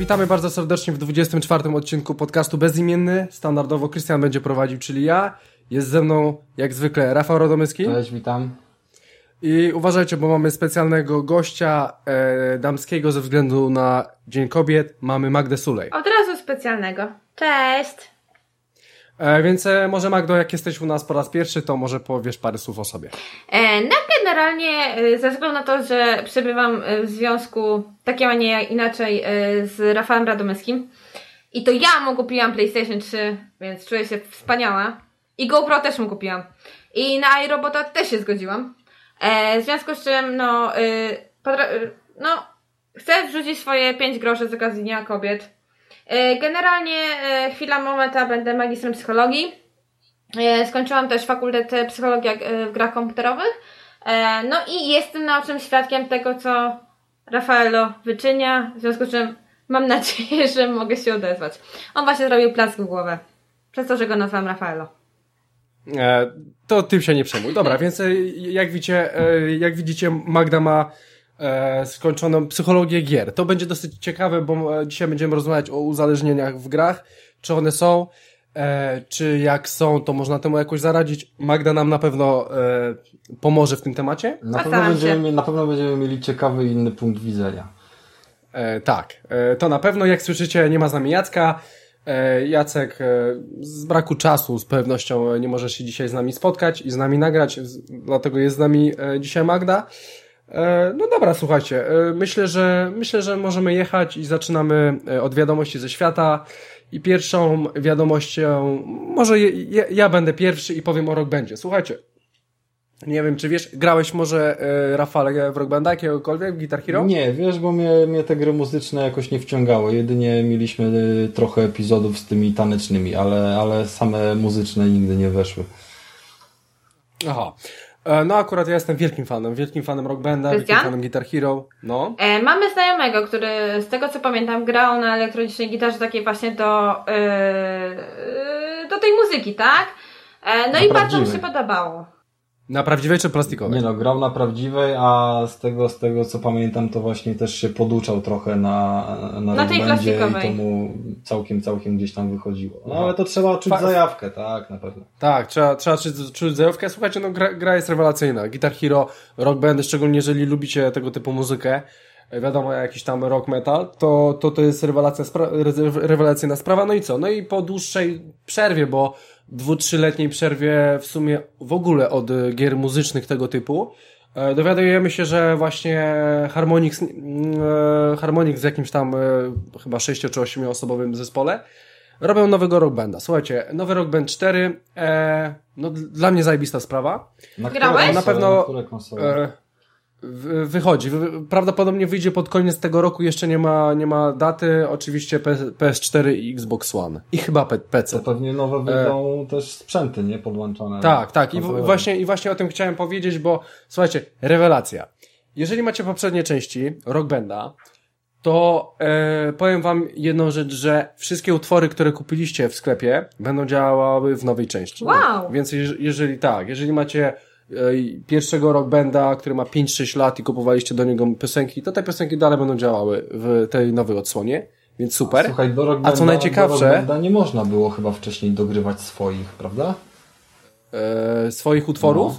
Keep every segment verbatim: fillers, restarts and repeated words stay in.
witamy bardzo serdecznie w dwudziestym czwartym odcinku podcastu Bezimienny. Standardowo Krystian będzie prowadził, czyli ja. Jest ze mną, jak zwykle, Rafał Radomyski. Cześć, witam. I uważajcie, bo mamy specjalnego gościa e, damskiego ze względu na Dzień Kobiet. Mamy Magdę Sulej. Od razu specjalnego. Cześć! E, więc e, może Magdo, jak jesteś u nas po raz pierwszy, to może powiesz parę słów o sobie. E, no generalnie e, ze względu na to, że przebywam w związku takim, a nie inaczej e, z Rafałem Radomyskim i to ja mu kupiłam PlayStation trzy, więc czuję się wspaniała. I GoPro też mu kupiłam. I na iRobota też się zgodziłam. E, w związku z czym, no, y, podra- y, no, chcę wrzucić swoje pięć groszy z okazji Dnia Kobiet. E, generalnie e, chwila momenta będę magistrem psychologii. E, skończyłam też fakultet psychologii w grach komputerowych. E, no i jestem naocznym świadkiem tego, co Rafaelo wyczynia. W związku z czym mam nadzieję, że mogę się odezwać. On właśnie zrobił plask w głowę. Przez to, że go nazwałam Rafaelo. E, to tym się nie przejmuj. Dobra, więc e, jak widzicie, e, jak widzicie, Magda ma e, skończoną psychologię gier. To będzie dosyć ciekawe, bo e, dzisiaj będziemy rozmawiać o uzależnieniach w grach. Czy one są, e, czy jak są, to można temu jakoś zaradzić. Magda nam na pewno e, pomoże w tym temacie. Na pewno, będziemy, na pewno będziemy mieli ciekawy inny punkt widzenia. E, tak, e, to na pewno. Jak słyszycie, nie ma z nami Jacka. Jacek z braku czasu z pewnością nie może się dzisiaj z nami spotkać i z nami nagrać, dlatego jest z nami dzisiaj Magda. No dobra, słuchajcie, myślę, że myślę, że możemy jechać i zaczynamy od wiadomości ze świata i pierwszą wiadomością, może ja, ja będę pierwszy i powiem o Rock Bandzie. Słuchajcie, nie wiem, czy wiesz, grałeś może, e, Rafale, w Rock Banda jakiegokolwiek, w Guitar Hero? Nie, wiesz, bo mnie, mnie te gry muzyczne jakoś nie wciągały. Jedynie mieliśmy trochę epizodów z tymi tanecznymi, ale, ale same muzyczne nigdy nie weszły. Aha. E, no akurat ja jestem wielkim fanem, wielkim fanem Rock Banda, Krystian? wielkim fanem Guitar Hero. No. E, mamy znajomego, który z tego co pamiętam grał na elektronicznej gitarze takiej właśnie do, yy, do tej muzyki, tak? E, no Na i bardzo prawdziwej. mu się podobało. Na prawdziwej czy plastikowej? Nie no, grał na prawdziwej, a z tego, z tego co pamiętam, to właśnie też się poduczał trochę na, na, Na tej Rock Bandzie i plastikowej. to mu całkiem, całkiem gdzieś tam wychodziło. No ale to trzeba czuć Fa- zajawkę, tak, na pewno. Tak, trzeba, trzeba czuć, czuć zajawkę. Słuchajcie, no gra, gra jest rewelacyjna. Guitar Hero, Rock Band, szczególnie jeżeli lubicie tego typu muzykę, wiadomo, jakiś tam rock metal, to to, to jest rewelacja, spra- rewelacyjna sprawa. No i co? No i po dłuższej przerwie, bo dwu, trzyletniej przerwie w sumie w ogóle od gier muzycznych tego typu, e, dowiadujemy się, że właśnie Harmonix, e, Harmonix z jakimś tam e, chyba sześcio czy ośmioosobowym zespole robią nowego Rock Banda. Słuchajcie, nowy Rock Band cztery, e, no dla mnie zajebista sprawa. Na Grałeś? które Na konsole, pewno na które konsole? e, w- wychodzi. Wy- Prawdopodobnie wyjdzie pod koniec tego roku, jeszcze nie ma, nie ma daty. Oczywiście P- P S cztery i Xbox One. I chyba P- To PC. pewnie nowe wyjdą też sprzęty, nie? Podłączone. Tak, tak. I w- Konsolowe. właśnie, I właśnie o tym chciałem powiedzieć, bo słuchajcie, rewelacja. Jeżeli macie poprzednie części Rock Banda, to e, powiem wam jedną rzecz, że wszystkie utwory, które kupiliście w sklepie, będą działały w nowej części. Wow. Więc jeż- jeżeli tak, jeżeli macie e, pierwszego Rock Banda, który ma pięć sześć lat i kupowaliście do niego piosenki, to te piosenki dalej będą działały w tej nowej odsłonie, więc super. Słuchaj, do Rock A co Banda- najciekawsze- do Rock Banda nie można było chyba wcześniej dogrywać swoich, prawda? E, swoich utworów?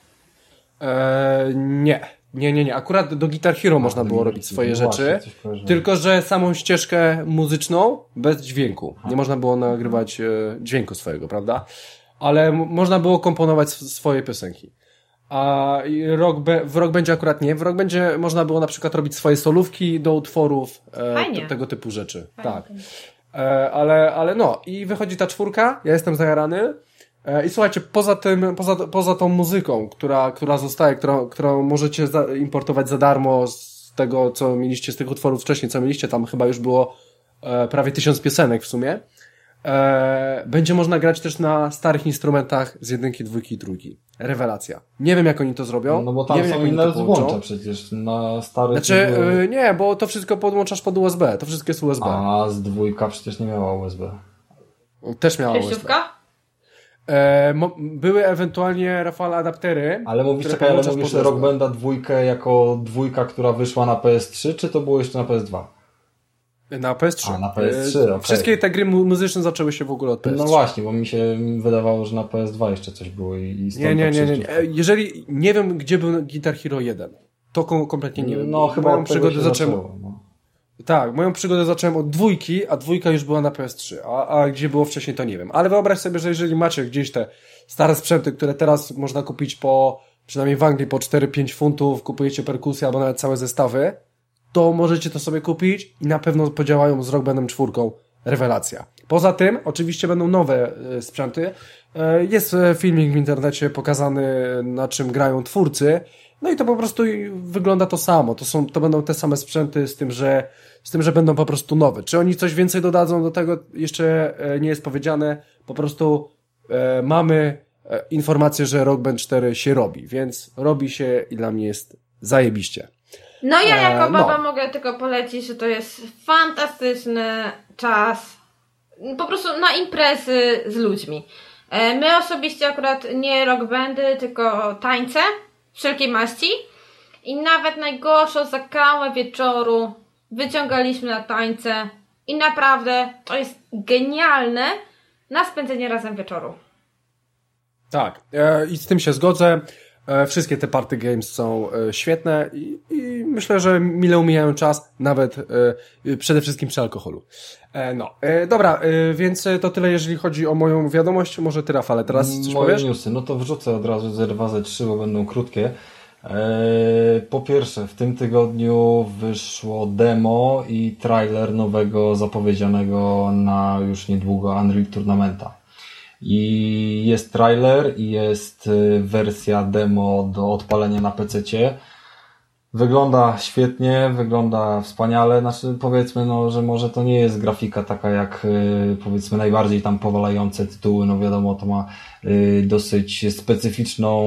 E, nie. Nie, nie, nie. Akurat do Guitar Hero można do było Guitar robić Hero. swoje No rzeczy, właśnie, coś kojarzyłem. tylko że samą ścieżkę muzyczną bez dźwięku. Nie można było nagrywać e, dźwięku swojego, prawda? Ale m- można było komponować sw- swoje piosenki. A i rock be- w Rock Bandzie akurat nie. W Rock Bandzie można było na przykład robić swoje solówki do utworów, e, Fajnie. t- tego typu rzeczy. Fajnie. Tak. E, ale, ale no, i wychodzi ta czwórka, ja jestem zajarany. E, I słuchajcie, poza tym, poza, poza tą muzyką, która, która zostaje, którą, którą możecie za, importować za darmo z tego, co mieliście, z tych utworów wcześniej, co mieliście, tam chyba już było e, prawie tysiąc piosenek w sumie, e, będzie można grać też na starych instrumentach z jedynki, dwójki i trójki. Rewelacja. Nie wiem, jak oni to zrobią. No bo tam nie wiem, są jak oni inne to połączą. złącza przecież. Na stare Znaczy, były... y, nie, bo to wszystko podłączasz pod U S B. To wszystko jest U S B. A z dwójka przecież nie miała U S B. Też miała U S B. Przejściówka? E, mo, były ewentualnie, Rafale, adaptery. Ale mówisz, które czekaj, ale podłączasz mówisz pod U S B. Rock Banda dwójkę jako dwójka, która wyszła na P S trzy, czy to było jeszcze na P S dwa? Na P S trzy. A, na P S trzy, okay. Wszystkie te gry muzyczne zaczęły się w ogóle od P S trzy. No właśnie, bo mi się wydawało, że na P S dwa jeszcze coś było i, i stąd nie, nie, nie, nie, nie. Jeżeli nie wiem, gdzie był Guitar Hero jeden, to kompletnie nie wiem. No chyba moją przygodę zacząłem. Zaczęło, no. Tak, moją przygodę zacząłem od dwójki, a dwójka już była na P S trzy, a, a gdzie było wcześniej, to nie wiem. Ale wyobraź sobie, że jeżeli macie gdzieś te stare sprzęty, które teraz można kupić po, przynajmniej w Anglii, po cztery pięć funtów, kupujecie perkusję albo nawet całe zestawy, to możecie to sobie kupić i na pewno podziałają z Rock Bandem czwórką. Rewelacja. Poza tym, oczywiście będą nowe y, sprzęty. Y, jest y, filmik w internecie pokazany, na czym grają twórcy. No i to po prostu wygląda to samo. To są, to będą te same sprzęty z tym, że, z tym, że będą po prostu nowe. Czy oni coś więcej dodadzą do tego? Jeszcze y, nie jest powiedziane. Po prostu y, mamy y, informację, że Rock Band cztery się robi, więc robi się i dla mnie jest zajebiście. No ja jako baba no. mogę tylko polecić, że to jest fantastyczny czas po prostu na imprezy z ludźmi. My osobiście akurat nie rock bandy, tylko tańce wszelkiej maści i nawet najgorszą zakałę wieczoru wyciągaliśmy na tańce i naprawdę to jest genialne na spędzenie razem wieczoru. Tak, e, i z tym się zgodzę. E, wszystkie te party games są e, świetne i, i myślę, że mile umijają czas, nawet e, przede wszystkim przy alkoholu. E, no, e, dobra, e, więc to tyle, jeżeli chodzi o moją wiadomość. Może ty, Rafale, teraz coś Moje powiesz? newsy, no to wrzucę od razu ze dwa, ze trzy, bo będą krótkie. Po pierwsze, w tym tygodniu wyszło demo i trailer nowego zapowiedzianego na już niedługo Unreal Tournamenta. I jest trailer i jest wersja demo do odpalenia na pececie. Wygląda świetnie, wygląda wspaniale, znaczy powiedzmy, no, że może to nie jest grafika taka jak powiedzmy najbardziej tam powalające tytuły, no wiadomo, to ma dosyć specyficzną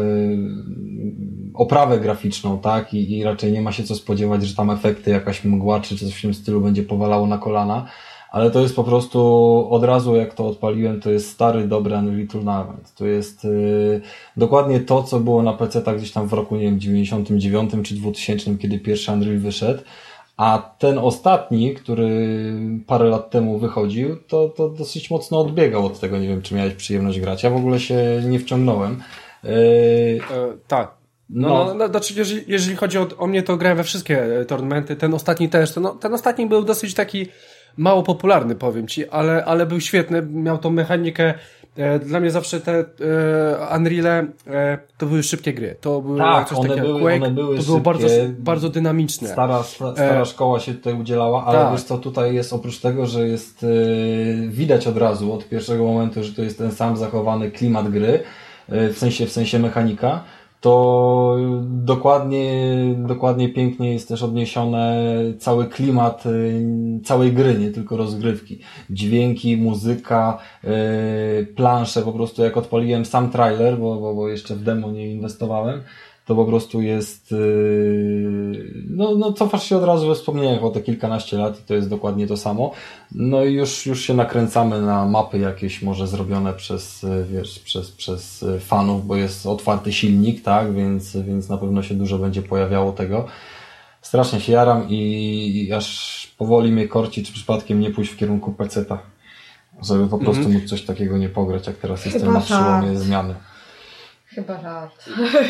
oprawę graficzną, tak, i, i raczej nie ma się co spodziewać, że tam efekty, jakaś mgła czy coś w tym stylu będzie powalało na kolana, ale to jest po prostu od razu jak to odpaliłem, to jest stary, dobry Unreal Tournament. To jest yy, dokładnie to, co było na pecetach gdzieś tam w roku, nie wiem, dziewięćdziesiątym dziewiątym czy dwutysięcznym, kiedy pierwszy Unreal wyszedł. A ten ostatni, który parę lat temu wychodził, to, to dosyć mocno odbiegał od tego. Nie wiem, czy miałeś przyjemność grać. Ja w ogóle się nie wciągnąłem. Yy, e, tak. No, no, no, znaczy, jeżeli, jeżeli chodzi o, o mnie, to grałem we wszystkie tournamenty. Ten ostatni też. Ten, ten ostatni był dosyć taki mało popularny, powiem ci, ale, ale był świetny. Miał tą mechanikę. E, dla mnie zawsze te e, Unreale e, to były szybkie gry. To były tak, coś one takiego były, Quake. one były to było szybkie, bardzo, bardzo dynamiczne. Stara, stara szkoła się tutaj udzielała, ale tak. Wiesz co, tutaj jest oprócz tego, że jest e, widać od razu, od pierwszego momentu, że to jest ten sam zachowany klimat gry, e, w sensie, w sensie mechanika, to dokładnie, dokładnie pięknie jest też odniesione cały klimat całej gry, nie tylko rozgrywki. Dźwięki, muzyka, yy, plansze, po prostu jak odpaliłem sam trailer, bo, bo, bo jeszcze w demo nie inwestowałem, to po prostu jest, yy, no, no cofasz się od razu we wspomnieniach o te kilkanaście lat i to jest dokładnie to samo. No i już, już się nakręcamy na mapy jakieś może zrobione przez, wiesz, przez, przez fanów, bo jest otwarty silnik, tak, więc, więc na pewno się dużo będzie pojawiało tego. Strasznie się jaram i, i aż powoli mnie korci, czy przypadkiem nie pójść w kierunku peceta, żeby po prostu mm-hmm. móc coś takiego nie pograć, jak teraz Chyba jestem na przełomie zmiany. Chyba żart.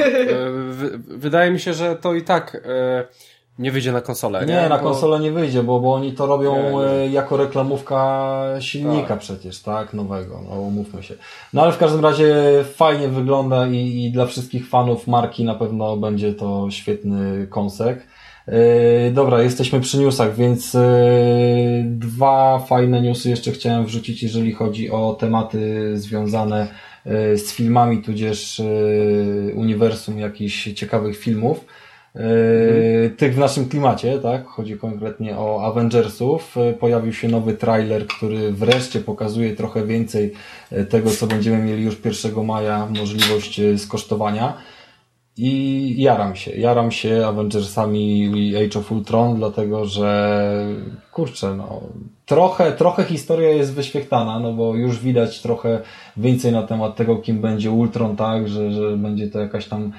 Wydaje mi się, że to i tak nie wyjdzie na konsolę. Nie, nie? na bo... konsolę nie wyjdzie, bo, bo oni to robią nie, nie. jako reklamówka silnika tak. przecież, tak? Nowego, no umówmy się. No ale w każdym razie fajnie wygląda i, i dla wszystkich fanów marki na pewno będzie to świetny kąsek. Yy, dobra, jesteśmy przy newsach, więc yy, dwa fajne newsy jeszcze chciałem wrzucić, jeżeli chodzi o tematy związane yy, z filmami, tudzież yy, uniwersum jakichś ciekawych filmów. Yy, mm. Tych w naszym klimacie, tak? Chodzi konkretnie o Avengersów. Yy, pojawił się nowy trailer, który wreszcie pokazuje trochę więcej tego, co będziemy mieli już pierwszego maja możliwość skosztowania. I jaram się, jaram się Avengersami i Age of Ultron, dlatego że kurczę, no trochę, trochę historia jest wyświechtana, no bo już widać trochę więcej na temat tego, kim będzie Ultron, tak, że, że będzie to jakaś tam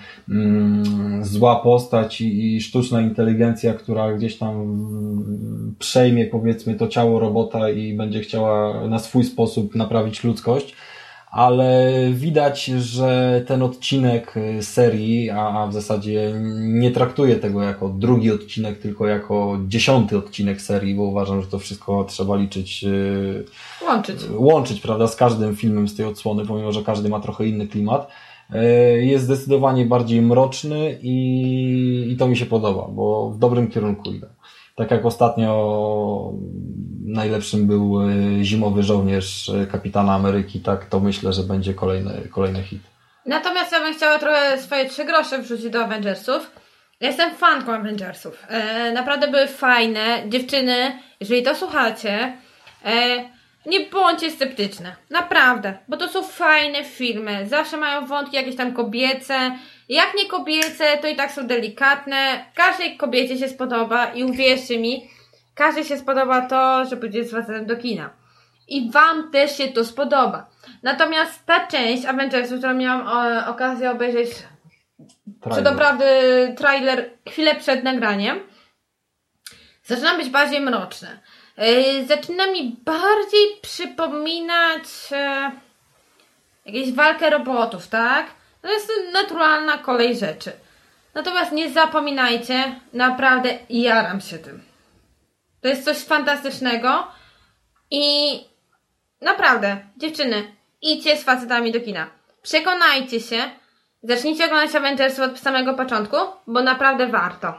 mm, zła postać i, i sztuczna inteligencja, która gdzieś tam przejmie, powiedzmy, to ciało robota i będzie chciała na swój sposób naprawić ludzkość. Ale widać, że ten odcinek serii, a w zasadzie nie traktuję tego jako drugi odcinek, tylko jako dziesiąty odcinek serii, bo uważam, że to wszystko trzeba liczyć, łączyć, łączyć, prawda, z każdym filmem z tej odsłony, pomimo że każdy ma trochę inny klimat. Jest zdecydowanie bardziej mroczny i, i to mi się podoba, bo w dobrym kierunku idę. Tak jak ostatnio najlepszym był Zimowy Żołnierz Kapitana Ameryki, tak to myślę, że będzie kolejny, kolejny hit. Natomiast ja bym chciała trochę swoje trzy grosze wrzucić do Avengersów. Ja jestem fanką Avengersów. E, naprawdę były fajne. Dziewczyny, jeżeli to słuchacie, e, nie bądźcie sceptyczne. Naprawdę. Bo to są fajne filmy. Zawsze mają wątki jakieś tam kobiece. Jak nie kobiece, to i tak są delikatne. Każdej kobiecie się spodoba i uwierzcie mi, każdej się spodoba to, że pójdzie z facetem do kina. I wam też się to spodoba. Natomiast ta część Avengersów, którą miałam o, okazję obejrzeć, czy doprawdy trailer chwilę przed nagraniem, zaczyna być bardziej mroczne. Yy, zaczyna mi bardziej przypominać yy, jakąś walkę robotów, tak? To jest naturalna kolej rzeczy. Natomiast nie zapominajcie, naprawdę jaram się tym. To jest coś fantastycznego i naprawdę, dziewczyny, idźcie z facetami do kina. Przekonajcie się, zacznijcie oglądać Avengersów od samego początku, bo naprawdę warto.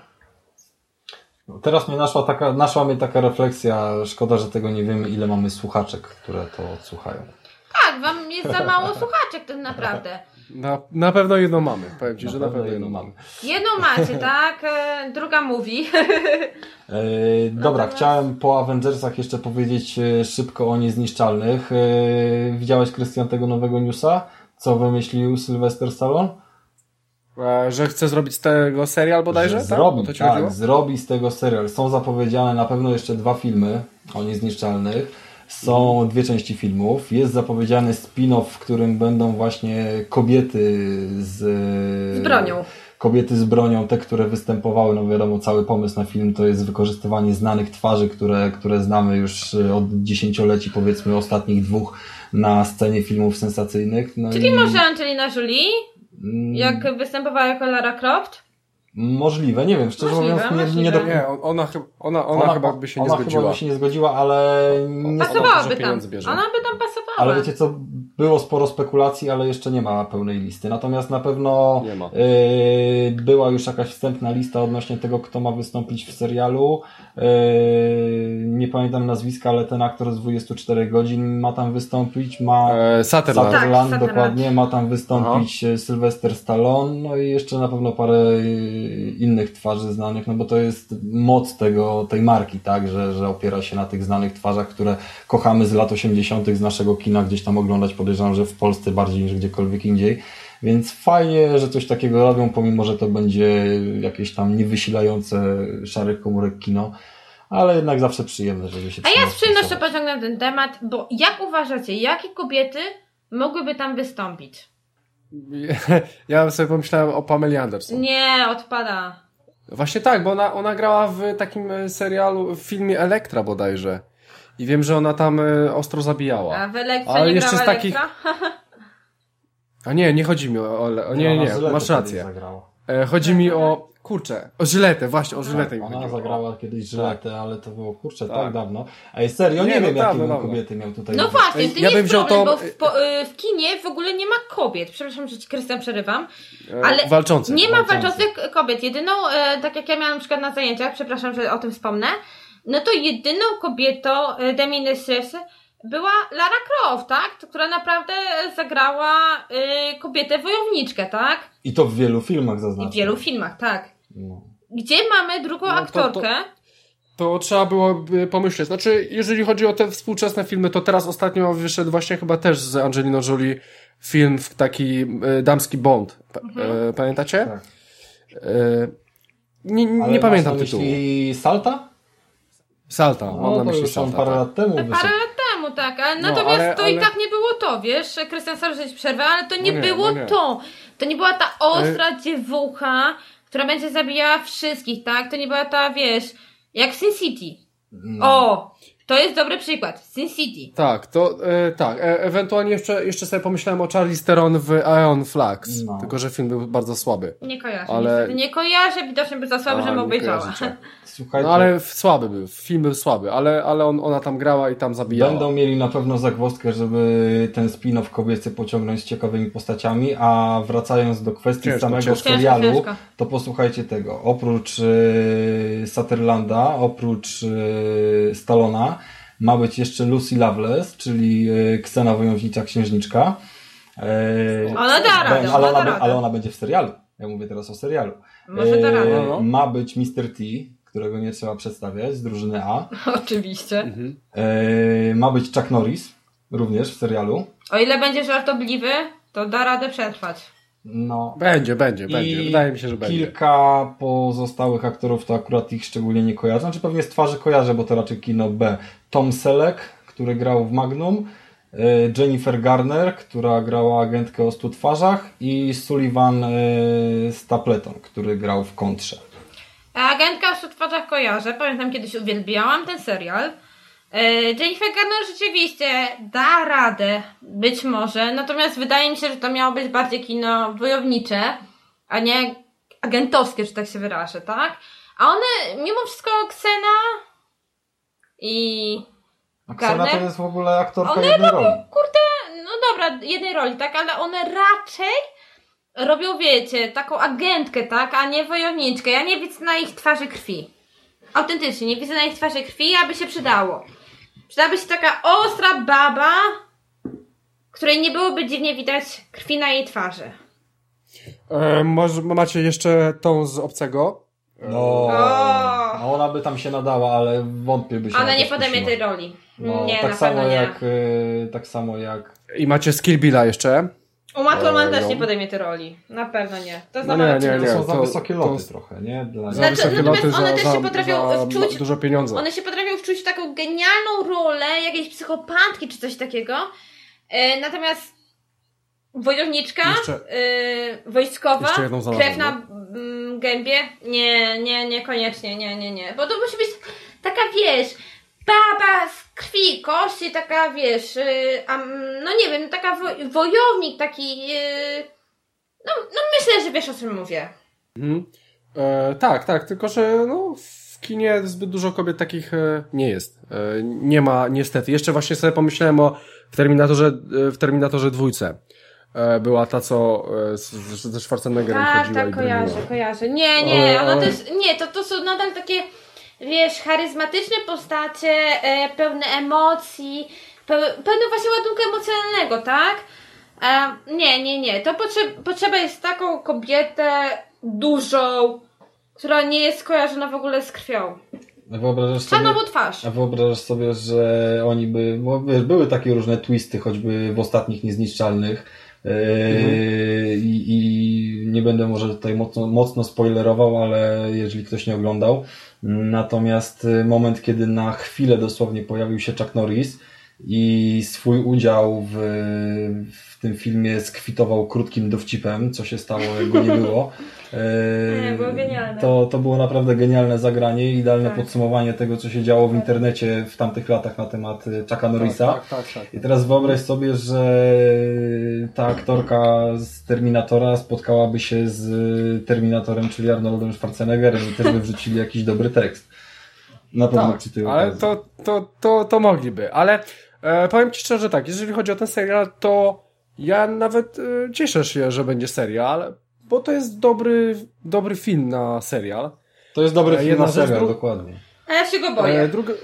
Teraz mnie naszła taka, naszła mnie taka refleksja, szkoda, że tego nie wiemy, ile mamy słuchaczek, które to odsłuchają. Tak, wam jest za mało słuchaczek tak naprawdę. Na, na pewno jedną mamy, powiem Ci, na że pewno na pewno jedną jedną mamy. Jedną macie, tak? E, druga mówi. E, dobra, Natomiast... chciałem po Avengersach jeszcze powiedzieć szybko o Niezniszczalnych. E, widziałeś, Krystian, tego nowego newsa? Co wymyślił Sylwester Stallone? E, że chce zrobić z tego serial bodajże? Że zrobi, tak, to ci tak chodziło? zrobi z tego serial. Są zapowiedziane na pewno jeszcze dwa filmy o Niezniszczalnych. Są dwie części filmów. Jest zapowiedziany spin-off, w którym będą właśnie kobiety z... Z bronią. Kobiety z bronią, te, które występowały, no wiadomo, cały pomysł na film to jest wykorzystywanie znanych twarzy, które, które znamy już od dziesięcioleci, powiedzmy ostatnich dwóch, na scenie filmów sensacyjnych. No Czyli i... może Angelina Jolie? Jak występowała jako Lara Croft? Możliwe, nie wiem, szczerze możliwe, mówiąc nie, nie do... Nie, ona, ona, ona, ona chyba by się nie ona zgodziła. Chyba by się nie zgodziła, ale... Nie Pasowałaby tam. Ona by tam pasowała. Ale wiecie co, było sporo spekulacji, ale jeszcze nie ma pełnej listy. Natomiast na pewno nie ma. Yy, była już jakaś wstępna lista odnośnie tego, kto ma wystąpić w serialu. Yy, nie pamiętam nazwiska, ale ten aktor z dwudziestu czterech godzin ma tam wystąpić. Ma e, Sutherland, Sutherland tak, dokładnie. Ma tam wystąpić Aha. Sylwester Stallone. No i jeszcze na pewno parę innych twarzy znanych, no bo to jest moc tego, tej marki, tak, że, że opiera się na tych znanych twarzach, które kochamy z lat osiemdziesiątych z naszego kina gdzieś tam oglądać, podejrzewam, że w Polsce bardziej niż gdziekolwiek indziej, więc fajnie, że coś takiego robią, pomimo, że to będzie jakieś tam niewysilające szarych komórek kino, ale jednak zawsze przyjemne, żeby się... A ja z przyjemnością pociągnę ten temat, bo jak uważacie, jakie kobiety mogłyby tam wystąpić? Ja sobie pomyślałem o Pameli Anderson. Nie, odpada. Właśnie tak, bo ona, ona grała w takim serialu, w filmie Elektra bodajże. I wiem, że ona tam y, ostro zabijała. A w Elektrze ale nie jeszcze grała z takich... A nie, nie chodzi mi o... o, o nie, nie, nie, masz rację. E, chodzi mi o... Kurczę, o Żyletę, właśnie, o Żyletę. Tak, ona zagrała kiedyś Żyletę, tak. Ale to było, kurczę, tak, tak dawno. Ej, serio, nie, nie wiem, no, jakie bym kobiety miał tutaj. No właśnie, to ja nie jest problem, to... bo w, po, w kinie w ogóle nie ma kobiet. Przepraszam, że ci, Krystian, przerywam. Ale walczących. Nie ma walczących. walczących kobiet. Jedyną, tak jak ja miałam na przykład na zajęciach, przepraszam, że o tym wspomnę, no to jedyną kobietą Demi Moore była Lara Croft, tak? Która naprawdę zagrała y, kobietę wojowniczkę, tak? I to w wielu filmach zaznaczam. I w wielu filmach, tak. No. Gdzie mamy drugą no, aktorkę? To, to, to trzeba było pomyśleć. Znaczy, jeżeli chodzi o te współczesne filmy, to teraz ostatnio wyszedł właśnie chyba też z Angeliną Jolie film taki e, damski Bond. Mhm. E, pamiętacie? Tak. E, nie nie pamiętam tytułu. I Salta? Salta, no, mam na myśli Salta. Parę lat temu Parę lat temu, tak. Ale no, natomiast ale, to ale... i tak nie było to, wiesz? Krystian, sorry, że ci przerwę, ale to nie, no nie było no nie. to. To nie była ta ostra ale... dziewucha, która będzie zabijała wszystkich, tak? To nie była ta, wiesz, jak Sin City. No. O! To jest dobry przykład. Sin City. Tak, to e, tak. E, ewentualnie jeszcze, jeszcze sobie pomyślałem o Charlize Theron w Iron Flags. No. Tylko, że film był bardzo słaby. Nie kojarzę. Ale... Nie kojarzę, widocznie był za słaby, żebym obejrzała. Słuchajcie. No ale słaby był. Film był słaby, ale, ale on, ona tam grała i tam zabijała. Będą mieli na pewno zagwozdkę, żeby ten spin-off kobiecy pociągnąć z ciekawymi postaciami, a wracając do kwestii ciężko, samego ciężko. serialu, ciężko, ciężko. to posłuchajcie tego. Oprócz y, Sutherlanda, oprócz y, Stallona, ma być jeszcze Lucy Loveless, czyli y, Ksena Wojownicza Księżniczka. Y, ona da radę, ale, ona ona, da ale ona będzie w serialu. Ja mówię teraz o serialu. Może da radę. Y, ma być mister T, którego nie trzeba przedstawiać, z drużyny A. Oczywiście. Mhm. Y, ma być Chuck Norris, również w serialu. O ile będzie żartobliwy, to da radę przetrwać. No. Będzie, będzie, I będzie. Wydaje mi się, że będzie. Kilka pozostałych aktorów, to akurat ich szczególnie nie kojarzę. Znaczy pewnie z twarzy kojarzę, bo to raczej kino B. Tom Selleck, który grał w Magnum. Jennifer Garner, która grała agentkę o stu twarzach. I Sullivan Stapleton, który grał w Kontrze. Agentka o stu twarzach kojarzę. Pamiętam, kiedyś uwielbiałam ten serial. Jennifer Garner rzeczywiście da radę, być może, natomiast wydaje mi się, że to miało być bardziej kino wojownicze, a nie agentowskie, że tak się wyrażę, tak? A one, mimo wszystko, Ksena i a Ksena Garner, to jest w ogóle aktorka one jednej robią, roli. Kurde, no dobra, jednej roli, tak? Ale one raczej robią, wiecie, taką agentkę, tak? A nie wojowniczkę. Ja nie widzę na ich twarzy krwi. Autentycznie, nie widzę na ich twarzy krwi, aby się przydało. Przydałaby się taka ostra baba, której nie byłoby dziwnie widać krwi na jej twarzy. E, może macie jeszcze tą z Obcego? No, no, ona by tam się nadała, ale wątpię by się. Ona nie podejmie tej roli. No, nie, tak na samo pewno nie. jak y, tak samo jak. I macie Skill Billa jeszcze? Uma Thurman też nie podejmie tej roli. Na pewno nie. To, no nie, nie, nie. To są za to, wysokie loty to... trochę, nie? Dla... Znaczy, za wysokie loty, one za, też się potrafią za wczuć, dużo pieniędzy. One się potrafią wczuć w taką genialną rolę jakiejś psychopatki czy coś takiego. E, natomiast wojowniczka, jeszcze, e, wojskowa, krew na mm, gębie, nie, nie, niekoniecznie, nie, nie, nie. Bo to musi być taka, wiesz, baba z krwi, kości, taka, wiesz, yy, um, no nie wiem, taka wo- wojownik, taki, yy, no, no myślę, że wiesz, o czym mówię. Mhm. E, tak, tak, tylko że no, w kinie zbyt dużo kobiet takich e, nie jest. E, nie ma, niestety. Jeszcze właśnie sobie pomyślałem o w Terminatorze, w Terminatorze dwójce. E, była ta, co e, z, ze Schwarzeneggerem tak, chodziła. Tak, tak, kojarzę, kojarzę. Nie, nie, ona to jest, nie, to, to są nadal takie, wiesz, charyzmatyczne postacie, e, pełne emocji, pełne, pełne właśnie ładunku emocjonalnego, tak? E, nie, nie, nie. To potrze- potrzeba jest taką kobietę dużą, która nie jest skojarzona w ogóle z krwią. Wyobrażasz sobie, nową twarz. A wyobrażasz sobie, że oni by, bo wiesz, były takie różne twisty, choćby w ostatnich Niezniszczalnych. Mhm. I, I nie będę może tutaj mocno, mocno spoilerował, ale jeżeli ktoś nie oglądał. Natomiast moment, kiedy na chwilę dosłownie pojawił się Chuck Norris i swój udział w, w tym filmie skwitował krótkim dowcipem, co się stało, jak go nie było. Nie, było genialne. To, to było naprawdę genialne zagranie i idealne tak. podsumowanie tego, co się działo w internecie w tamtych latach na temat Chucka Norrisa. Tak, tak, tak, tak. I teraz wyobraź sobie, że ta aktorka z Terminatora spotkałaby się z Terminatorem, czyli Arnoldem Schwarzeneggerem i też by wrzucili jakiś dobry tekst. Na pewno tak, przy tej ale okazji. to, to, to, to mogliby. Ale e, powiem Ci szczerze tak, jeżeli chodzi o ten serial, to ja nawet e, cieszę się, że będzie serial, bo to jest dobry, dobry film na serial. To jest dobry e, film na serial, dru... dokładnie. A ja się go boję. E, druga...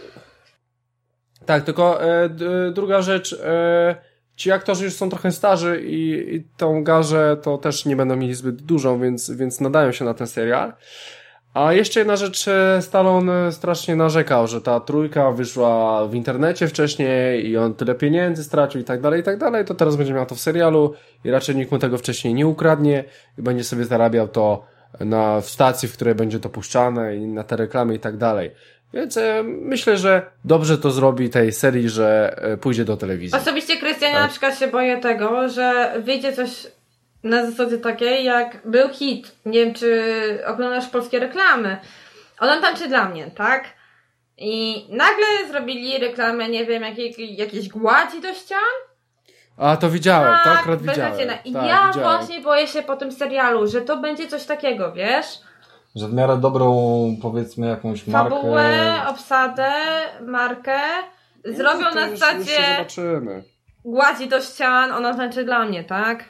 Tak, tylko e, d, druga rzecz, e, ci aktorzy już są trochę starzy i, i tą garzę to też nie będą mieli zbyt dużą, więc, więc nadają się na ten serial. A jeszcze jedna rzecz, Stallone strasznie narzekał, że ta trójka wyszła w internecie wcześniej i on tyle pieniędzy stracił i tak dalej, i tak dalej, to teraz będzie miał to w serialu i raczej nikt mu tego wcześniej nie ukradnie i będzie sobie zarabiał to na, w stacji, w której będzie to puszczane i na te reklamy i tak dalej. Więc e, myślę, że dobrze to zrobi tej serii, że e, pójdzie do telewizji. Osobiście, Krystian, tak. na przykład się boję tego, że wyjdzie coś na zasadzie takiej, jak był hit. Nie wiem, czy oglądasz polskie reklamy. Ona tańczy dla mnie, tak? I nagle zrobili reklamę, nie wiem, jakiej, jakiejś gładzi do ścian. A, to widziałem, tak, to akurat widziałem. I tak, ja widziałem. właśnie boję się po tym serialu, że to będzie coś takiego, wiesz? Że w miarę dobrą, powiedzmy, jakąś markę... Fabułę, obsadę, markę zrobią no, na zasadzie zobaczymy. gładzi do ścian, ona tańczy dla mnie, tak?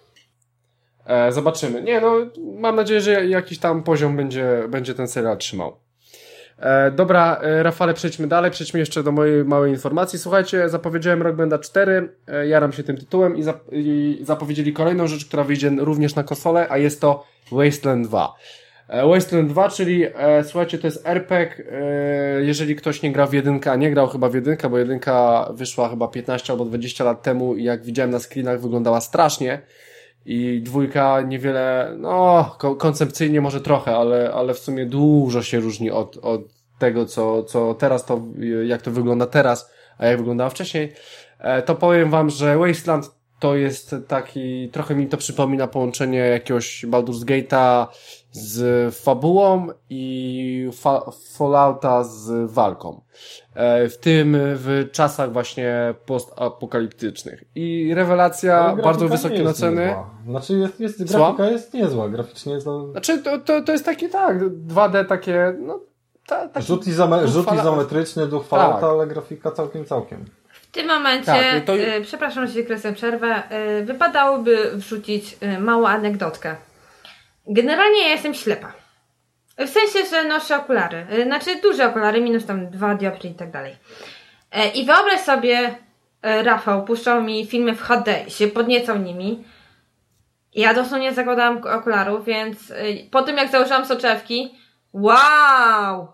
E, zobaczymy. Nie, no, mam nadzieję, że jakiś tam poziom będzie, będzie ten serial trzymał. E, dobra, e, Rafale, przejdźmy dalej, przejdźmy jeszcze do mojej małej informacji. Słuchajcie, zapowiedziałem Rock Banda cztery, e, jaram się tym tytułem i, zap i zapowiedzieli kolejną rzecz, która wyjdzie również na konsolę, a jest to Wasteland dwa. E, Wasteland dwa, czyli e, słuchajcie, to jest er pe gie, e, jeżeli ktoś nie grał w jedynkę, a nie grał chyba w jedynkę, bo jedynka wyszła chyba piętnaście albo dwadzieścia lat temu i jak widziałem na screenach wyglądała strasznie. I dwójka niewiele, no, ko- koncepcyjnie może trochę, ale, ale w sumie dużo się różni od, od tego, co, co teraz to, jak to wygląda teraz, a jak wyglądało wcześniej. E, to powiem wam, że Wasteland to jest taki, trochę mi to przypomina połączenie jakiegoś Baldur's Gate'a z fabułą i fa- Fallouta z walką. E, w tym w czasach właśnie postapokaliptycznych. I rewelacja, bardzo wysokie noceny. Znaczy jest, jest, grafika jest niezła, graficznie to... Znaczy to, to, to jest takie tak, dwa D takie, no... Ta, taki rzut, izome, rzut fala... izometryczny, duch Fallouta, tak. Ale grafika całkiem, całkiem. W tym momencie, tak, to... y, przepraszam, że się kresem przerwę, y, wypadałoby wrzucić y, małą anegdotkę. Generalnie ja jestem ślepa. W sensie, że noszę okulary. Y, znaczy duże okulary, minus tam dwa dioptry i tak dalej. Y, I wyobraź sobie, y, Rafał puszczał mi filmy w ha de i się podniecał nimi. Ja dosłownie zakładałam okularów, więc y, po tym jak założyłam soczewki, wow!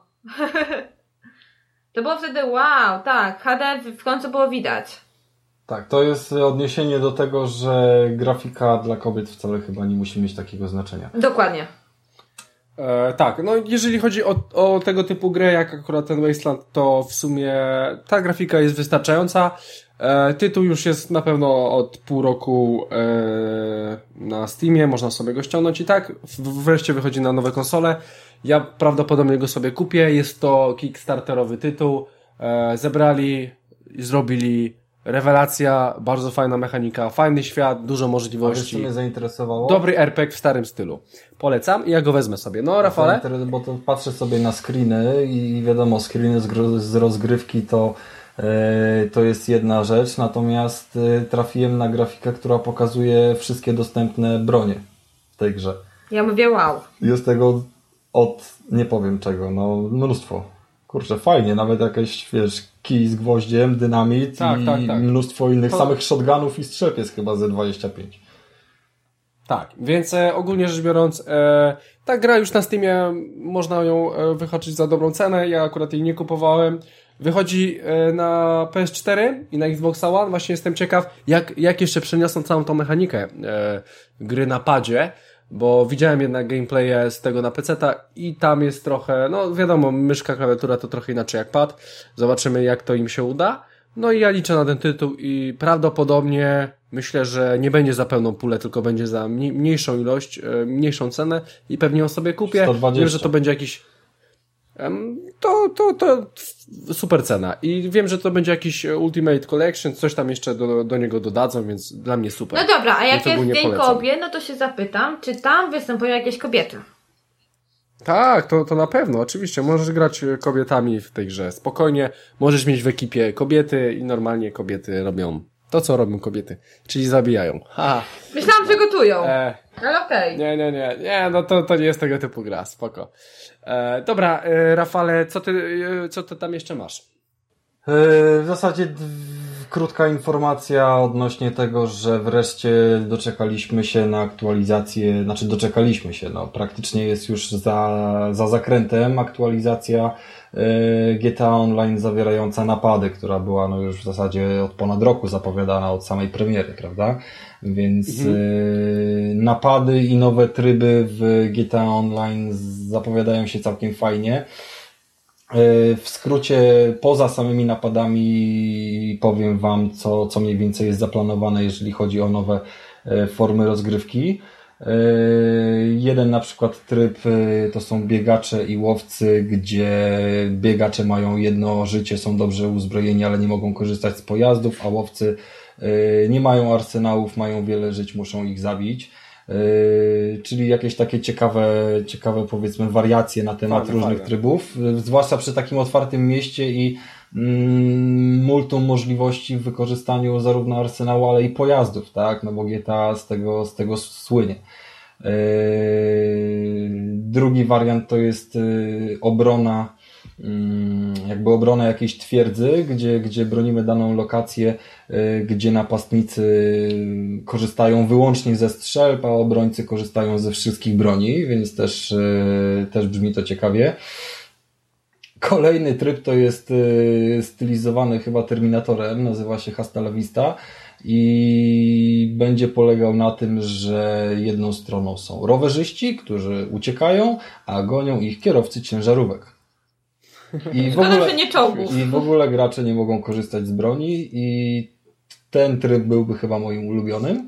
To było wtedy wow, tak, ha de w końcu było widać. Tak, to jest odniesienie do tego, że grafika dla kobiet wcale chyba nie musi mieć takiego znaczenia. Dokładnie. E, tak, no jeżeli chodzi o, o tego typu grę, jak akurat ten Wasteland, to w sumie ta grafika jest wystarczająca. E, tytuł już jest na pewno od pół roku e, na Steamie, można sobie go ściągnąć i tak. W, wreszcie wychodzi na nowe konsole. Ja prawdopodobnie go sobie kupię. Jest to kickstarterowy tytuł. E, zebrali i zrobili rewelacja, bardzo fajna mechanika, fajny świat, dużo możliwości. Ale mnie zainteresowało. Dobry er pe gie w starym stylu. Polecam i ja go wezmę sobie. No, Rafale? Bo to patrzę sobie na screeny i wiadomo, screeny z, gro- z rozgrywki to yy, to jest jedna rzecz, natomiast yy, trafiłem na grafikę, która pokazuje wszystkie dostępne bronie w tej grze. Ja mówię wow. Jest tego od, nie powiem czego, no mnóstwo. Kurczę, fajnie, nawet jakieś, wiesz, kij z gwoździem, dynamit tak, i tak, tak. mnóstwo innych to... samych shotgunów i strzep jest chyba ze dwadzieścia pięć. Tak, więc e, ogólnie rzecz biorąc, e, ta gra już na Steamie, można ją e, wyhaczyć za dobrą cenę, ja akurat jej nie kupowałem. Wychodzi e, na pe es cztery i na Xbox One, właśnie jestem ciekaw, jak, jak jeszcze przeniosą całą tą mechanikę e, gry na padzie, bo widziałem jednak gameplaye z tego na peceta i tam jest trochę, no wiadomo, myszka, klawiatura to trochę inaczej jak pad. Zobaczymy, jak to im się uda. No i ja liczę na ten tytuł i prawdopodobnie myślę, że nie będzie za pełną pulę, tylko będzie za mniejszą ilość, mniejszą cenę i pewnie ją sobie kupię. sto dwadzieścia. Wiem, że to będzie jakiś to, to, to super cena i wiem, że to będzie jakiś Ultimate Collection, coś tam jeszcze do, do niego dodadzą, więc dla mnie super. No dobra, a jak jest Dzień polecam. Kobiet, no to się zapytam, czy tam występują jakieś kobiety? Tak, to, to na pewno, oczywiście. Możesz grać kobietami w tej grze. Spokojnie, możesz mieć w ekipie kobiety i normalnie kobiety robią to, co robią kobiety, czyli zabijają. Ha. Myślałam, że gotują, e, ale okej. Okay. Nie, nie, nie, nie, no to, to nie jest tego typu gra, spoko. E, dobra, e, Rafale, co ty, e, co ty tam jeszcze masz? Yy, w zasadzie d- krótka informacja odnośnie tego, że wreszcie doczekaliśmy się na aktualizację, znaczy doczekaliśmy się, no praktycznie jest już za, za zakrętem aktualizacja y, G T A Online zawierająca napady, która była no już w zasadzie od ponad roku zapowiadana od samej premiery, prawda? Więc mhm. y, napady i nowe tryby w G T A Online zapowiadają się całkiem fajnie. W skrócie, poza samymi napadami powiem Wam, co, co mniej więcej jest zaplanowane, jeżeli chodzi o nowe formy rozgrywki. Jeden na przykład tryb to są biegacze i łowcy, gdzie biegacze mają jedno życie, są dobrze uzbrojeni, ale nie mogą korzystać z pojazdów, a łowcy nie mają arsenałów, mają wiele żyć, muszą ich zabić. Yy, czyli jakieś takie ciekawe, ciekawe powiedzmy wariacje na temat fajne, różnych fajne. trybów, zwłaszcza przy takim otwartym mieście i mm, multum możliwości w wykorzystaniu zarówno arsenału, ale i pojazdów, tak, no bo G T A z tego, z tego słynie. Yy, drugi wariant to jest yy, obrona jakby obrona jakiejś twierdzy, gdzie, gdzie bronimy daną lokację, gdzie napastnicy korzystają wyłącznie ze strzelb, a obrońcy korzystają ze wszystkich broni, więc też, też brzmi to ciekawie. Kolejny tryb to jest stylizowany chyba Terminatorem, nazywa się Hasta la Vista i będzie polegał na tym, że jedną stroną są rowerzyści, którzy uciekają, a gonią ich kierowcy ciężarówek. I w, ogóle, I w ogóle gracze nie mogą korzystać z broni i ten tryb byłby chyba moim ulubionym.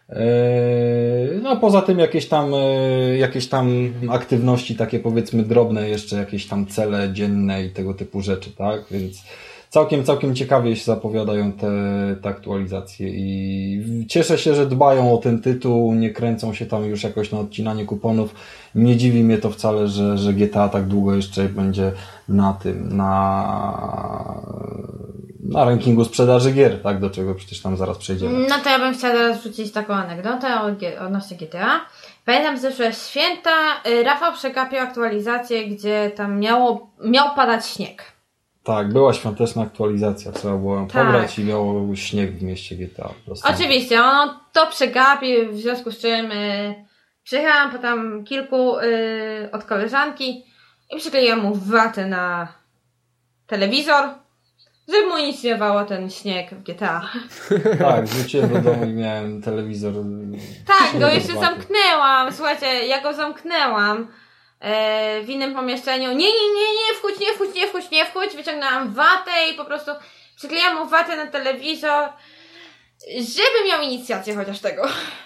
No poza tym jakieś tam, jakieś tam aktywności takie powiedzmy drobne, jeszcze jakieś tam cele dzienne i tego typu rzeczy, tak? Więc całkiem, całkiem ciekawie się zapowiadają te, te aktualizacje i cieszę się, że dbają o ten tytuł, nie kręcą się tam już jakoś na odcinanie kuponów. Nie dziwi mnie to wcale, że, że G T A tak długo jeszcze będzie na tym, na, na rankingu sprzedaży gier, tak, do czego przecież tam zaraz przejdziemy. No to ja bym chciała teraz wrzucić taką anegdotę odnośnie G T A. Pamiętam zeszłe święta, Rafał przegapił aktualizację, gdzie tam miało, miał padać śnieg. Tak, była świąteczna aktualizacja, trzeba było tak. pobrać i miał śnieg w mieście G T A. Oczywiście, on to przegapił, w związku z czym y, przyjechałam po tam kilku y, od koleżanki i przykleiłam mu watę na telewizor, żeby mu inicjowało ten śnieg w G T A. Tak, wróciłem do domu i miałem telewizor. Tak, go jeszcze zamknęłam, słuchajcie, ja go zamknęłam w innym pomieszczeniu. Nie, nie, nie, nie wchódź, nie wchódź, nie wchódź, nie wchódź. Wyciągnęłam watę i po prostu przyklejałam mu watę na telewizor, żeby miał inicjację chociaż tego.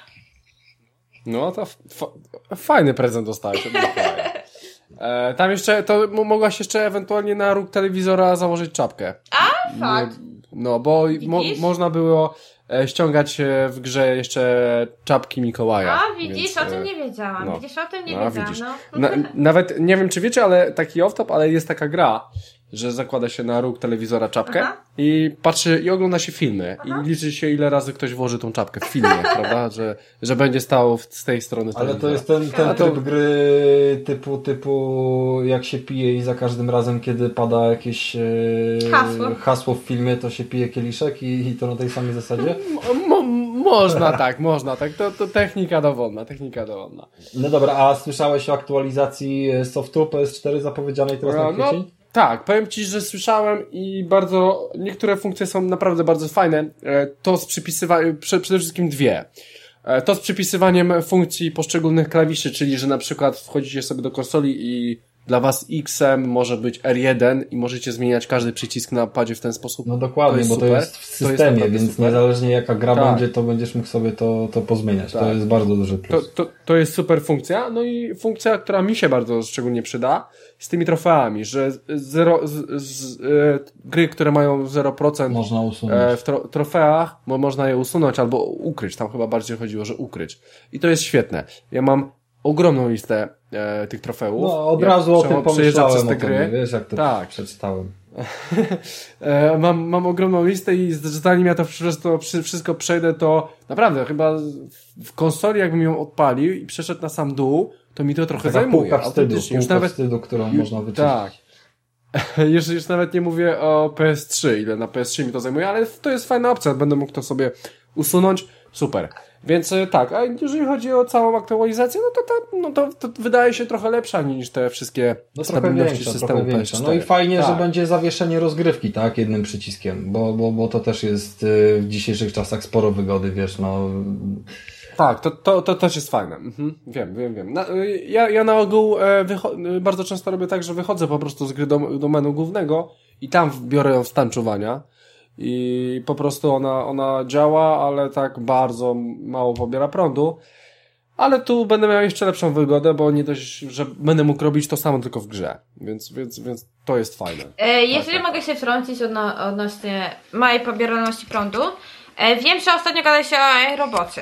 No to f- fajny prezent dostałeś. e, tam jeszcze, to mogłaś jeszcze ewentualnie na róg telewizora założyć czapkę. A, fakt. No, bo mo- można było ściągać w grze jeszcze czapki Mikołaja. A, widzisz, więc, o tym nie wiedziałam. No. Widzisz, o tym nie no, wiedziałam. No. Na, nawet, nie wiem czy wiecie, ale taki off-top, ale jest taka gra, że zakłada się na róg telewizora czapkę Aha. i patrzy, i ogląda się filmy. Aha. I liczy się ile razy ktoś włoży tą czapkę w filmie, prawda? Że, że będzie stał z tej strony Ale to jest ten, ten tryb to... gry typu, typu jak się pije i za każdym razem, kiedy pada jakieś e, hasło. hasło w filmie, to się pije kieliszek i, i to na tej samej zasadzie? Mo, można tak, można tak. To, to technika dowolna, technika dowolna. No dobra, a słyszałeś o aktualizacji softu P S cztery zapowiedzianej teraz no, na kwiecień? No, tak, powiem Ci, że słyszałem i bardzo, niektóre funkcje są naprawdę bardzo fajne. To z przypisywaniem, przede wszystkim dwie. To z przypisywaniem funkcji poszczególnych klawiszy, czyli że na przykład wchodzicie sobie do konsoli i dla Was X-em może być R jeden i możecie zmieniać każdy przycisk na padzie w ten sposób. No dokładnie, to bo super. To jest w systemie, jest więc super. Niezależnie jaka gra tak. będzie, to będziesz mógł sobie to, to pozmieniać. Tak. To jest bardzo duży plus. To, to, to jest super funkcja. No i funkcja, która mi się bardzo szczególnie przyda, z tymi trofeami, że zero, z, z, e, gry, które mają zero procent można usunąć. E, w tro, trofeach, bo można je usunąć albo ukryć. Tam chyba bardziej chodziło, że ukryć. I to jest świetne. Ja mam ogromną listę e, tych trofeów. No od razu ja o tym pomyślałem, przez te gry. Wiesz, jak to tak. przeczytałem. e, mam, mam ogromną listę i zanim ja to wszystko, wszystko przejdę, to naprawdę chyba w konsoli jakbym ją odpalił i przeszedł na sam dół, to mi to trochę Taka zajmuje. Półka wstydu, półka już nawet wstydu, którą już, można wyczyścić. Tak. już, już nawet nie mówię o P S trzy, ile na P S trzy mi to zajmuje, ale to jest fajna opcja, będę mógł to sobie usunąć, super. Więc tak, a jeżeli chodzi o całą aktualizację, no to ta, no to, to wydaje się trochę lepsza niż te wszystkie no stabilności większa, systemu P S cztery. No i fajnie, tak. że będzie zawieszenie rozgrywki, tak, jednym przyciskiem, bo, bo, bo to też jest w dzisiejszych czasach sporo wygody, wiesz, no. Tak, to, to, to też jest fajne. Mhm, wiem, wiem, wiem. Na, ja, ja na ogół e, wycho- bardzo często robię tak, że wychodzę po prostu z gry do, do menu głównego i tam biorę ją w stan czuwania i po prostu ona, ona działa, ale tak bardzo mało pobiera prądu. Ale tu będę miał jeszcze lepszą wygodę, bo nie dość, że będę mógł robić to samo tylko w grze. Więc, więc, więc to jest fajne. E, jeżeli tak, mogę się wtrącić odno- odnośnie małej pobieralności prądu. E, wiem, że ostatnio gada się o robocie.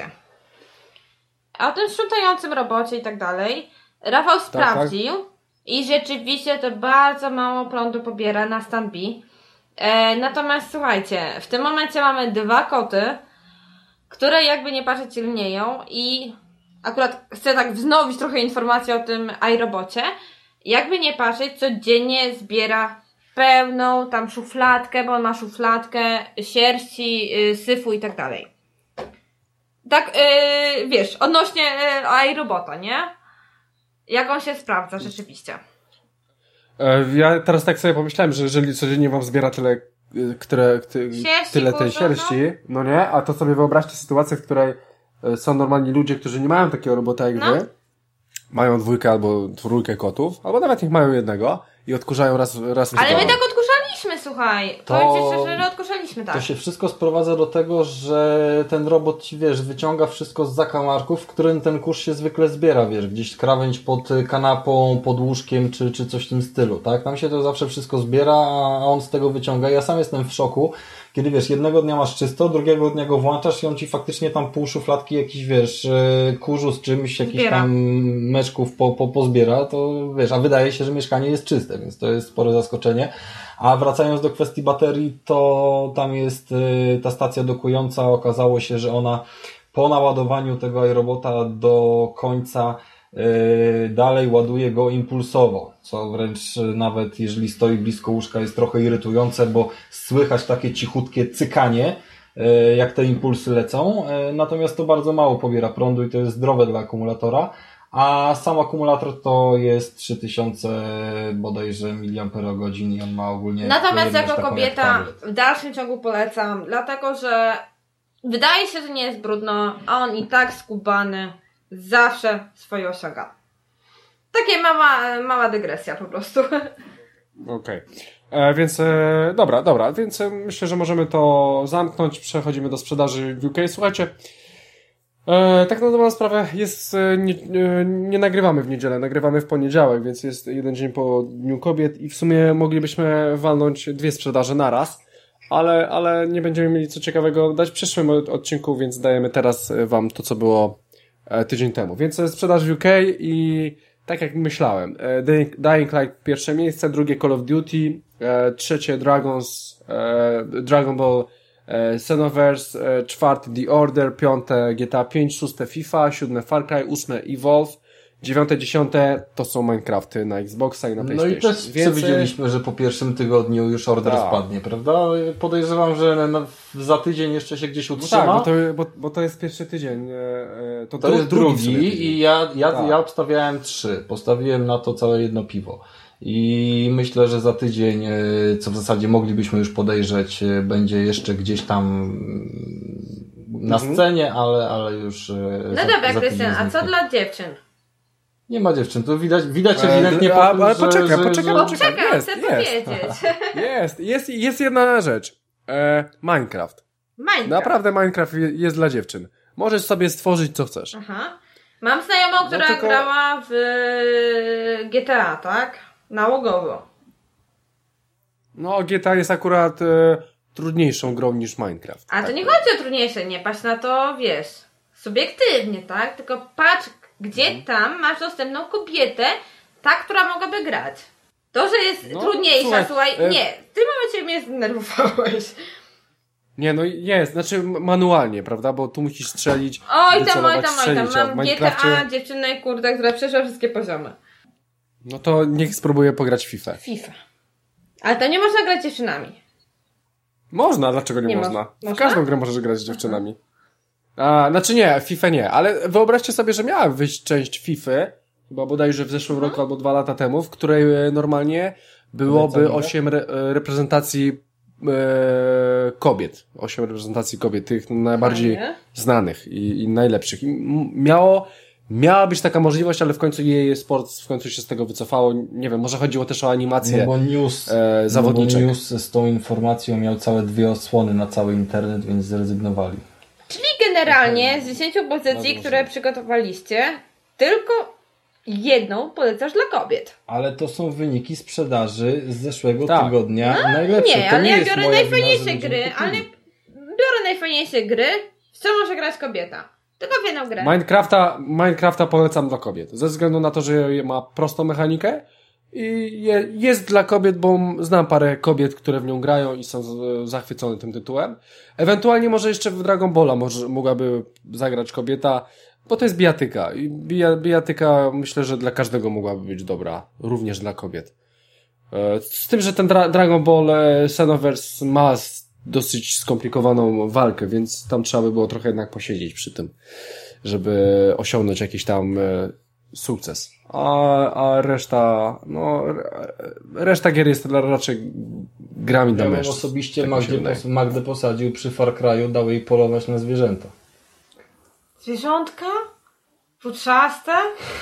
A o tym sprzątającym robocie i tak dalej. Rafał sprawdził tak, tak. i rzeczywiście to bardzo mało prądu pobiera na stan B. E, natomiast słuchajcie, w tym momencie mamy dwa koty, które jakby nie patrzeć lnieją i akurat chcę tak wznowić trochę informacji o tym iRobocie. Jakby nie patrzeć, codziennie zbiera pełną tam szufladkę, bo on ma szufladkę sierści, yy, syfu i tak dalej. Tak, yy, wiesz, odnośnie yy, iRobota, nie? Jak on się sprawdza rzeczywiście. Ja teraz tak sobie pomyślałem, że jeżeli codziennie wam zbiera tyle, które, ty, tyle tej sierści, no nie, a to sobie wyobraźcie sytuację, w której są normalni ludzie, którzy nie mają takiego robota jak no. wy, mają dwójkę albo trójkę kotów, albo nawet niech mają jednego i odkurzają raz, raz w Ale my tak odkurzaliśmy, słuchaj. To... Powiem ci szczerze, że odkurzaliśmy tak. To się wszystko sprowadza do tego, że ten robot ci, wiesz, wyciąga wszystko z zakamarków, w którym ten kurz się zwykle zbiera, wiesz, gdzieś krawędź pod kanapą, pod łóżkiem, czy, czy coś w tym stylu, tak? Tam się to zawsze wszystko zbiera, a on z tego wyciąga. Ja sam jestem w szoku, kiedy, wiesz, jednego dnia masz czysto, drugiego dnia go włączasz i on ci faktycznie tam pół szufladki jakiś, wiesz, kurzu z czymś, jakiś tam meczków po, po, pozbiera, to wiesz, a wydaje się, że mieszkanie jest czyste, więc to jest spore zaskoczenie. A wracając do kwestii baterii, to tam jest ta stacja dokująca, okazało się, że ona po naładowaniu tego iRobota do końca dalej ładuje go impulsowo, co wręcz nawet jeżeli stoi blisko łóżka jest trochę irytujące, bo słychać takie cichutkie cykanie, jak te impulsy lecą, natomiast to bardzo mało pobiera prądu i to jest zdrowe dla akumulatora, a sam akumulator to jest trzy tysiące bodajże miliamperogodzin i on ma ogólnie... Natomiast jako kobieta w dalszym ciągu polecam, dlatego że wydaje się, że nie jest brudno, a on i tak skubany zawsze swoje osiąga. Takie mała, mała dygresja po prostu. Okej. Okay. Więc e, dobra, dobra, więc e, myślę, że możemy to zamknąć. Przechodzimy do sprzedaży w U K. Słuchajcie, e, tak na dobrą sprawę jest, e, nie, e, nie nagrywamy w niedzielę, nagrywamy w poniedziałek, więc jest jeden dzień po Dniu Kobiet i w sumie moglibyśmy walnąć dwie sprzedaże naraz, ale, ale nie będziemy mieli co ciekawego dać w przyszłym odcinku, więc dajemy teraz wam to, co było tydzień temu. Więc sprzedaż w U K i tak jak myślałem, Dying Light pierwsze miejsce, drugie Call of Duty, trzecie Dragons, Dragon Ball Xenoverse, czwarte The Order, piąte G T A pięć, szóste FIFA, siódme Far Cry, ósme Evolve, dziewiąte, dziesiąte to są Minecrafty na Xboxa i na PlayStation. No i też Więcej... przewidzieliśmy, że po pierwszym tygodniu już order tak. spadnie, prawda? Podejrzewam, że na, za tydzień jeszcze się gdzieś utrzyma. No tak, bo to, bo, bo to jest pierwszy tydzień. To, to dru, jest drugi, drugi i ja, ja, tak. ja obstawiałem trzy. Postawiłem na to całe jedno piwo. I myślę, że za tydzień, co w zasadzie moglibyśmy już podejrzeć, będzie jeszcze gdzieś tam na mhm. scenie, ale, ale już... No za, dobra, Krystian, a co dla dziewczyn? Nie ma dziewczyn, to widać, widać ewidentnie ale, po ale tym, poczekaj, że, poczekaj, że... poczekaj, poczekaj, jest, chcę jest, powiedzieć. Jest, jest, jest, jest jedna rzecz. Minecraft. Minecraft. Naprawdę Minecraft jest dla dziewczyn. Możesz sobie stworzyć co chcesz. Aha. Mam znajomą, która no tylko... grała w G T A, tak? Nałogowo. No, G T A jest akurat e, trudniejszą grą niż Minecraft. A tak. to nie chodzi o trudniejsze, nie patrz na to, wiesz, subiektywnie, tak? Tylko patrz, gdzie hmm. tam masz dostępną kobietę, ta, która mogłaby grać. To, że jest no, trudniejsza, słuchaj, słuchaj e... nie, w tym momencie mnie zdenerwowałeś. Nie, no jest, znaczy manualnie, prawda, bo tu musisz strzelić, oj tam, oj tam, oj tam, mam G T A, dziewczynę, kurde, która przeszła wszystkie poziomy. No to niech spróbuję pograć w FIFA. FIFA. Ale to nie można grać z dziewczynami. Można, dlaczego nie, nie można? W każdą grę możesz grać z dziewczynami. A, znaczy nie, w FIFA nie, ale wyobraźcie sobie, że miała wyjść część FIFA, chyba bodajże w zeszłym hmm? roku albo dwa lata temu, w której normalnie byłoby osiem re- reprezentacji e, kobiet. Osiem reprezentacji kobiet, tych najbardziej Fajnie. znanych i, i najlepszych. I miało, miała być taka możliwość, ale w końcu E A Sports w końcu się z tego wycofało. Nie wiem, może chodziło też o animację no bo news, e, zawodniczek. No bo news z tą informacją miał całe dwie osłony na cały internet, więc zrezygnowali. Czyli generalnie z dziesięciu pozycji, które przygotowaliście, tylko jedną polecasz dla kobiet. Ale to są wyniki sprzedaży z zeszłego tak. tygodnia. No, najlepsze. Nie, to ale nie ja jest biorę moja najfajniejsze wina, gry, ale biorę najfajniejsze gry, w co może grać kobieta. Tylko w jedną grę. Minecrafta, Minecrafta polecam dla kobiet. Ze względu na to, że ma prostą mechanikę i je, jest dla kobiet, bo znam parę kobiet, które w nią grają i są z, zachwycone tym tytułem. Ewentualnie może jeszcze w Dragon Balla może, mogłaby zagrać kobieta, bo to jest bijatyka. I bija, bijatyka myślę, że dla każdego mogłaby być dobra. Również dla kobiet. Z tym, że ten Dra- Dragon Ball Xenoverse ma dosyć skomplikowaną walkę, więc tam trzeba by było trochę jednak posiedzieć przy tym, żeby osiągnąć jakiś tam sukces. A, a reszta, no, reszta gier jest raczej grami dla ja mężczyzn. osobiście Magdę, pos- Magdę posadził przy Far Cry'u, dał jej polować na zwierzęta. Zwierzątka? Futrzaste?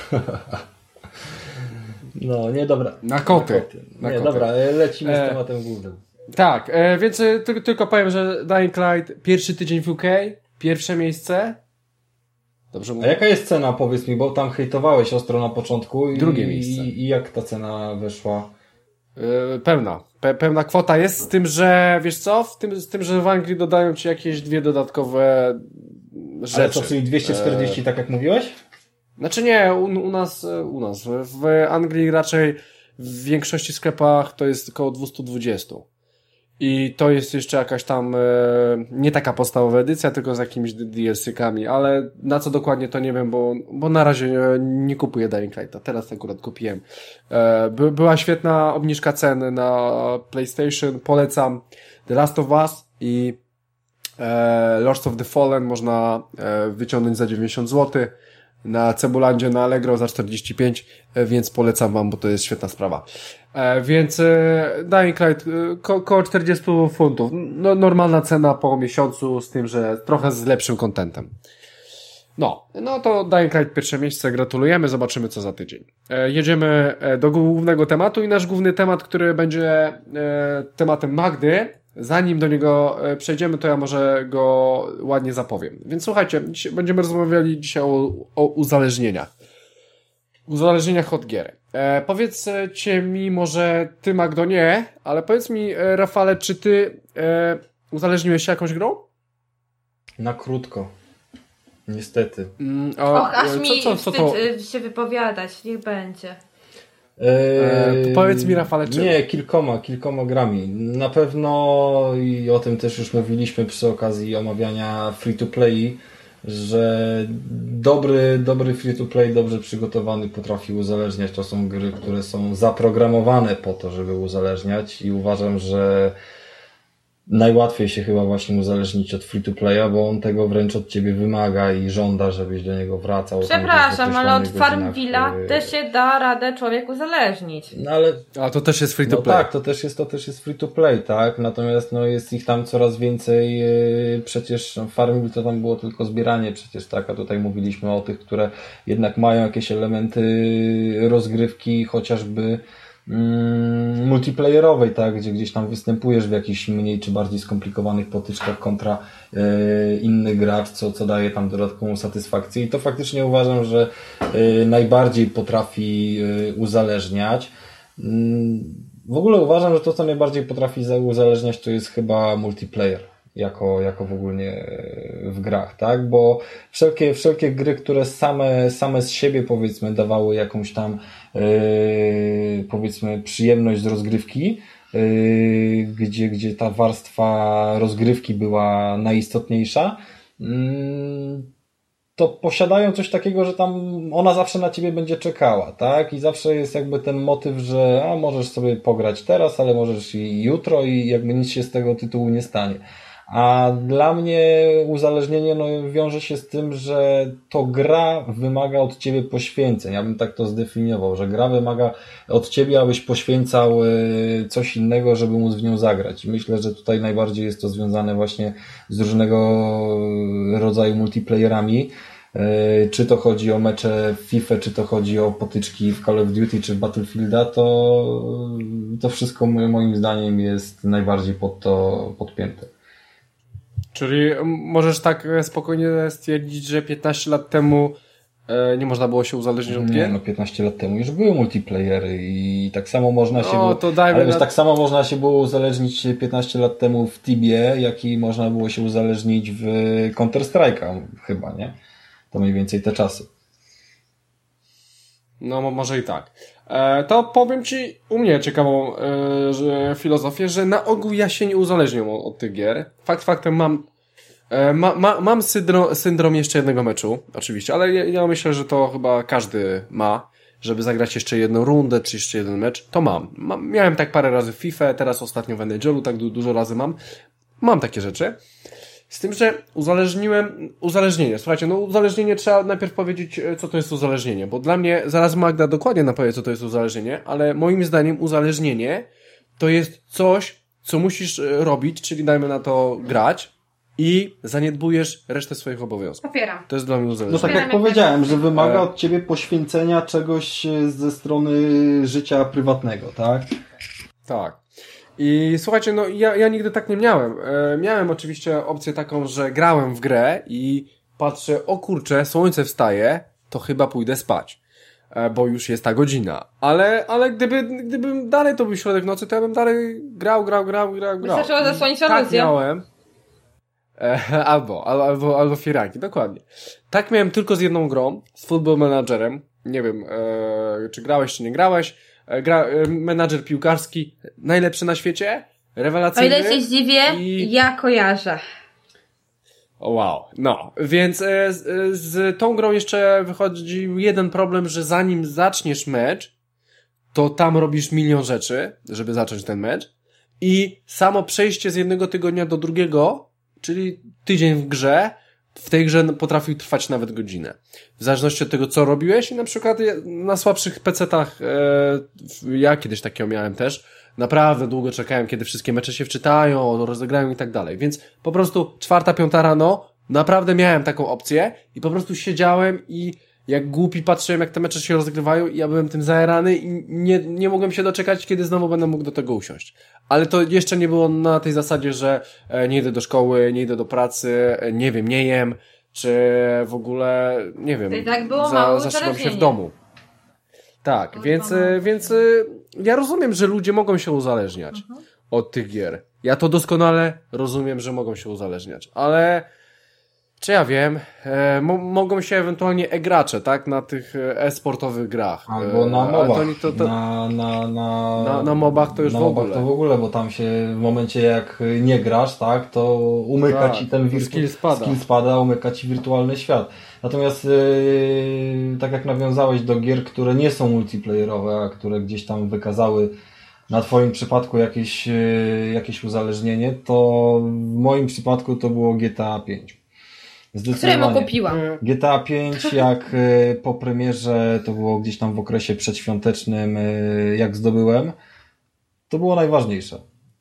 No, nie, dobra. Na koty. Na koty. Na nie, koty. dobra, lecimy e... z tematem głównym. Tak, e, więc e, tylko, tylko powiem, że Dying Light pierwszy tydzień w U K, pierwsze miejsce. Dobrze mówię? A jaka jest cena, powiedz mi, bo tam hejtowałeś ostro na początku. I, Drugie miejsce. I, i jak ta cena wyszła? E, pełna. Pe, pełna kwota jest, z tym, że wiesz co? W tym, z tym, że w Anglii dodają ci jakieś dwie dodatkowe rzeczy. Ale co, czyli dwieście czterdzieści, e... tak jak mówiłeś? Znaczy nie, u, u nas, u nas. W Anglii raczej w większości sklepach to jest około dwieście dwadzieścia. I to jest jeszcze jakaś tam, e, nie taka podstawowa edycja, tylko z jakimiś D L C-kami, ale na co dokładnie to nie wiem, bo, bo na razie nie, nie kupuję Dying Lighta. Teraz akurat kupiłem. E, by, była świetna obniżka cen na PlayStation, polecam The Last of Us i e, Lords of the Fallen można e, wyciągnąć za dziewięćdziesiąt złotych. Na Cebulandzie, na Allegro za czterdzieści pięć, więc polecam wam, bo to jest świetna sprawa. E, więc e, Dying Light e, ko- koło czterdzieści funtów. No, normalna cena po miesiącu, z tym, że trochę z lepszym kontentem. No, no to Dying Light pierwsze miejsce, gratulujemy, zobaczymy co za tydzień. E, jedziemy do głównego tematu i nasz główny temat, który będzie e, tematem Magdy. Zanim do niego przejdziemy, to ja może go ładnie zapowiem. Więc słuchajcie, będziemy rozmawiali dzisiaj o, o uzależnieniach. Uzależnieniach od gier. E, powiedzcie mi może ty, Magdo, nie, ale powiedz mi, Rafale, czy ty e, uzależniłeś się jakąś grą? Na krótko. Niestety. Mm, o, Och, aż co, mi co, co to... się wypowiadać, niech będzie. Eee, powiedz mi, Rafale, czy... Nie, kilkoma, kilkoma grami. Na pewno i o tym też już mówiliśmy przy okazji omawiania free-to-play, że dobry, dobry free-to-play, dobrze przygotowany potrafi uzależniać. To są gry, które są zaprogramowane po to, żeby uzależniać i uważam, że najłatwiej się chyba właśnie uzależnić od free-to-playa, bo on tego wręcz od ciebie wymaga i żąda, żebyś do niego wracał. Przepraszam, ale od Farmville'a yy... też się da radę człowiek uzależnić. No ale... A to też jest free-to-play. No tak, to też jest, to też jest free-to-play, tak? Natomiast no jest ich tam coraz więcej. Yy, przecież Farmville to tam było tylko zbieranie przecież, tak? A tutaj mówiliśmy o tych, które jednak mają jakieś elementy rozgrywki, chociażby multiplayerowej, tak, gdzie gdzieś tam występujesz w jakichś mniej czy bardziej skomplikowanych potyczkach kontra e, inny gracz, co, co daje tam dodatkową satysfakcję i to faktycznie uważam, że e, najbardziej potrafi e, uzależniać. W ogóle uważam, że to, co najbardziej potrafi uzależniać, to jest chyba multiplayer. Jako, jako w ogóle w grach, tak? Bo wszelkie, wszelkie gry, które same, same z siebie powiedzmy dawały jakąś tam yy, powiedzmy przyjemność z rozgrywki, yy, gdzie, gdzie ta warstwa rozgrywki była najistotniejsza, yy, to posiadają coś takiego, że tam ona zawsze na ciebie będzie czekała, tak? I zawsze jest jakby ten motyw, że a możesz sobie pograć teraz, ale możesz i jutro i jakby nic się z tego tytułu nie stanie. A dla mnie uzależnienie no, wiąże się z tym, że to gra wymaga od ciebie poświęceń. Ja bym tak to zdefiniował, że gra wymaga od ciebie, abyś poświęcał coś innego, żeby móc w nią zagrać. I myślę, że tutaj najbardziej jest to związane właśnie z różnego rodzaju multiplayerami. Czy to chodzi o mecze w FIFA, czy to chodzi o potyczki w Call of Duty, czy w Battlefielda, to, to wszystko moim zdaniem jest najbardziej pod to podpięte. Czyli możesz tak spokojnie stwierdzić, że piętnaście lat temu e, nie można było się uzależnić od gier? Nie, no piętnaście lat temu już były multiplayery i tak samo można się o, było, to dajmy ale wiesz, na... tak samo można się było uzależnić piętnaście lat temu w Tibie, jak i można było się uzależnić w Counter-Strike'a chyba, nie? To mniej więcej te czasy. No może i tak. E, to powiem Ci u mnie ciekawą e, że filozofię, że na ogół ja się nie uzależniam od, od tych gier. Fakt faktem mam e, ma, ma, mam syndrom, syndrom jeszcze jednego meczu, oczywiście, ale ja, ja myślę, że to chyba każdy ma, żeby zagrać jeszcze jedną rundę, czy jeszcze jeden mecz, to mam. mam miałem tak parę razy w FIFA, teraz ostatnio w N H L-u tak du, dużo razy mam. Mam takie rzeczy. Z tym, że uzależniłem, uzależnienie, słuchajcie, no uzależnienie trzeba najpierw powiedzieć, co to jest uzależnienie, bo dla mnie, zaraz Magda dokładnie nam powie, co to jest uzależnienie, ale moim zdaniem uzależnienie to jest coś, co musisz robić, czyli dajmy na to grać i zaniedbujesz resztę swoich obowiązków. Popieram. To jest dla mnie uzależnienie. No tak jak powiedziałem, że wymaga od ciebie poświęcenia czegoś ze strony życia prywatnego, tak? Tak. I słuchajcie, no ja, ja nigdy tak nie miałem. E, miałem oczywiście opcję taką, że grałem w grę i patrzę, o kurczę, słońce wstaje, to chyba pójdę spać, e, bo już jest ta godzina. Ale, ale gdyby, gdybym dalej to był środek nocy, to ja bym dalej grał, grał, grał, grał, grał. Wystarczyło zasłonić tak aluzję. miałem. E, albo, albo, albo firanki, dokładnie. Tak miałem tylko z jedną grą, z Football Managerem. Nie wiem, e, czy grałeś, czy nie grałeś. Gra, menadżer piłkarski, najlepszy na świecie, rewelacyjny. O ile się zdziwię, i... ja kojarzę. O wow, no, więc e, z, z tą grą jeszcze wychodzi jeden problem, że zanim zaczniesz mecz, to tam robisz milion rzeczy, żeby zacząć ten mecz i samo przejście z jednego tygodnia do drugiego, czyli tydzień w grze, w tej grze potrafił trwać nawet godzinę. W zależności od tego, co robiłeś i na przykład na słabszych pecetach, e, ja kiedyś takiego miałem też, naprawdę długo czekałem, kiedy wszystkie mecze się wczytają, rozegrają i tak dalej. Więc po prostu czwarta, piąta rano naprawdę miałem taką opcję i po prostu siedziałem i jak głupi patrzyłem, jak te mecze się rozgrywają i ja byłem tym zajarany i nie, nie mogłem się doczekać, kiedy znowu będę mógł do tego usiąść. Ale to jeszcze nie było na tej zasadzie, że nie idę do szkoły, nie idę do pracy, nie wiem, nie jem, czy w ogóle, nie wiem, I tak było za, zaszywam się w domu. Tak, było więc, więc ja rozumiem, że ludzie mogą się uzależniać uh-huh. od tych gier. Ja to doskonale rozumiem, że mogą się uzależniać, ale czy ja wiem, e, mo- mogą się ewentualnie e-gracze, tak, na tych e-sportowych grach. Albo na mobach. To, to, to... Na, na, na, na, na mobach to już na w ogóle. Na mobach to w ogóle, bo tam się w momencie jak nie grasz, tak, to umyka tak, ci ten wirtu- skill spada. skill spada, umyka ci wirtualny świat. Natomiast yy, tak jak nawiązałeś do gier, które nie są multiplayerowe, a które gdzieś tam wykazały na twoim przypadku jakieś, yy, jakieś uzależnienie, to w moim przypadku to było G T A pięć. Któremu kupiłam. G T A pięć, jak y, po premierze, to było gdzieś tam w okresie przedświątecznym, y, jak zdobyłem, to było najważniejsze.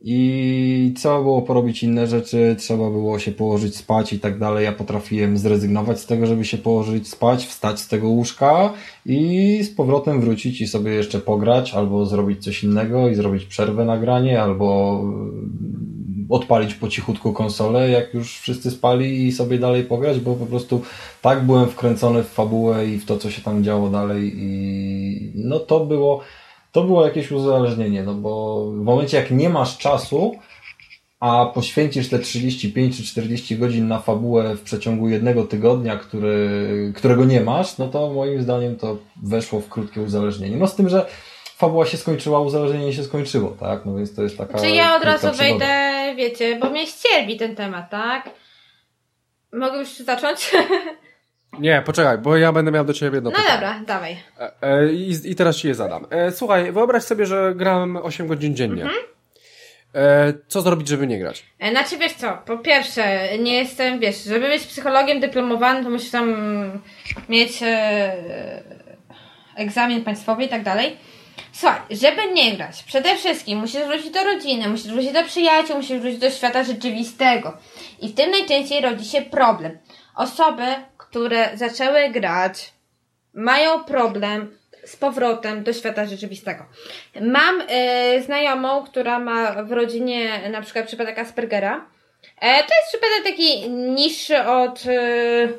I trzeba było porobić inne rzeczy, trzeba było się położyć spać i tak dalej. Ja potrafiłem zrezygnować z tego, żeby się położyć spać, wstać z tego łóżka i z powrotem wrócić i sobie jeszcze pograć, albo zrobić coś innego i zrobić przerwę na granie, albo odpalić po cichutku konsolę, jak już wszyscy spali i sobie dalej pograć, bo po prostu tak byłem wkręcony w fabułę i w to, co się tam działo dalej i no to było, to było jakieś uzależnienie, no bo w momencie jak nie masz czasu, a poświęcisz te trzydzieści pięć czy czterdzieści godzin na fabułę w przeciągu jednego tygodnia, który, którego nie masz, no to moim zdaniem to weszło w krótkie uzależnienie. No z tym, że fabuła się skończyła, uzależnienie się skończyło, tak? No więc to jest taka... Czy ja od razu wejdę, wiecie, bo mnie ścierbi ten temat, tak? Mogę już zacząć? Nie, poczekaj, bo ja będę miał do ciebie jedno No pytanie. dobra, dawaj. E, e, i, I teraz ci je zadam. E, słuchaj, wyobraź sobie, że gram osiem godzin dziennie. Mhm. E, co zrobić, żeby nie grać? E, znaczy wiesz co, po pierwsze, nie jestem, wiesz, żeby być psychologiem dyplomowanym, to musisz tam mieć e, egzamin państwowy i tak dalej. Słuchaj, żeby nie grać, przede wszystkim musisz wrócić do rodziny, musisz wrócić do przyjaciół, musisz wrócić do świata rzeczywistego. I w tym najczęściej rodzi się problem. Osoby, które zaczęły grać, mają problem z powrotem do świata rzeczywistego. Mam e, znajomą, która ma w rodzinie na przykład przypadek Aspergera. E, to jest przypadek taki niższy od e,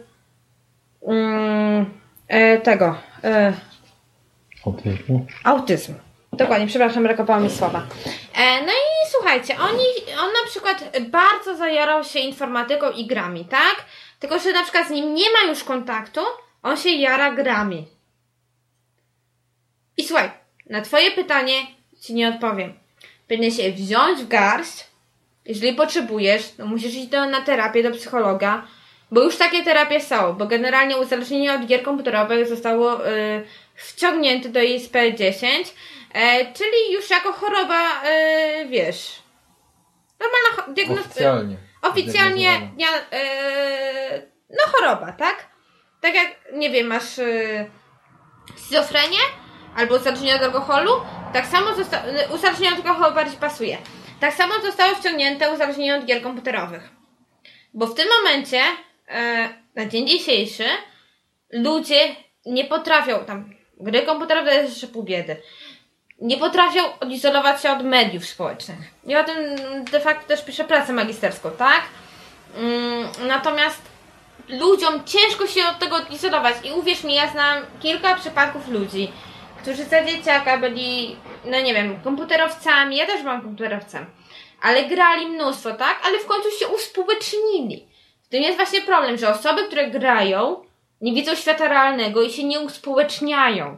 e, tego e, autyzmu. Autyzmu. Dokładnie, przepraszam, brakowało mi słowa. E, no i słuchajcie, oni, on na przykład bardzo zajarał się informatyką i grami, tak? Tylko, że na przykład z nim nie ma już kontaktu, on się jara grami. I słuchaj, na twoje pytanie ci nie odpowiem. Powinien się wziąć w garść, jeżeli potrzebujesz, to musisz iść do, na terapię do psychologa, bo już takie terapie są, bo generalnie uzależnienie od gier komputerowych zostało y, wciągnięte do I S P dziesięć, y, czyli już jako choroba, y, wiesz, normalna diagnostyka. Oficjalnie. Oficjalnie, ja, y, no choroba, tak? Tak jak, nie wiem, masz y, schizofrenię, albo uzależnienie od alkoholu, tak samo zosta- uzależnienie od alkoholu bardziej pasuje. Tak samo zostało wciągnięte uzależnienie od gier komputerowych. Bo w tym momencie, e, na dzień dzisiejszy, ludzie nie potrafią, tam, gry komputerowe to jest jeszcze pół biedy, nie potrafią odizolować się od mediów społecznych. I o tym de facto też piszę pracę magisterską, tak? Mm, natomiast ludziom ciężko się od tego odizolować i uwierz mi, ja znam kilka przypadków ludzi, którzy za dzieciaka byli, no nie wiem, komputerowcami, ja też byłam komputerowcem, ale grali mnóstwo, tak? Ale w końcu się uspołecznili. W tym jest właśnie problem, że osoby, które grają, nie widzą świata realnego i się nie uspołeczniają.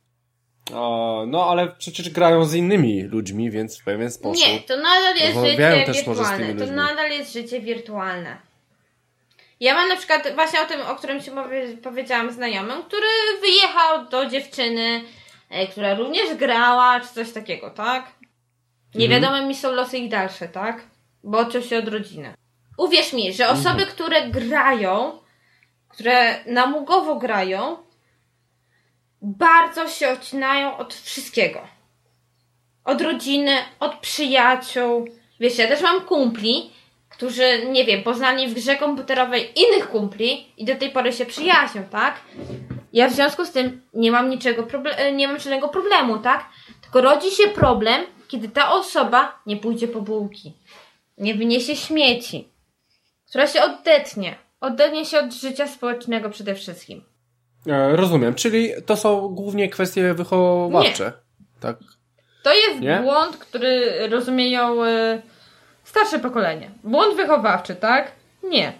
O, no, ale przecież grają z innymi ludźmi, więc w pewien sposób... Nie, to nadal jest Rozmawiają życie też może z tymi wirtualne. To ludźmi. nadal jest życie wirtualne. Ja mam na przykład właśnie o tym, o którym ci powie- powiedziałam znajomym, który wyjechał do dziewczyny, e, która również grała, czy coś takiego, tak? Nie Mhm. wiadomo mi są losy ich dalsze, tak? Bo odciął się od rodziny. Uwierz mi, że osoby, Mhm. które grają, które namugowo grają, bardzo się odcinają od wszystkiego. Od rodziny, od przyjaciół. Wiesz, ja też mam kumpli, którzy, nie wiem, poznali w grze komputerowej innych kumpli i do tej pory się przyjaźnią, tak? Ja w związku z tym nie mam niczego, proble- nie mam żadnego problemu, tak? Tylko rodzi się problem, kiedy ta osoba nie pójdzie po bułki, nie wyniesie śmieci, która się oddetnie, oddetnie się od życia społecznego przede wszystkim. E, rozumiem, czyli to są głównie kwestie wychowawcze. Nie. Tak. To jest Nie? błąd, który rozumieją y, starsze pokolenie. Błąd wychowawczy, tak? Nie.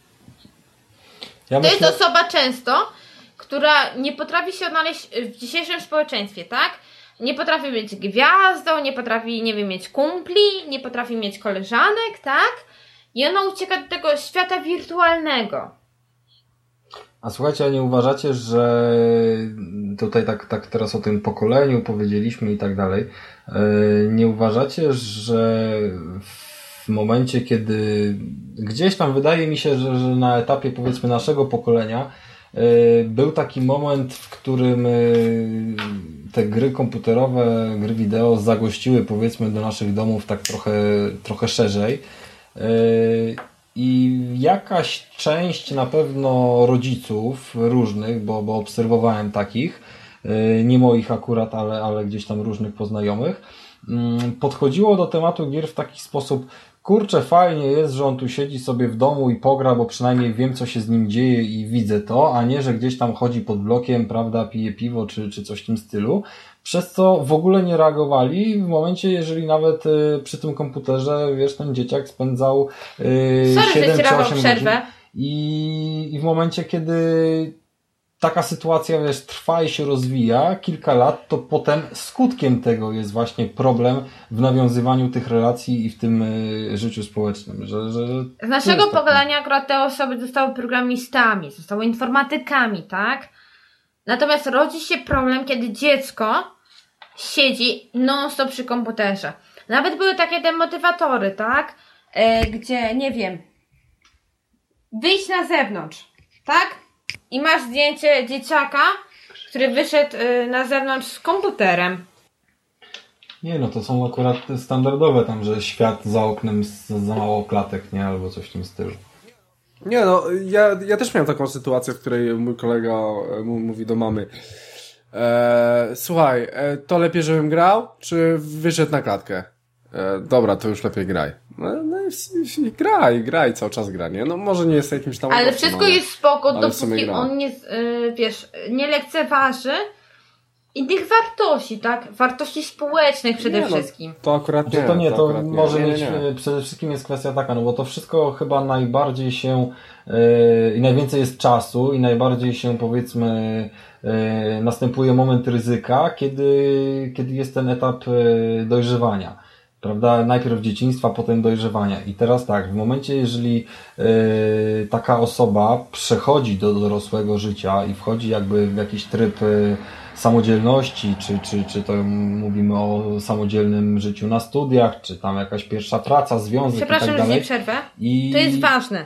Ja To myślę... jest osoba często, która nie potrafi się odnaleźć w dzisiejszym społeczeństwie, tak? Nie potrafi być gwiazdą, nie potrafi, nie wiem, mieć kumpli, nie potrafi mieć koleżanek, tak? I ona ucieka do tego świata wirtualnego. A słuchajcie, a nie uważacie, że tutaj tak, tak teraz o tym pokoleniu powiedzieliśmy i tak dalej, nie uważacie, że w momencie, kiedy gdzieś tam wydaje mi się, że, że na etapie powiedzmy naszego pokolenia był taki moment, w którym te gry komputerowe, gry wideo zagościły powiedzmy do naszych domów tak trochę, trochę szerzej. I jakaś część na pewno rodziców różnych, bo, bo obserwowałem takich, nie moich akurat, ale, ale gdzieś tam różnych poznajomych, podchodziło do tematu gier w taki sposób: kurczę, fajnie jest, że on tu siedzi sobie w domu i pogra, bo przynajmniej wiem, co się z nim dzieje i widzę to, a nie, że gdzieś tam chodzi pod blokiem, prawda, pije piwo czy, czy coś w tym stylu. Przez co w ogóle nie reagowali w momencie, jeżeli nawet y, przy tym komputerze, wiesz, ten dzieciak spędzał y, Sorry, siedem że ci czy Rafał osiem przerwę. godzin. I, I w momencie, kiedy taka sytuacja, wiesz, trwa i się rozwija kilka lat, to potem skutkiem tego jest właśnie problem w nawiązywaniu tych relacji i w tym y, życiu społecznym. Że, że Z naszego pokolenia akurat te osoby zostały programistami, zostały informatykami, tak? Natomiast rodzi się problem, kiedy dziecko siedzi non-stop przy komputerze. Nawet były takie demotywatory, tak? E, gdzie, nie wiem, wyjść na zewnątrz, tak? I masz zdjęcie dzieciaka, który wyszedł y, na zewnątrz z komputerem. Nie, no to są akurat standardowe tam, że świat za oknem z, za mało klatek, nie? Albo coś w tym stylu. Nie, no, ja, ja też miałem taką sytuację, w której mój kolega mówi do mamy: e, słuchaj, e, to lepiej, żebym grał, czy wyszedł na klatkę? E, dobra, to już lepiej graj. No, no i, i graj, graj, cały czas gra, nie? No może nie jest jakimś tam... Ale wszystko jest spoko, dopóki gra. on nie, yy, wiesz, nie lekceważy innych wartości, tak? Wartości społecznych przede nie, wszystkim. No, to akurat nie. To nie, to, to akurat może nie. mieć, nie, nie. przede wszystkim jest kwestia taka, no bo to wszystko chyba najbardziej się yy, i najwięcej jest czasu i najbardziej się, powiedzmy, yy, następuje moment ryzyka, kiedy, kiedy jest ten etap yy, dojrzewania. Prawda? Najpierw dzieciństwa, potem dojrzewania. I teraz tak, w momencie, jeżeli yy, taka osoba przechodzi do dorosłego życia i wchodzi jakby w jakiś tryb yy, samodzielności, czy, czy, czy to mówimy o samodzielnym życiu na studiach, czy tam jakaś pierwsza praca, związek i tak dalej. Przepraszam, że nie przerwę. I... To jest ważne.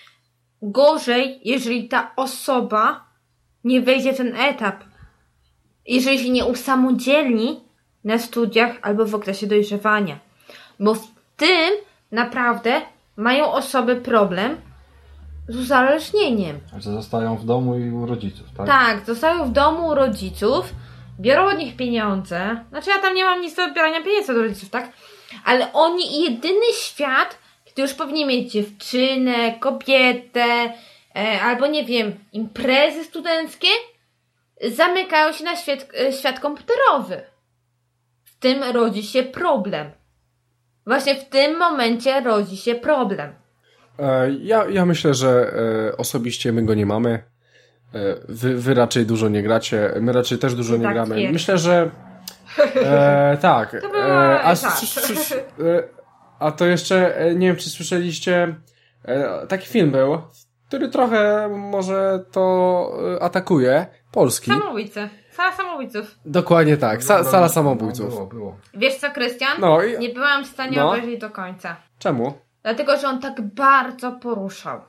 Gorzej, jeżeli ta osoba nie wejdzie w ten etap. Jeżeli się nie usamodzielni na studiach albo w okresie dojrzewania. Bo w tym naprawdę mają osoby problem z uzależnieniem. Że zostają w domu i u rodziców, tak? Tak, zostają w domu u rodziców, biorą od nich pieniądze. Znaczy ja tam nie mam nic do odbierania pieniędzy od rodziców, tak? Ale oni jedyny świat, kiedy już powinni mieć dziewczynę, kobietę, e, albo nie wiem, imprezy studenckie, zamykają się na świat, e, świat komputerowy. W tym rodzi się problem. Właśnie w tym momencie rodzi się problem. Ja, ja myślę, że osobiście my go nie mamy. Wy, wy raczej dużo nie gracie. My raczej też dużo nie tak gramy. Jest. Myślę, że e, tak. To była, e, a, tak. s, s, s, e, a to jeszcze, nie wiem, czy słyszeliście, e, taki film był, który trochę może to atakuje. Polski. Samobójcy. Sala samobójców. Dokładnie tak. Sa, sala samobójców. Było, było. Wiesz co, Krystian? No i... Nie byłam w stanie no. obejrzeć do końca. Czemu? Dlatego, że on tak bardzo poruszał.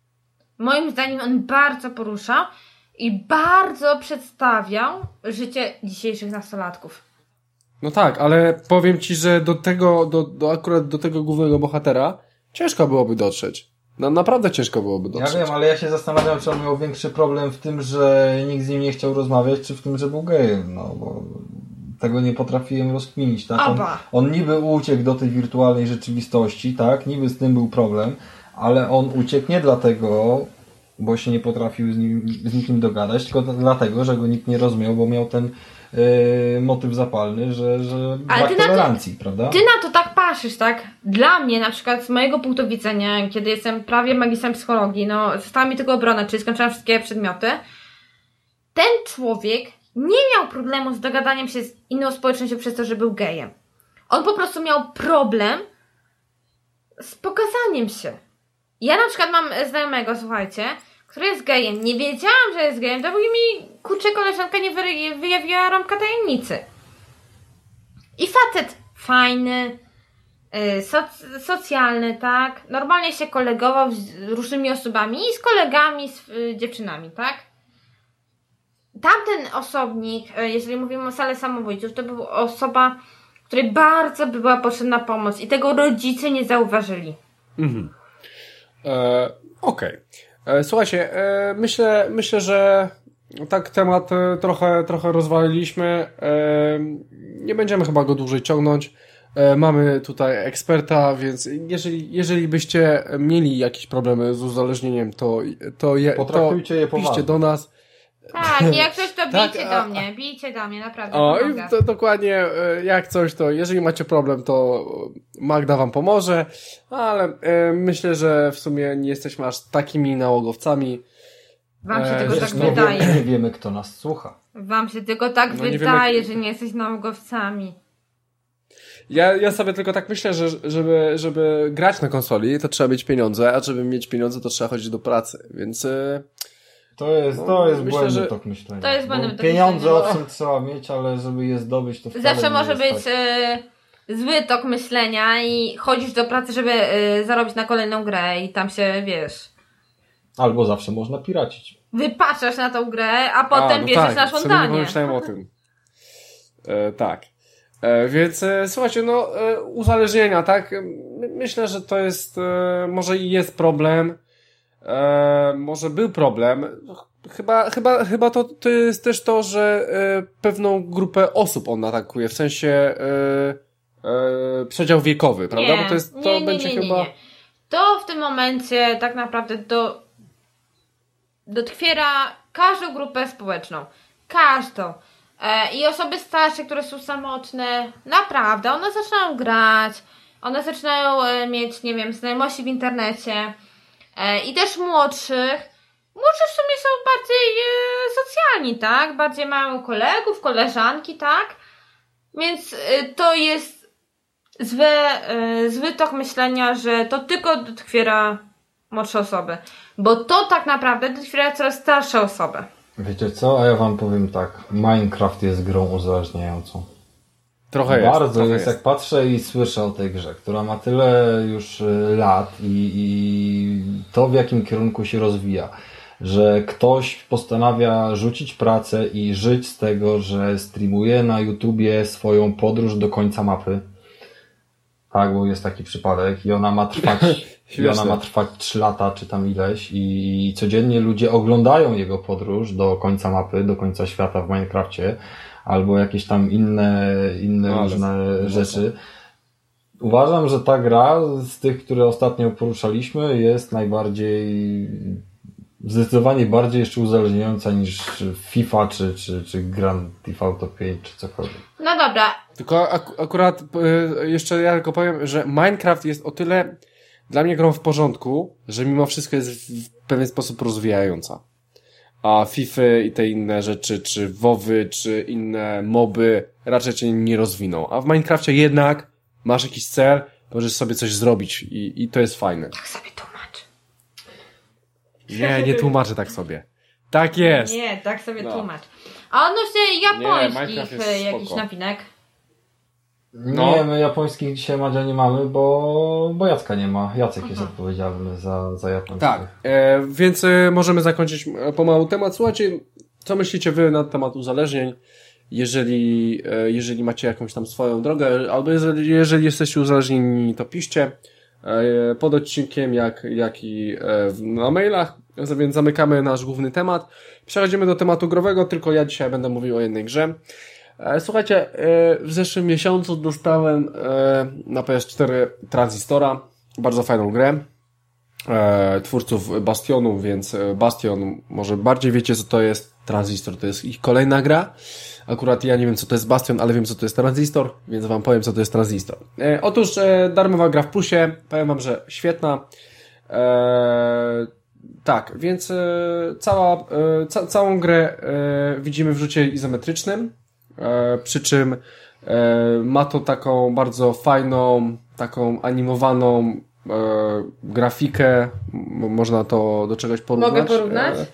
Moim zdaniem on bardzo poruszał i bardzo przedstawiał życie dzisiejszych nastolatków. No tak, ale powiem ci, że do tego, do, do akurat do tego głównego bohatera ciężko byłoby dotrzeć. No, naprawdę ciężko byłoby dotrzeć. Ja wiem, ale ja się zastanawiam, czy on miał większy problem w tym, że nikt z nim nie chciał rozmawiać, czy w tym, że był gejem, no bo tego nie potrafiłem rozkminić, tak? On, on niby uciekł do tej wirtualnej rzeczywistości, tak? Niby z tym był problem, ale on uciekł nie dlatego, bo się nie potrafił z, nim, z nikim dogadać, tylko dlatego, że go nikt nie rozumiał, bo miał ten yy, motyw zapalny, że, że brak tolerancji, to, prawda? Ty na to tak patrzysz, tak? Dla mnie, na przykład z mojego punktu widzenia, kiedy jestem prawie magistrem psychologii, no została mi tylko obrona, czyli skończyłam wszystkie przedmioty, ten człowiek nie miał problemu z dogadaniem się z inną społecznością przez to, że był gejem. On po prostu miał problem z pokazaniem się. Ja na przykład mam znajomego, słuchajcie, który jest gejem. Nie wiedziałam, że jest gejem, dopóki mi, kurczę, koleżanka nie wy- wyjawiła rąbka tajemnicy. I facet fajny, yy, soc- socjalny, tak? Normalnie się kolegował z różnymi osobami i z kolegami, z yy, dziewczynami, tak? Tamten osobnik, yy, jeżeli mówimy o salę samobójców, to była osoba, której bardzo by była potrzebna pomoc i tego rodzice nie zauważyli. Mhm. E, Okej. Okay. Słuchajcie, e, myślę, myślę, że tak temat e, trochę, trochę rozwaliliśmy. E, nie będziemy chyba go dłużej ciągnąć. E, mamy tutaj eksperta, więc jeżeli, jeżeli byście mieli jakieś problemy z uzależnieniem, to, to, je, Potraktujcie to je piszcie poważnie. do nas. Tak, jak coś to bijcie tak, a, do mnie, bijcie do mnie, naprawdę. O, i to dokładnie, jak coś, to jeżeli macie problem, to Magda wam pomoże, ale e, myślę, że w sumie nie jesteśmy aż takimi nałogowcami. Wam się Eee, tylko wiesz, tak no, wydaje. Nie, nie wiemy, kto nas słucha. Wam się tylko tak No, nie wydaje, wiemy- że nie jesteś naukowcami. Ja, ja sobie tylko tak myślę, że żeby, żeby grać na konsoli, to trzeba mieć pieniądze, a żeby mieć pieniądze, to trzeba chodzić do pracy, więc... Yy... To jest, No, to jest myślę, błędny że- tok myślenia. To jest błędny Bo tok pieniądze myślenia. owszem trzeba mieć, ale żeby je zdobyć, to wcale Zawsze nie może jest być tak. e, zły tok myślenia i chodzisz do pracy, żeby e, zarobić na kolejną grę i tam się, wiesz, Albo zawsze można piracić. wypaczasz na tą grę, a potem A, no bierzesz tak, na sobie nie żądanie. pomyślałem o tym. E, tak. E, więc e, słuchajcie, no e, uzależnienia, tak? My, myślę, że to jest, e, może i jest problem, e, może był problem. Chyba, chyba, chyba to, to jest też to, że e, pewną grupę osób on atakuje, w sensie e, e, przedział wiekowy, prawda? Nie, Bo to jest, to nie, nie, będzie nie, nie, chyba... nie. To w tym momencie tak naprawdę do, dotkwiera każdą grupę społeczną. Każdą. E, I osoby starsze, które są samotne, naprawdę, one zaczynają grać, one zaczynają e, mieć, nie wiem, znajomości w internecie. E, I też młodszych. Młodszy w sumie są bardziej e, socjalni, tak? Bardziej mają kolegów, koleżanki, tak? Więc e, to jest zły, e, zły tok myślenia, że to tylko dotkwiera młodsze osoby. Bo to tak naprawdę dotkwiera coraz starsze osoby. Wiecie co? A ja wam powiem tak. Minecraft jest grą uzależniającą. Trochę jest. Bardzo trochę jest, jak patrzę i słyszę o tej grze, która ma tyle już y, lat i, i to w jakim kierunku się rozwija, że ktoś postanawia rzucić pracę i żyć z tego, że streamuje na YouTubie swoją podróż do końca mapy. Tak, bo jest taki przypadek i ona ma trwać i ona ma trwać trzy lata, czy tam ileś i codziennie ludzie oglądają jego podróż do końca mapy, do końca świata w Minecrafcie albo jakieś tam inne, inne No, różne ale... rzeczy. Uważam, że ta gra z tych, które ostatnio poruszaliśmy, jest najbardziej, zdecydowanie bardziej jeszcze uzależniająca niż FIFA, czy, czy, czy Grand Theft Auto pięć, czy cokolwiek. No dobra. Tylko ak- akurat y, jeszcze ja tylko powiem, że Minecraft jest o tyle dla mnie grą w porządku, że mimo wszystko jest w pewien sposób rozwijająca. A FIFA i te inne rzeczy, czy WoWy, czy inne moby raczej cię nie rozwiną. A w Minecrafcie jednak masz jakiś cel, możesz sobie coś zrobić i, i to jest fajne. Tak sobie tłumacz. Nie, nie tłumaczę tak sobie. Tak jest. Nie, tak sobie No. tłumacz. A odnośnie japońskich Minecraft jest e, jakichś spoko. nawinek. Nie, No. my japońskich dzisiaj Madzia nie mamy, bo, bo Jacka nie ma. Jacek jest odpowiedzialny za, za japońskich. Tak, e, więc e, możemy zakończyć e, pomału temat. Słuchajcie, co myślicie wy na temat uzależnień? Jeżeli, e, jeżeli macie jakąś tam swoją drogę, albo jeżeli, jeżeli jesteście uzależnieni, to piszcie e, pod odcinkiem, jak, jak i e, w- na mailach. Więc zamykamy nasz główny temat. Przechodzimy do tematu growego, tylko ja dzisiaj będę mówił o jednej grze. E, Słuchajcie, e, w zeszłym miesiącu dostałem e, na P S cztery Transistora, bardzo fajną grę, e, twórców Bastionu, więc e, Bastion, może bardziej wiecie co to jest. Transistor to jest ich kolejna gra. Akurat ja nie wiem co to jest Bastion, ale wiem co to jest Transistor, więc wam powiem co to jest Transistor. E, Otóż e, darmowa gra w plusie, powiem wam, że świetna. E, tak, więc e, cała, e, ca, całą grę e, widzimy w rzucie izometrycznym. E, przy czym e, ma to taką bardzo fajną, taką animowaną e, grafikę, M- można to do czegoś porównać. Mogę porównać? E,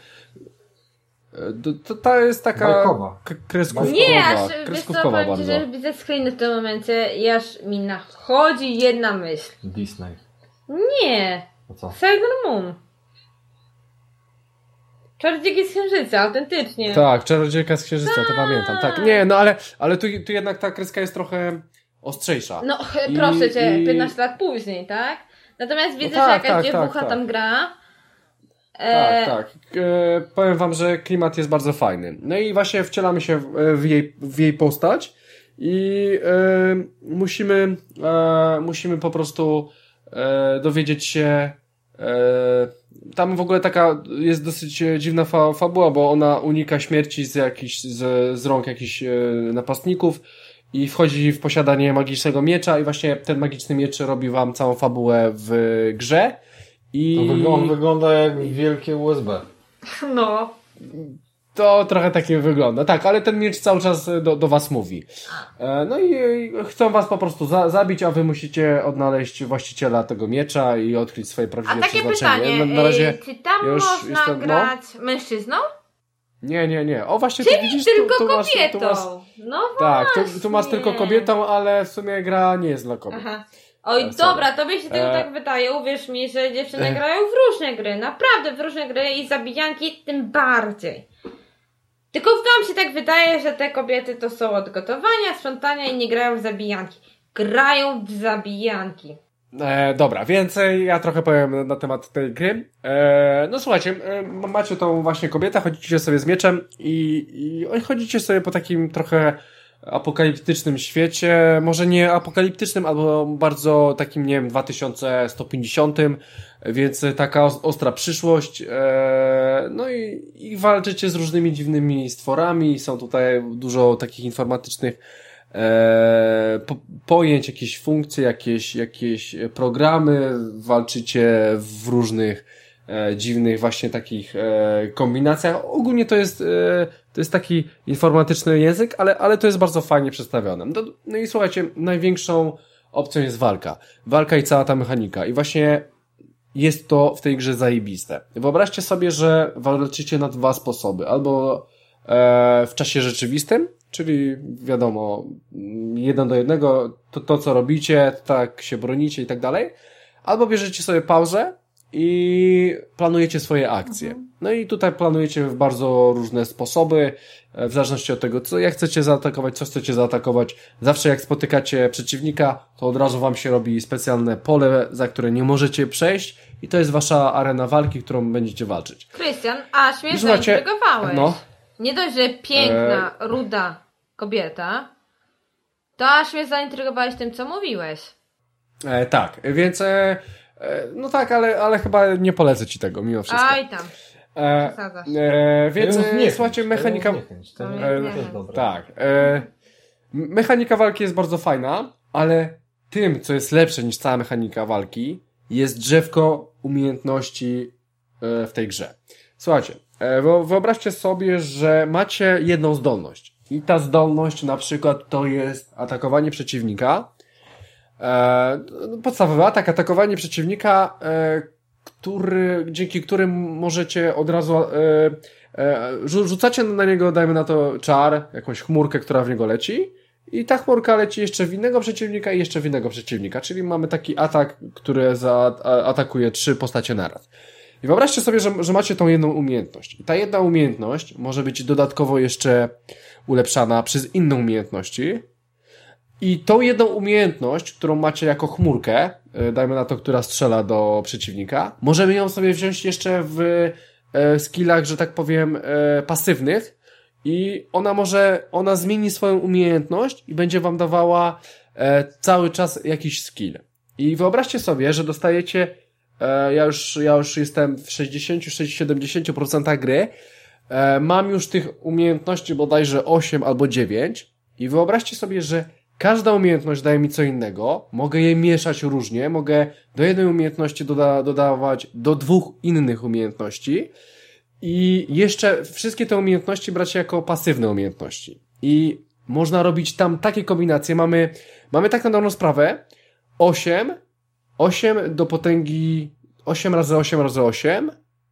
e, to, to, ta jest taka Bajkowa. k- kreskówkowa, Nie, aż wiesz co, kreskówkowa powiem ci, bardzo. że widzę screeny w tym momencie i aż mi nachodzi jedna myśl. Disney. Nie, A co? Sailor Moon. Czarodziejki z Księżyca, autentycznie. Tak, Czarodziejka z Księżyca, to pamiętam. Tak, nie, no ale, ale tu, tu jednak ta kreska jest trochę ostrzejsza. No ch- I- proszę cię, i- piętnaście lat później, tak? Natomiast widzę, tak, że jakaś tak, dziewucha tak, tak. tam gra. Tak, E, tak. E, powiem wam, że klimat jest bardzo fajny. No i właśnie wcielamy się w, w, jej, w jej postać i e, musimy, e, musimy po prostu e, dowiedzieć się. E, tam w ogóle taka jest dosyć dziwna fa, fabuła, bo ona unika śmierci z, jakichś, z, z rąk jakichś e, napastników i wchodzi w posiadanie magicznego miecza i właśnie ten magiczny miecz robi wam całą fabułę w grze. I... To wygląda, on wygląda jak wielkie U S B. No. To trochę takie wygląda. Tak, ale ten miecz cały czas do, do was mówi. E, no i, i chcą was po prostu za, zabić, a wy musicie odnaleźć właściciela tego miecza i odkryć swoje prawdziwe a takie przeznaczenie. pytanie, na, na razie czy tam już można jestem, grać no? mężczyzną? Nie, nie, nie. O właśnie, Czyli tu widzisz, tylko tu, tu kobietą. Masz, tu masz, no tak, właśnie. tu, tu masz tylko kobietą, ale w sumie gra nie jest dla kobiet. Aha. Oj, Sorry. dobra, tobie się tylko e... tak wydaje, uwierz mi, że dziewczyny e... grają w różne gry, naprawdę w różne gry i zabijanki tym bardziej. Tylko wam się tak wydaje, że te kobiety to są od gotowania, sprzątania i nie grają w zabijanki. Grają w zabijanki. E, dobra, więcej ja trochę powiem na temat tej gry. E, no słuchajcie, e, macie tą właśnie kobietę, chodzicie sobie z mieczem i, i chodzicie sobie po takim trochę apokaliptycznym świecie, może nie apokaliptycznym, albo bardzo takim, nie wiem, dwa tysiące sto pięćdziesiątym, więc taka ostra przyszłość, e, no i, i walczycie z różnymi dziwnymi stworami, są tutaj dużo takich informatycznych e, po, pojęć, jakieś funkcje, jakieś, jakieś programy, walczycie w różnych e, dziwnych właśnie takich e, kombinacjach. Ogólnie to jest e, to jest taki informatyczny język, ale, ale to jest bardzo fajnie przedstawione. No, no i słuchajcie, największą opcją jest walka. Walka i cała ta mechanika. I właśnie jest to w tej grze zajebiste. Wyobraźcie sobie, że walczycie na dwa sposoby. Albo e, w czasie rzeczywistym, czyli wiadomo, jeden do jednego, to, to co robicie, tak się bronicie i tak dalej. Albo bierzecie sobie pauzę i planujecie swoje akcje. No i tutaj planujecie w bardzo różne sposoby, w zależności od tego, co jak chcecie zaatakować, co chcecie zaatakować. Zawsze jak spotykacie przeciwnika, to od razu wam się robi specjalne pole, za które nie możecie przejść i to jest wasza arena walki, którą będziecie walczyć. Krystian, aż mnie Słuchajcie, zaintrygowałeś. no. Nie dość, że piękna, e... ruda kobieta, to aż mnie zaintrygowałeś tym, co mówiłeś. E, tak, więc e, no tak, ale, ale chyba nie polecę ci tego mimo wszystko. Aj tam. E, e, więc nie, nie słuchajcie, chęć, mechanika... Nie chęć, to e, nie jest dobre. Tak. E, mechanika walki jest bardzo fajna, ale tym, co jest lepsze niż cała mechanika walki, jest drzewko umiejętności e, w tej grze. Słuchajcie, e, wyobraźcie sobie, że macie jedną zdolność i ta zdolność na przykład to jest atakowanie przeciwnika. E, podstawowy atak, atakowanie przeciwnika, e, który, dzięki którym możecie od razu e, e, rzucacie na niego, dajmy na to czar, jakąś chmurkę, która w niego leci i ta chmurka leci jeszcze w innego przeciwnika i jeszcze w innego przeciwnika, czyli mamy taki atak, który zaatakuje trzy postacie naraz. I wyobraźcie sobie, że, że macie tą jedną umiejętność. I ta jedna umiejętność może być dodatkowo jeszcze ulepszana przez inne umiejętności. I tą jedną umiejętność, którą macie jako chmurkę, dajmy na to, która strzela do przeciwnika, możemy ją sobie wziąć jeszcze w e, skillach, że tak powiem, e, pasywnych i ona może, ona zmieni swoją umiejętność i będzie wam dawała e, cały czas jakiś skill. I wyobraźcie sobie, że dostajecie, e, ja już, ja już jestem w sześćdziesiąt do siedemdziesięciu procent gry, e, mam już tych umiejętności bodajże osiem albo dziewięć i wyobraźcie sobie, że każda umiejętność daje mi co innego, mogę je mieszać różnie, mogę do jednej umiejętności doda- dodawać do dwóch innych umiejętności i jeszcze wszystkie te umiejętności brać jako pasywne umiejętności. I można robić tam takie kombinacje, mamy, mamy tak na dobrą sprawę osiem, osiem do potęgi osiem razy osiem razy osiem,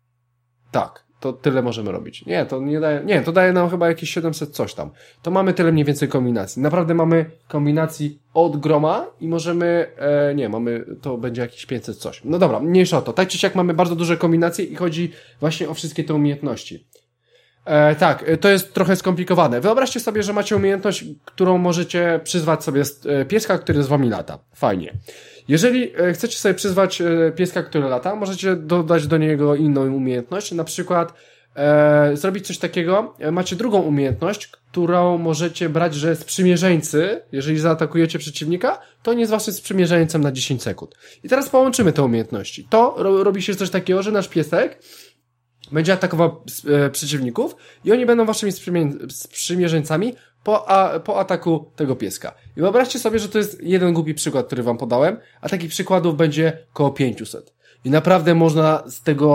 tak. To tyle możemy robić. Nie, to nie daje, nie, to daje nam chyba jakieś siedemset coś tam. To mamy tyle mniej więcej kombinacji. Naprawdę mamy kombinacji od groma i możemy, e, nie, mamy, to będzie jakieś pięćset coś. No dobra, mniejsza o to. Tak czy siak mamy bardzo duże kombinacje i chodzi właśnie o wszystkie te umiejętności. E, tak, to jest trochę skomplikowane. Wyobraźcie sobie, że macie umiejętność, którą możecie przyzwać sobie pieska, który z wami lata. Fajnie. Jeżeli chcecie sobie przyzwać pieska, który lata, możecie dodać do niego inną umiejętność, na przykład e, zrobić coś takiego, macie drugą umiejętność, którą możecie brać, że sprzymierzeńcy, jeżeli zaatakujecie przeciwnika, to nie jest waszym sprzymierzeńcem na dziesięć sekund. I teraz połączymy te umiejętności. To ro, robi się coś takiego, że nasz piesek będzie atakował e, przeciwników i oni będą waszymi sprzymierzeńcami po, a, po ataku tego pieska. I wyobraźcie sobie, że to jest jeden głupi przykład, który wam podałem, a takich przykładów będzie koło pięćset. I naprawdę można z tego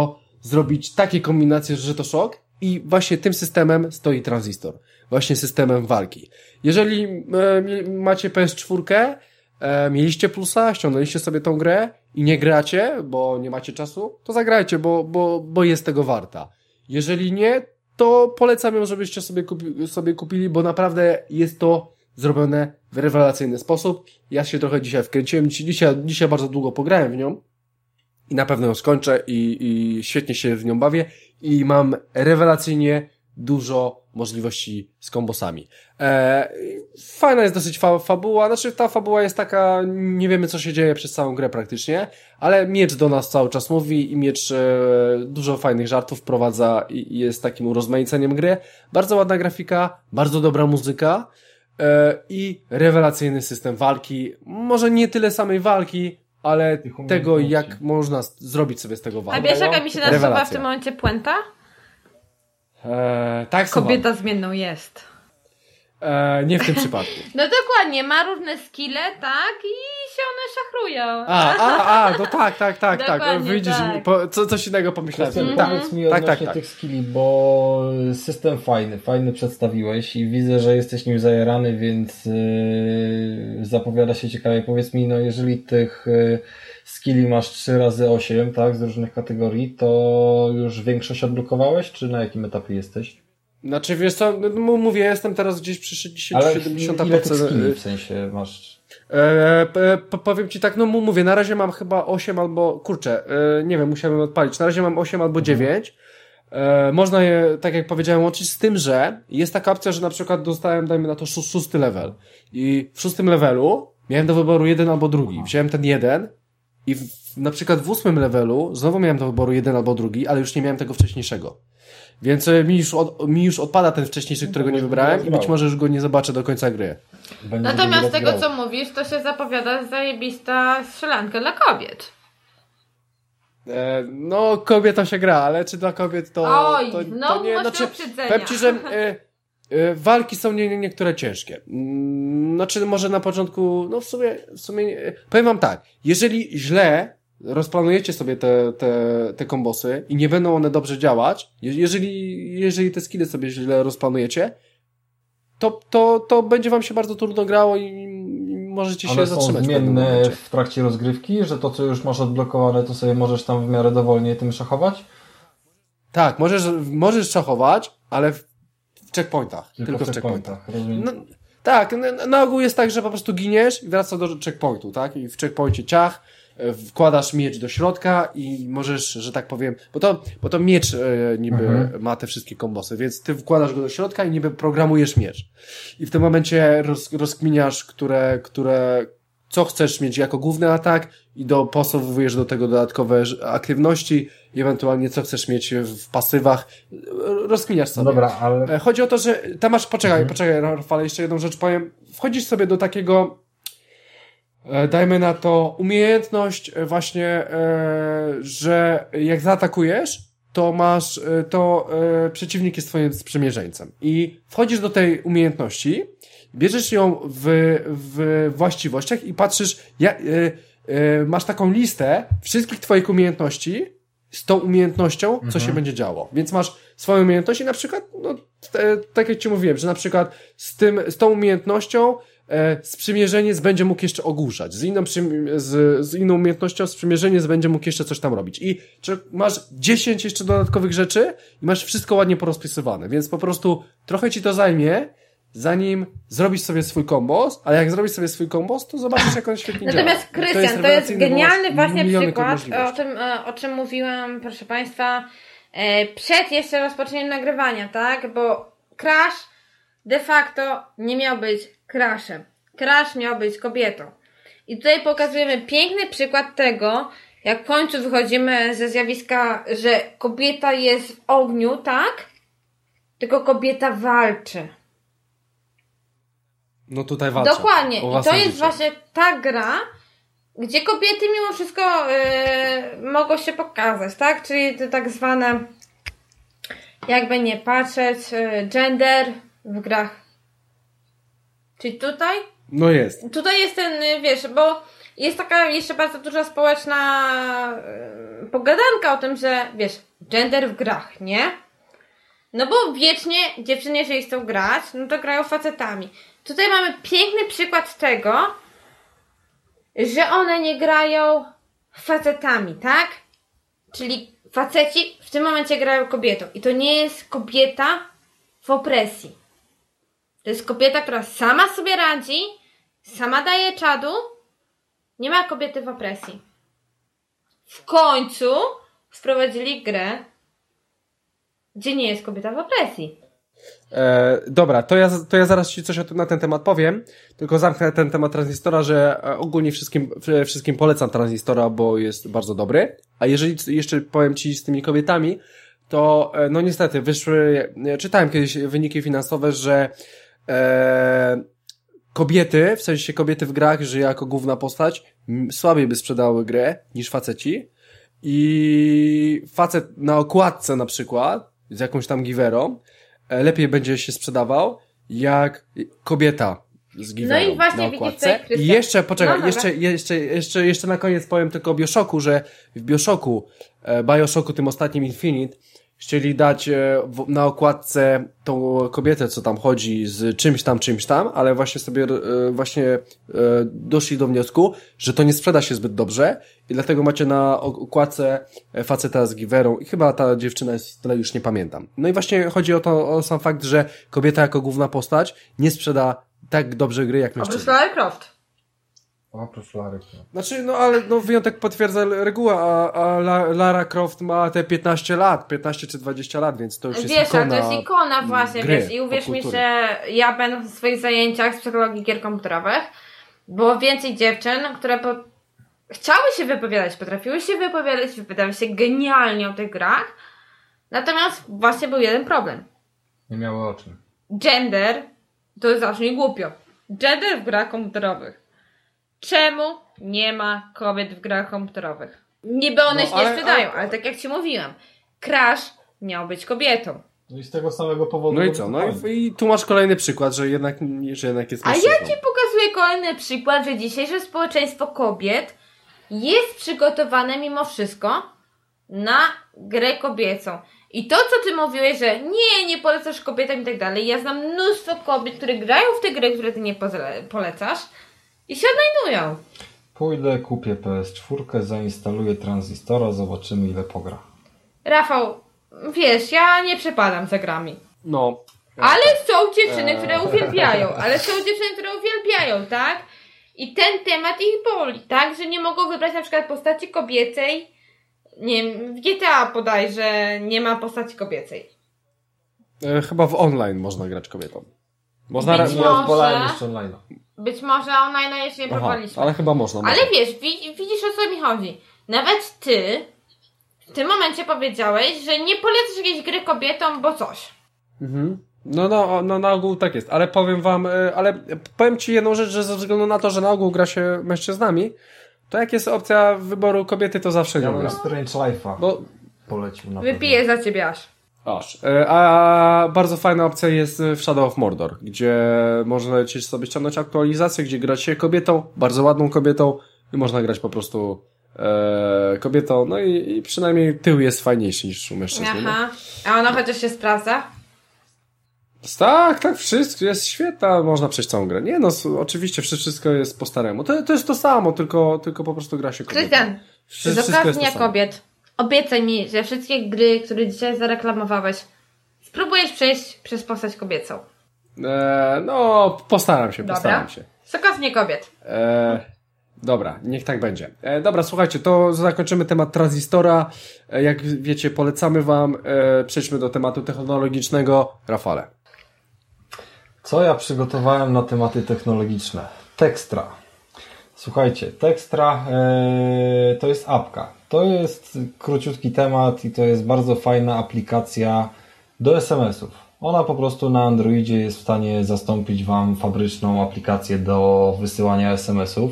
zrobić takie kombinacje, że to szok i właśnie tym systemem stoi Transistor. Właśnie systemem walki. Jeżeli e, macie P S cztery, e, mieliście plusa, ściągnęliście sobie tą grę i nie gracie, bo nie macie czasu, to zagrajcie, bo, bo, bo jest tego warta. Jeżeli nie, to polecam ją, żebyście sobie, kupi, sobie kupili, bo naprawdę jest to zrobione w rewelacyjny sposób. Ja się trochę dzisiaj wkręciłem, dzisiaj, dzisiaj bardzo długo pograłem w nią i na pewno ją skończę i, i świetnie się w nią bawię i mam rewelacyjnie dużo możliwości z kombosami. E, fajna jest dosyć fa- fabuła, znaczy ta fabuła jest taka, nie wiemy co się dzieje przez całą grę praktycznie, ale miecz do nas cały czas mówi i miecz e, dużo fajnych żartów wprowadza i, i jest takim urozmaiceniem gry. Bardzo ładna grafika, bardzo dobra muzyka e, i rewelacyjny system walki. Może nie tyle samej walki, ale tego jak można zrobić sobie z tego walkę. A wiesz jaka mi się nasuwa w tym momencie puenta? Eee, tak, kobieta słucham. zmienną jest. Eee, nie w tym przypadku. No dokładnie, ma różne skille, tak? I się one szachrują. A, a, a, no tak, tak, tak, tak. Widzisz, tak. Po, co, coś innego pomyślałem. Mm-hmm. Tak, powiedz mi tak, odnośnie tak, tak. tych skilli, bo system fajny, fajny przedstawiłeś i widzę, że jesteś nim zajarany, więc yy, zapowiada się ciekawie. Powiedz mi, no jeżeli tych yy, skilli masz trzy razy osiem, tak, z różnych kategorii, to już większość odblokowałeś, czy na jakim etapie jesteś? Znaczy, wiesz co, no, mówię, jestem teraz gdzieś przy sześćdziesiąt do siedemdziesięciu procent. Ale ile tych skilli w sensie masz? E, p- powiem ci tak, no mówię, na razie mam chyba osiem albo, kurczę, e, nie wiem, musiałem odpalić, na razie mam osiem albo dziewięć. E, można je, tak jak powiedziałem, łączyć z tym, że jest taka opcja, że na przykład dostałem, dajmy na to, szó- szósty level. I w szóstym levelu miałem do wyboru jeden albo drugi. Wziąłem ten jeden i w, na przykład w ósmym levelu znowu miałem do wyboru jeden albo drugi, ale już nie miałem tego wcześniejszego. Więc mi już, od, mi już odpada ten wcześniejszy, którego nie wybrałem i być może już go nie zobaczę do końca gry. Będzie Natomiast z tego, co mówisz, to się zapowiada zajebista strzelanka dla kobiet. E, no, kobieta się gra, ale czy dla kobiet to... Oj, to, no to nie, masz znaczy, uprzedzenia. powiem ci, że e, e, walki są nie, nie, niektóre ciężkie. Mm, znaczy, może na początku, no w sumie, w sumie e, powiem wam tak, jeżeli źle rozplanujecie sobie te, te, te kombosy i nie będą one dobrze działać, jeżeli, jeżeli te skille sobie źle rozplanujecie, to, to, to będzie wam się bardzo trudno grało i, i możecie One się zatrzymać. One są zmienne w, w trakcie rozgrywki, że to, co już masz odblokowane, to sobie możesz tam w miarę dowolnie tym szachować? Tak, możesz, możesz szachować, ale w, w checkpointach. Tylko, tylko w checkpointach. checkpointach. No, tak, na, na ogół jest tak, że po prostu giniesz i wracasz do checkpointu, tak? I w checkpoincie ciach, wkładasz miecz do środka i możesz, że tak powiem, bo to, bo to miecz e, niby mhm. ma te wszystkie kombosy, więc ty wkładasz go do środka i niby programujesz miecz. I w tym momencie roz, rozkminiasz, które, które, co chcesz mieć jako główny atak i dopasowujesz do tego dodatkowe aktywności i ewentualnie co chcesz mieć w pasywach. Rozkminiasz sobie. Dobra, ale... Chodzi o to, że tam masz, poczekaj, mhm. poczekaj, Rafale, jeszcze jedną rzecz powiem. Wchodzisz sobie do takiego, dajmy na to umiejętność właśnie, e, że jak zaatakujesz, to masz, to e, przeciwnik jest twoim sprzymierzeńcem. I wchodzisz do tej umiejętności, bierzesz ją w, w właściwościach i patrzysz, ja, e, e, masz taką listę wszystkich twoich umiejętności z tą umiejętnością, co mhm. się będzie działo. Więc masz swoją umiejętność i na przykład, no, te, tak jak ci mówiłem, że na przykład z tym, z tą umiejętnością E, sprzymierzeniec będzie mógł jeszcze ogłuszać. Z inną, z, z inną umiejętnością sprzymierzeniec będzie mógł jeszcze coś tam robić. I czy masz dziesięć jeszcze dodatkowych rzeczy i masz wszystko ładnie porozpisywane. Więc po prostu trochę ci to zajmie, zanim zrobisz sobie swój kombos, ale jak zrobisz sobie swój kombos, to zobaczysz, jak on świetnie działa. Natomiast Krystian, to jest genialny właśnie przykład, o tym, o czym mówiłam, proszę Państwa, przed jeszcze rozpoczęciem nagrywania, tak? Bo Crash de facto nie miał być Crashem. Crash miał być kobietą. I tutaj pokazujemy piękny przykład tego, jak w końcu wychodzimy ze zjawiska, że kobieta jest w ogniu, tak? Tylko kobieta walczy. No tutaj walczy. Dokładnie. I to jest życie. właśnie ta gra, gdzie kobiety mimo wszystko yy, mogą się pokazać, tak? Czyli to tak zwane, jakby nie patrzeć, yy, gender w grach. Czyli tutaj? No jest. Tutaj jest ten, wiesz, bo jest taka jeszcze bardzo duża społeczna yy, pogadanka o tym, że wiesz, gender w grach, nie? No bo wiecznie dziewczyny, jeżeli chcą grać, no to grają facetami. Tutaj mamy piękny przykład tego, że one nie grają facetami, tak? Czyli faceci w tym momencie grają kobietą. I to nie jest kobieta w opresji. To jest kobieta, która sama sobie radzi, sama daje czadu. Nie ma kobiety w opresji. W końcu wprowadzili grę, gdzie nie jest kobieta w opresji. E, dobra, to ja, to ja zaraz Ci coś na ten temat powiem, tylko zamknę ten temat Transistora, że ogólnie wszystkim, wszystkim polecam Transistora, bo jest bardzo dobry, a jeżeli jeszcze powiem Ci z tymi kobietami, to no niestety wyszły, czytałem kiedyś wyniki finansowe, że e, kobiety, w sensie kobiety w grach, że jako główna postać słabiej by sprzedały grę niż faceci i facet na okładce na przykład z jakąś tam giwerą lepiej będzie się sprzedawał jak kobieta z giwerą no i właśnie na okładce. Widzisz, I jeszcze, poczekaj, no, jeszcze, jeszcze, jeszcze, jeszcze na koniec powiem tylko o Bioshocku, że w Bioshocku, Bioshocku tym ostatnim Infinite, chcieli dać na okładce tą kobietę, co tam chodzi z czymś tam, czymś tam, ale właśnie sobie właśnie doszli do wniosku, że to nie sprzeda się zbyt dobrze i dlatego macie na okładce faceta z giwerą i chyba ta dziewczyna jest, tyle już nie pamiętam. No i właśnie chodzi o to, o sam fakt, że kobieta jako główna postać nie sprzeda tak dobrze gry jak mężczyzna. Oprócz Lara Croft. Oprócz Lary Croft. Znaczy, no ale no, wyjątek potwierdza regułę, a, a Lara Croft ma te piętnaście lat, piętnaście czy dwadzieścia lat, więc to już jest wiesz, ikona. Wiesz, to jest ikona właśnie, gry, wiesz, i uwierz mi, że ja będę w swoich zajęciach z psychologii gier komputerowych, było więcej dziewczyn, które po... chciały się wypowiadać, potrafiły się wypowiadać, wypowiadały się genialnie o tych grach, natomiast właśnie był jeden problem. Nie miały oczu. Gender, to jest zawsze głupio. Gender w grach komputerowych. Czemu nie ma kobiet w grach komputerowych? Niby one no, się ale, nie sprzedają, ale, ale tak jak Ci mówiłam, Crash miał być kobietą. No i z tego samego powodu... No i co? No i, i tu masz kolejny przykład, że jednak, że jednak jest A mężczyzną. ja Ci pokazuję kolejny przykład, że dzisiejsze społeczeństwo kobiet jest przygotowane mimo wszystko na grę kobiecą. I to, co Ty mówiłeś, że nie, nie polecasz kobietom i tak dalej. Ja znam mnóstwo kobiet, które grają w te gry, które Ty nie polecasz i się odnajdują. Pójdę, kupię P S cztery, zainstaluję Transistora, zobaczymy ile pogra. Rafał, wiesz, ja nie przepadam za grami. No. Ale są dziewczyny, które uwielbiają. Ale są dziewczyny, które uwielbiają, tak? I ten temat ich boli, tak? Że nie mogą wybrać na przykład postaci kobiecej. Nie wiem, w G T A podaj, że nie ma postaci kobiecej. E, chyba w online można grać kobietą. Można Być ra- może- Odpalałem jeszcze online'a. Być może online jeszcze nie Aha, próbowaliśmy. ale chyba można. Ale można. wiesz, wi- widzisz o co mi chodzi. Nawet ty w tym momencie powiedziałeś, że nie polecasz jakiejś gry kobietom, bo coś. Mhm. No, no, no na ogół tak jest, ale powiem wam, y, ale powiem ci jedną rzecz, że ze względu na to, że na ogół gra się mężczyznami, to jak jest opcja wyboru kobiety, to zawsze Ja nie bym gra. Strange Life'a Bo, polecił na Wypiję za ciebie aż. aż. Y, A bardzo fajna opcja jest w Shadow of Mordor, gdzie można sobie ściągnąć aktualizację, gdzie grać się kobietą, bardzo ładną kobietą i można grać po prostu e, kobietą, no i, i przynajmniej tył jest fajniejszy niż u mężczyzny. Aha. A ona chociaż się sprawdza? Tak, tak, wszystko jest świetna, można przejść całą grę. Nie no, s- oczywiście wszy- wszystko jest po staremu. To, to jest to samo, tylko, tylko po prostu gra się kobietą. Krystian, Wszy- z wszystko jest okazji to samo. kobiet, obiecaj mi, że wszystkie gry, które dzisiaj zareklamowałeś, spróbujesz przejść przez postać kobiecą. E, no, postaram się, Dobra. postaram się. Z okazji kobiet. E, dobra, niech tak będzie. E, dobra, słuchajcie, to zakończymy temat Transistora. E, jak wiecie, polecamy wam. E, przejdźmy do tematu technologicznego. Rafale. Co ja przygotowałem na tematy technologiczne? Textra. Słuchajcie, Textra yy, to jest apka. To jest króciutki temat i to jest bardzo fajna aplikacja do es em esów. Ona po prostu na Androidzie jest w stanie zastąpić Wam fabryczną aplikację do wysyłania es em esów.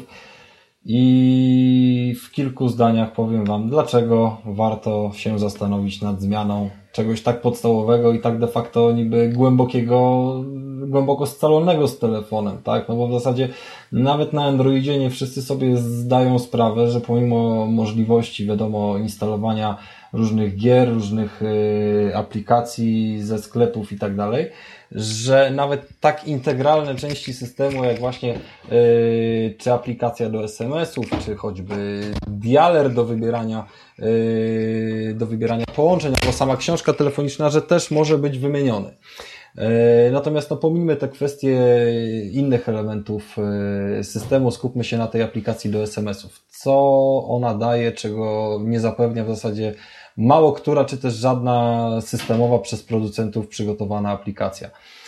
I w kilku zdaniach powiem Wam, dlaczego warto się zastanowić nad zmianą czegoś tak podstawowego i tak de facto niby głębokiego głęboko scalonego z telefonem, tak? No bo w zasadzie nawet na Androidzie nie wszyscy sobie zdają sprawę, że pomimo możliwości, wiadomo, instalowania różnych gier, różnych y, aplikacji ze sklepów i tak dalej, że nawet tak integralne części systemu, jak właśnie y, czy aplikacja do es em esów, czy choćby dialer do wybierania y, do wybierania połączeń, albo sama książka telefoniczna, że też może być wymieniony. Natomiast no, pomijmy te kwestie innych elementów systemu, skupmy się na tej aplikacji do es em esów. Co ona daje, czego nie zapewnia w zasadzie mało która, czy też żadna systemowa przez producentów przygotowana aplikacja.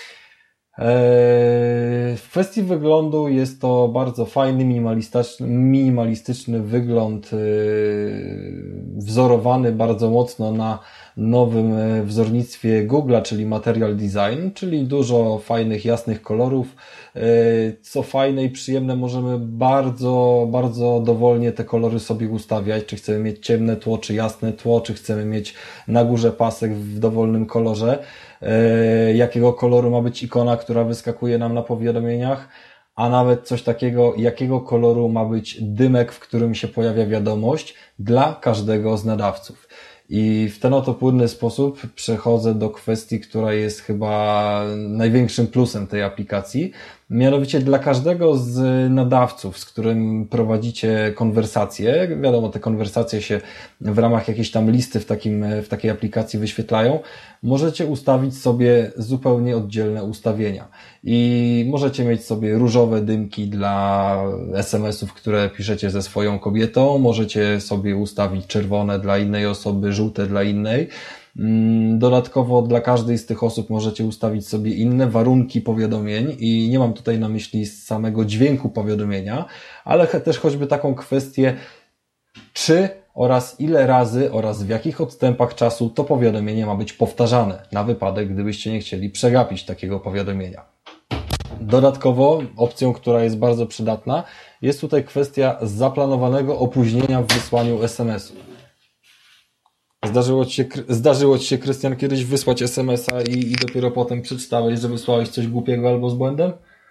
W kwestii wyglądu jest to bardzo fajny, minimalistyczny, minimalistyczny wygląd, wzorowany bardzo mocno na nowym wzornictwie Google'a, czyli Material Design, czyli dużo fajnych, jasnych kolorów. Co fajne i przyjemne, możemy bardzo, bardzo dowolnie te kolory sobie ustawiać, czy chcemy mieć ciemne tło, czy jasne tło, czy chcemy mieć na górze pasek w dowolnym kolorze, jakiego koloru ma być ikona, która wyskakuje nam na powiadomieniach, a nawet coś takiego, jakiego koloru ma być dymek, w którym się pojawia wiadomość dla każdego z nadawców. I w ten oto płynny sposób przechodzę do kwestii, która jest chyba największym plusem tej aplikacji. Mianowicie dla każdego z nadawców, z którym prowadzicie konwersacje, wiadomo, te konwersacje się w ramach jakiejś tam listy w takim, w takiej aplikacji wyświetlają, możecie ustawić sobie zupełnie oddzielne ustawienia. I możecie mieć sobie różowe dymki dla es em esów, które piszecie ze swoją kobietą, możecie sobie ustawić czerwone dla innej osoby, żółte dla innej. Dodatkowo dla każdej z tych osób możecie ustawić sobie inne warunki powiadomień i nie mam tutaj na myśli samego dźwięku powiadomienia, ale też choćby taką kwestię, czy oraz ile razy oraz w jakich odstępach czasu to powiadomienie ma być powtarzane, na wypadek, gdybyście nie chcieli przegapić takiego powiadomienia. Dodatkowo opcją, która jest bardzo przydatna, jest tutaj kwestia zaplanowanego opóźnienia w wysłaniu es em esu. Zdarzyło ci się, zdarzyło ci się, Krystian, kiedyś wysłać es em esa i, i dopiero potem przeczytałeś, że wysłałeś coś głupiego albo z błędem?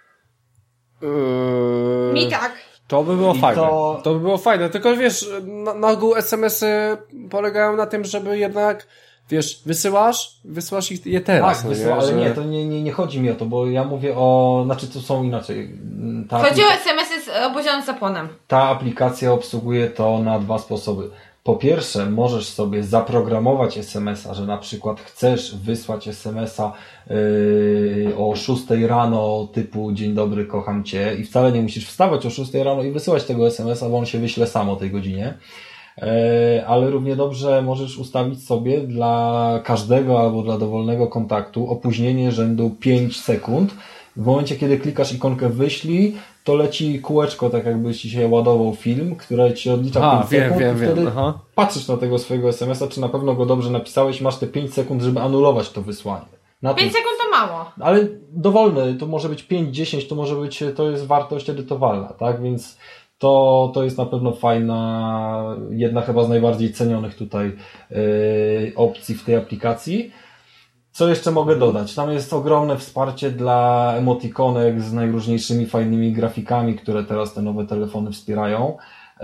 Yy... Mi tak. To by było I fajne. to... to by było fajne. Tylko wiesz, na, na ogół es em esy polegają na tym, żeby jednak, wiesz, wysyłasz, wysyłasz ich je teraz. Tak, no wysyła, nie? ale że... nie, to nie, nie, nie chodzi mi o to, bo ja mówię o, znaczy to są inaczej. Ta Chodzi aplika... o es em esy z opóźnionym zapłonem. Ta aplikacja obsługuje to na dwa sposoby. Po pierwsze, możesz sobie zaprogramować es em esa, że na przykład chcesz wysłać es em esa yy, o szóstej rano typu dzień dobry, kocham Cię i wcale nie musisz wstawać o szóstej rano i wysyłać tego es em esa, bo on się wyśle sam o tej godzinie. Yy, ale równie dobrze możesz ustawić sobie dla każdego albo dla dowolnego kontaktu opóźnienie rzędu pięć sekund. W momencie, kiedy klikasz ikonkę wyślij, to leci kółeczko, tak jakbyś ci się ładował film, które ci odlicza A, pięć wiem, sekund wiem, i wtedy wiem. Aha. patrzysz na tego swojego es em esa, czy na pewno go dobrze napisałeś, masz te pięć sekund, żeby anulować to wysłanie. Na pięć tym... sekund to mało. Ale dowolne, to może być pięć dziesięć, to może być, to jest wartość edytowalna, tak? Więc to, to jest na pewno fajna, jedna chyba z najbardziej cenionych tutaj yy, opcji w tej aplikacji. Co jeszcze mogę dodać? Tam jest ogromne wsparcie dla emotikonek z najróżniejszymi fajnymi grafikami, które teraz te nowe telefony wspierają.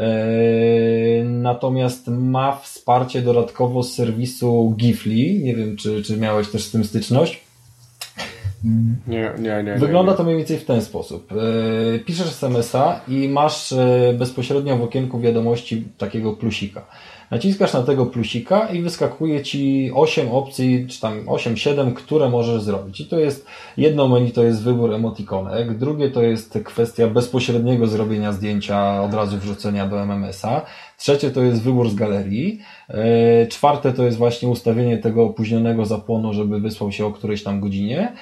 Natomiast ma wsparcie dodatkowo z serwisu Gifly. Nie wiem, czy, czy miałeś też z tym styczność. Nie, nie, nie. Wygląda nie, to mniej więcej w ten sposób. Piszesz es em esa i masz bezpośrednio w okienku wiadomości takiego plusika. Naciskasz na tego plusika i wyskakuje ci osiem opcji, czy tam osiem siedem, które możesz zrobić. I to jest jedno menu, to jest wybór emotikonek, drugie to jest kwestia bezpośredniego zrobienia zdjęcia, od razu wrzucenia do em em esa, trzecie to jest wybór z galerii, yy, czwarte to jest właśnie ustawienie tego opóźnionego zapłonu, żeby wysłał się o którejś tam godzinie,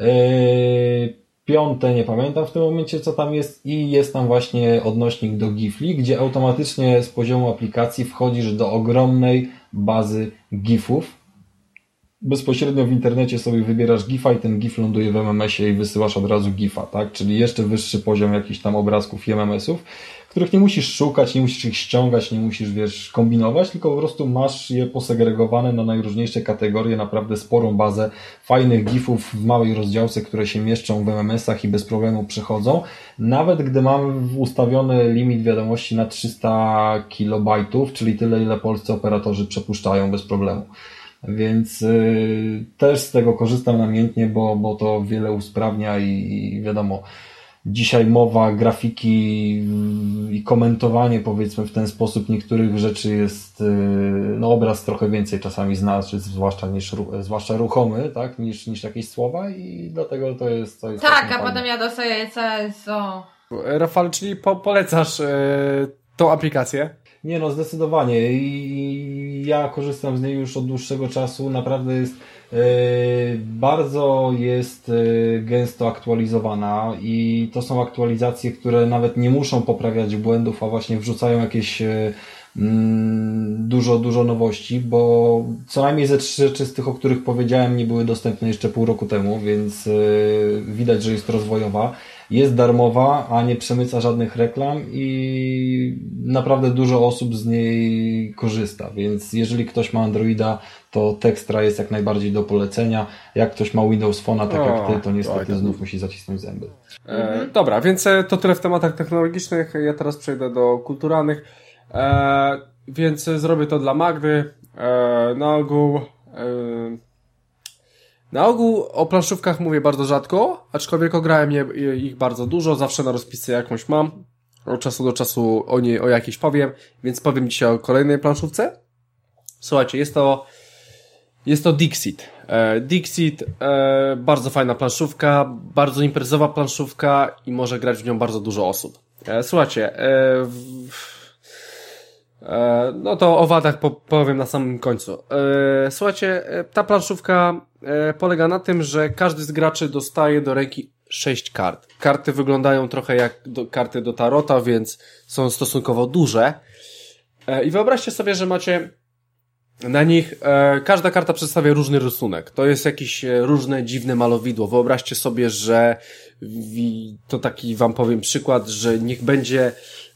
yy, piąte, nie pamiętam w tym momencie co tam jest i jest tam właśnie odnośnik do Gifly, gdzie automatycznie z poziomu aplikacji wchodzisz do ogromnej bazy gifów. bezpośrednio w internecie sobie wybierasz gifa i ten gif ląduje w M M S ie i wysyłasz od razu gifa, tak? Czyli jeszcze wyższy poziom jakichś tam obrazków i M M S ów, których nie musisz szukać, nie musisz ich ściągać, nie musisz, wiesz, kombinować, tylko po prostu masz je posegregowane na najróżniejsze kategorie, naprawdę sporą bazę fajnych gifów w małej rozdziałce, które się mieszczą w M M S ach i bez problemu przechodzą. Nawet gdy mamy ustawiony limit wiadomości na trzysta kilobajtów, czyli tyle, ile polscy operatorzy przepuszczają bez problemu. Więc yy, też z tego korzystam namiętnie, bo, bo to wiele usprawnia i, i wiadomo, dzisiaj mowa, grafiki i komentowanie, powiedzmy, w ten sposób niektórych rzeczy jest, no obraz trochę więcej czasami znaczy, zwłaszcza niż, zwłaszcza ruchomy, tak, niż, niż jakieś słowa i dlatego to jest, to jest tak, a potem ja dostaję całe co. Rafał, czyli po, polecasz yy, tą aplikację? Nie no, zdecydowanie i ja korzystam z niej już od dłuższego czasu, naprawdę jest yy, bardzo jest yy, gęsto aktualizowana i to są aktualizacje, które nawet nie muszą poprawiać błędów, a właśnie wrzucają jakieś yy, dużo, dużo nowości, bo co najmniej ze trzy rzeczy z tych, o których powiedziałem, nie były dostępne jeszcze pół roku temu, więc yy, widać, że jest rozwojowa. Jest darmowa, a nie przemyca żadnych reklam i naprawdę dużo osób z niej korzysta, więc jeżeli ktoś ma Androida, to Textra jest jak najbardziej do polecenia. Jak ktoś ma Windows Phone'a, tak o, jak ty, to niestety oj, znów musi zacisnąć zęby. E, dobra, więc to tyle w tematach technologicznych. Ja teraz przejdę do kulturalnych. E, więc zrobię to dla Magdy. E, na ogół... E, Na ogół o planszówkach mówię bardzo rzadko, aczkolwiek ograłem je, ich bardzo dużo, zawsze na rozpisce jakąś mam. Od czasu do czasu o niej o jakiejś powiem, więc powiem dzisiaj o kolejnej planszówce. Słuchajcie, jest to jest to Dixit. E, Dixit, e, bardzo fajna planszówka, bardzo imprezowa planszówka i może grać w nią bardzo dużo osób. E, słuchajcie, e, w, no to o wadach powiem na samym końcu. Słuchajcie, ta planszówka polega na tym, że każdy z graczy dostaje do ręki sześć kart. Karty wyglądają trochę jak do, karty do tarota, więc są stosunkowo duże. I wyobraźcie sobie, że macie na nich, każda karta przedstawia różny rysunek. To jest jakieś różne dziwne malowidło. Wyobraźcie sobie, że to taki wam powiem przykład, że niech będzie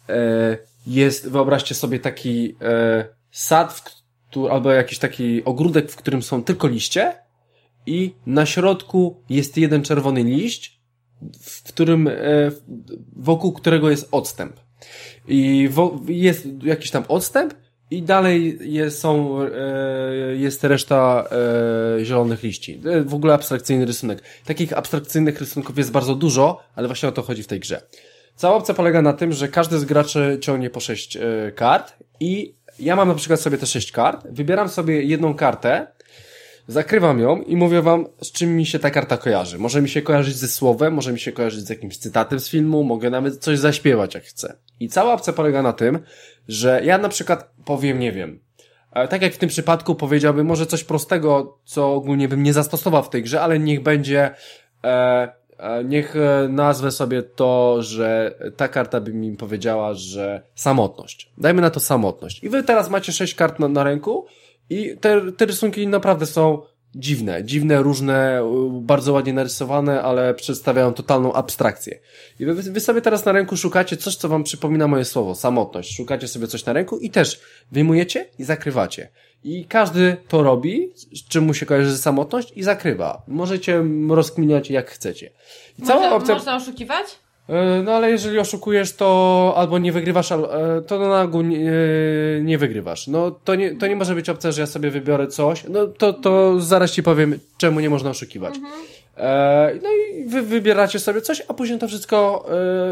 jest, wyobraźcie sobie taki e, sad, w któ- albo jakiś taki ogródek, w którym są tylko liście i na środku jest jeden czerwony liść, w którym, e, wokół którego jest odstęp. I wo- jest jakiś tam odstęp i dalej jest, są, e, jest reszta e, zielonych liści. W ogóle abstrakcyjny rysunek. Takich abstrakcyjnych rysunków jest bardzo dużo, ale właśnie o to chodzi w tej grze. Cała opcja polega na tym, że każdy z graczy ciągnie po sześć y, kart i ja mam na przykład sobie te sześć kart, wybieram sobie jedną kartę, zakrywam ją i mówię wam, z czym mi się ta karta kojarzy. Może mi się kojarzyć ze słowem, może mi się kojarzyć z jakimś cytatem z filmu, mogę nawet coś zaśpiewać jak chcę. I cała opcja polega na tym, że ja na przykład powiem, nie wiem, tak jak w tym przypadku powiedziałbym może coś prostego, co ogólnie bym nie zastosował w tej grze, ale niech będzie... E, Niech nazwę sobie to, że ta karta by mi powiedziała, że samotność. Dajmy na to samotność. I wy teraz macie sześć kart na, na ręku i te, te rysunki naprawdę są dziwne. Dziwne, różne, bardzo ładnie narysowane, ale przedstawiają totalną abstrakcję. I wy, wy sobie teraz na ręku szukacie coś, co wam przypomina moje słowo, samotność. Szukacie sobie coś na ręku i też wyjmujecie i zakrywacie. I każdy to robi, z czym mu się kojarzy samotność i zakrywa. Możecie rozkminiać jak chcecie. I cała Może, opcja... Można oszukiwać? No ale jeżeli oszukujesz, to albo nie wygrywasz, to na ogół nie, nie wygrywasz. No to nie, to nie może być opcja, że ja sobie wybiorę coś. No to, to zaraz ci powiem, czemu nie można oszukiwać. Mhm. No i wy wybieracie sobie coś, a później to wszystko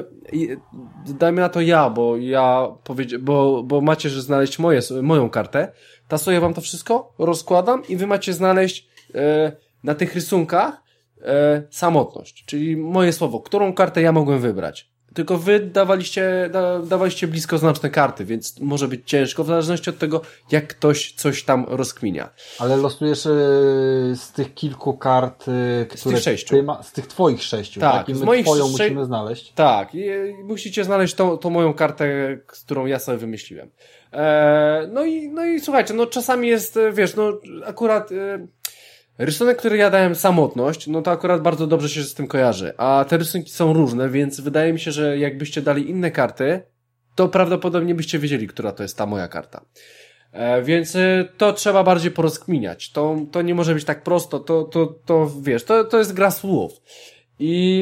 dajmy na to ja, bo ja powiedzi bo, bo macie, że znaleźć moje, moją kartę. Tasuję wam to wszystko, rozkładam i wy macie znaleźć na tych rysunkach E, samotność, czyli moje słowo, którą kartę ja mogłem wybrać. Tylko wy dawaliście, da, dawaliście bliskoznaczne karty, więc może być ciężko w zależności od tego, jak ktoś coś tam rozkminia. Ale losujesz y, z tych kilku kart, y, które z tych sześciu. Ty ma, z tych twoich sześciu, tak? tak? I z my moich twoją sze... musimy znaleźć. Tak, i, i musicie znaleźć tą, tą moją kartę, którą ja sobie wymyśliłem. E, no i, no i słuchajcie, no czasami jest, wiesz, no akurat... Y, Rysunek, który ja dałem samotność, no to akurat bardzo dobrze się z tym kojarzy. A te rysunki są różne, więc wydaje mi się, że jakbyście dali inne karty, to prawdopodobnie byście wiedzieli, która to jest ta moja karta. E, więc e, to trzeba bardziej porozkminiać. To, to nie może być tak prosto, to, to, to wiesz, to, to jest gra słów. I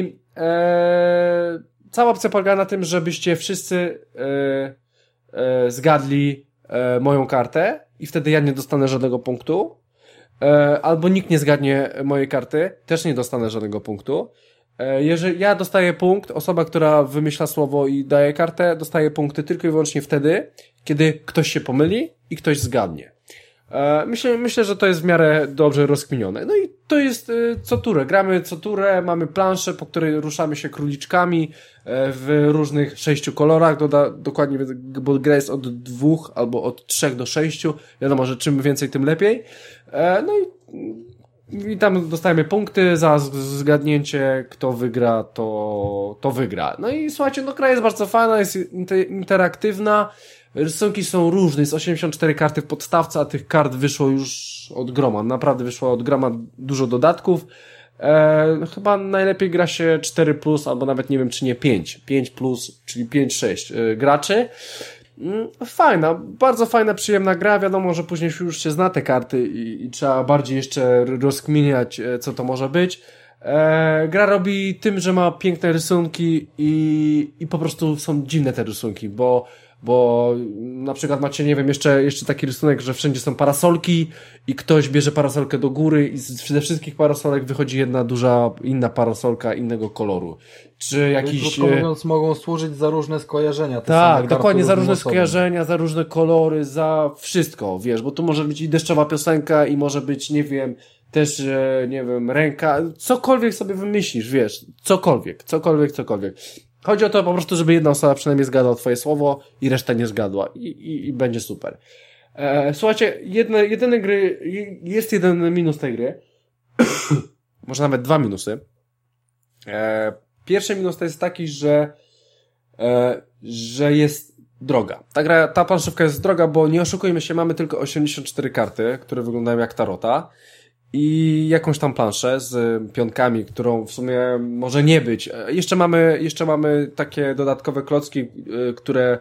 e, cała opcja polega na tym, żebyście wszyscy e, e, zgadli e, moją kartę i wtedy ja nie dostanę żadnego punktu. E, albo nikt nie zgadnie mojej karty, też nie dostanę żadnego punktu. E, jeżeli ja dostaję punkt, osoba, która wymyśla słowo i daje kartę, dostaje punkty tylko i wyłącznie wtedy, kiedy ktoś się pomyli i ktoś zgadnie. E, myślę, myślę, że to jest w miarę dobrze rozkminione. No i to jest e, co turę. Gramy co turę, mamy planszę, po której ruszamy się króliczkami e, w różnych sześciu kolorach, doda, dokładnie, bo gra jest od dwóch albo od trzech do sześciu. Wiadomo, że czym więcej, tym lepiej. E, no i I tam dostajemy punkty za zgadnięcie, kto wygra, to, to wygra. No i słuchajcie, no gra jest bardzo fajna, jest interaktywna, rysunki są różne, jest osiemdziesiąt cztery karty w podstawce, a tych kart wyszło już od groma, naprawdę wyszło od groma dużo dodatków. E, chyba najlepiej gra się cztery plus, albo nawet nie wiem czy nie pięć, pięć plus, czyli pięć sześć e, graczy. Fajna, bardzo fajna, przyjemna gra, wiadomo, że później już się zna te karty i, i trzeba bardziej jeszcze rozkminiać, co to może być. E, gra robi tym, że ma piękne rysunki i, i po prostu są dziwne te rysunki, bo bo na przykład macie, nie wiem, jeszcze, jeszcze taki rysunek, że wszędzie są parasolki i ktoś bierze parasolkę do góry i ze wszystkich parasolek wychodzi jedna duża, inna parasolka innego koloru. Czy jakiś... Krótko mówiąc, mogą służyć za różne skojarzenia. Te tak, dokładnie, za różne osobom. skojarzenia, za różne kolory, za wszystko, wiesz, bo tu może być i deszczowa piosenka i może być, nie wiem, też, nie wiem, ręka, cokolwiek sobie wymyślisz, wiesz, cokolwiek, cokolwiek, cokolwiek. Chodzi o to po prostu, żeby jedna osoba przynajmniej zgadła twoje słowo i reszta nie zgadła i, i, i będzie super. E, słuchajcie, jedne, jedyne gry, jest jeden minus tej gry, może nawet dwa minusy. E, pierwszy minus to jest taki, że e, że jest droga. Ta gra, ta planszówka jest droga, bo nie oszukujmy się, mamy tylko osiemdziesiąt cztery karty, które wyglądają jak tarota. I jakąś tam planszę z pionkami, którą w sumie może nie być. Jeszcze mamy, jeszcze mamy takie dodatkowe klocki, które,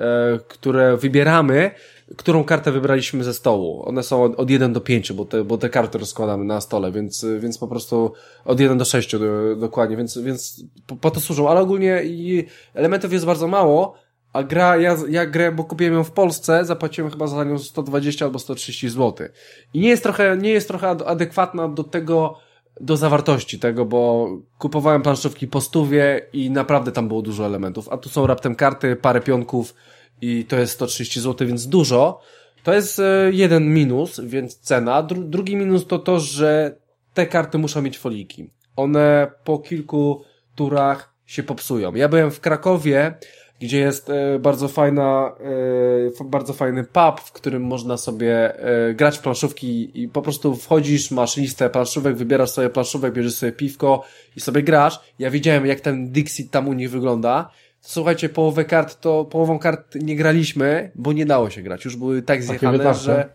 które wybieramy, którą kartę wybraliśmy ze stołu. One są od, od jeden do pięciu, bo te, bo te karty rozkładamy na stole, więc, więc po prostu od jeden do sześciu dokładnie, więc, więc po, po to służą. Ale ogólnie i elementów jest bardzo mało. A gra, ja, ja grę, bo kupiłem ją w Polsce, zapłaciłem chyba za nią sto dwadzieścia albo sto trzydzieści złotych. I nie jest trochę, nie jest trochę adekwatna do tego, do zawartości tego, bo kupowałem planszówki po stówie i naprawdę tam było dużo elementów. A tu są raptem karty, parę pionków i to jest sto trzydzieści złotych, więc dużo. To jest jeden minus, więc cena. Dru- drugi minus to to, że te karty muszą mieć foliki. One po kilku turach się popsują. Ja byłem w Krakowie, gdzie jest e, bardzo fajna, e, bardzo fajny pub, w którym można sobie e, grać w planszówki i po prostu wchodzisz, masz listę planszówek, wybierasz sobie planszówek, bierzesz sobie piwko i sobie grasz. Ja widziałem, jak ten Dixit tam u nich wygląda. Słuchajcie, połowę kart to, połową kart nie graliśmy, bo nie dało się grać. Już były tak zjechane, że...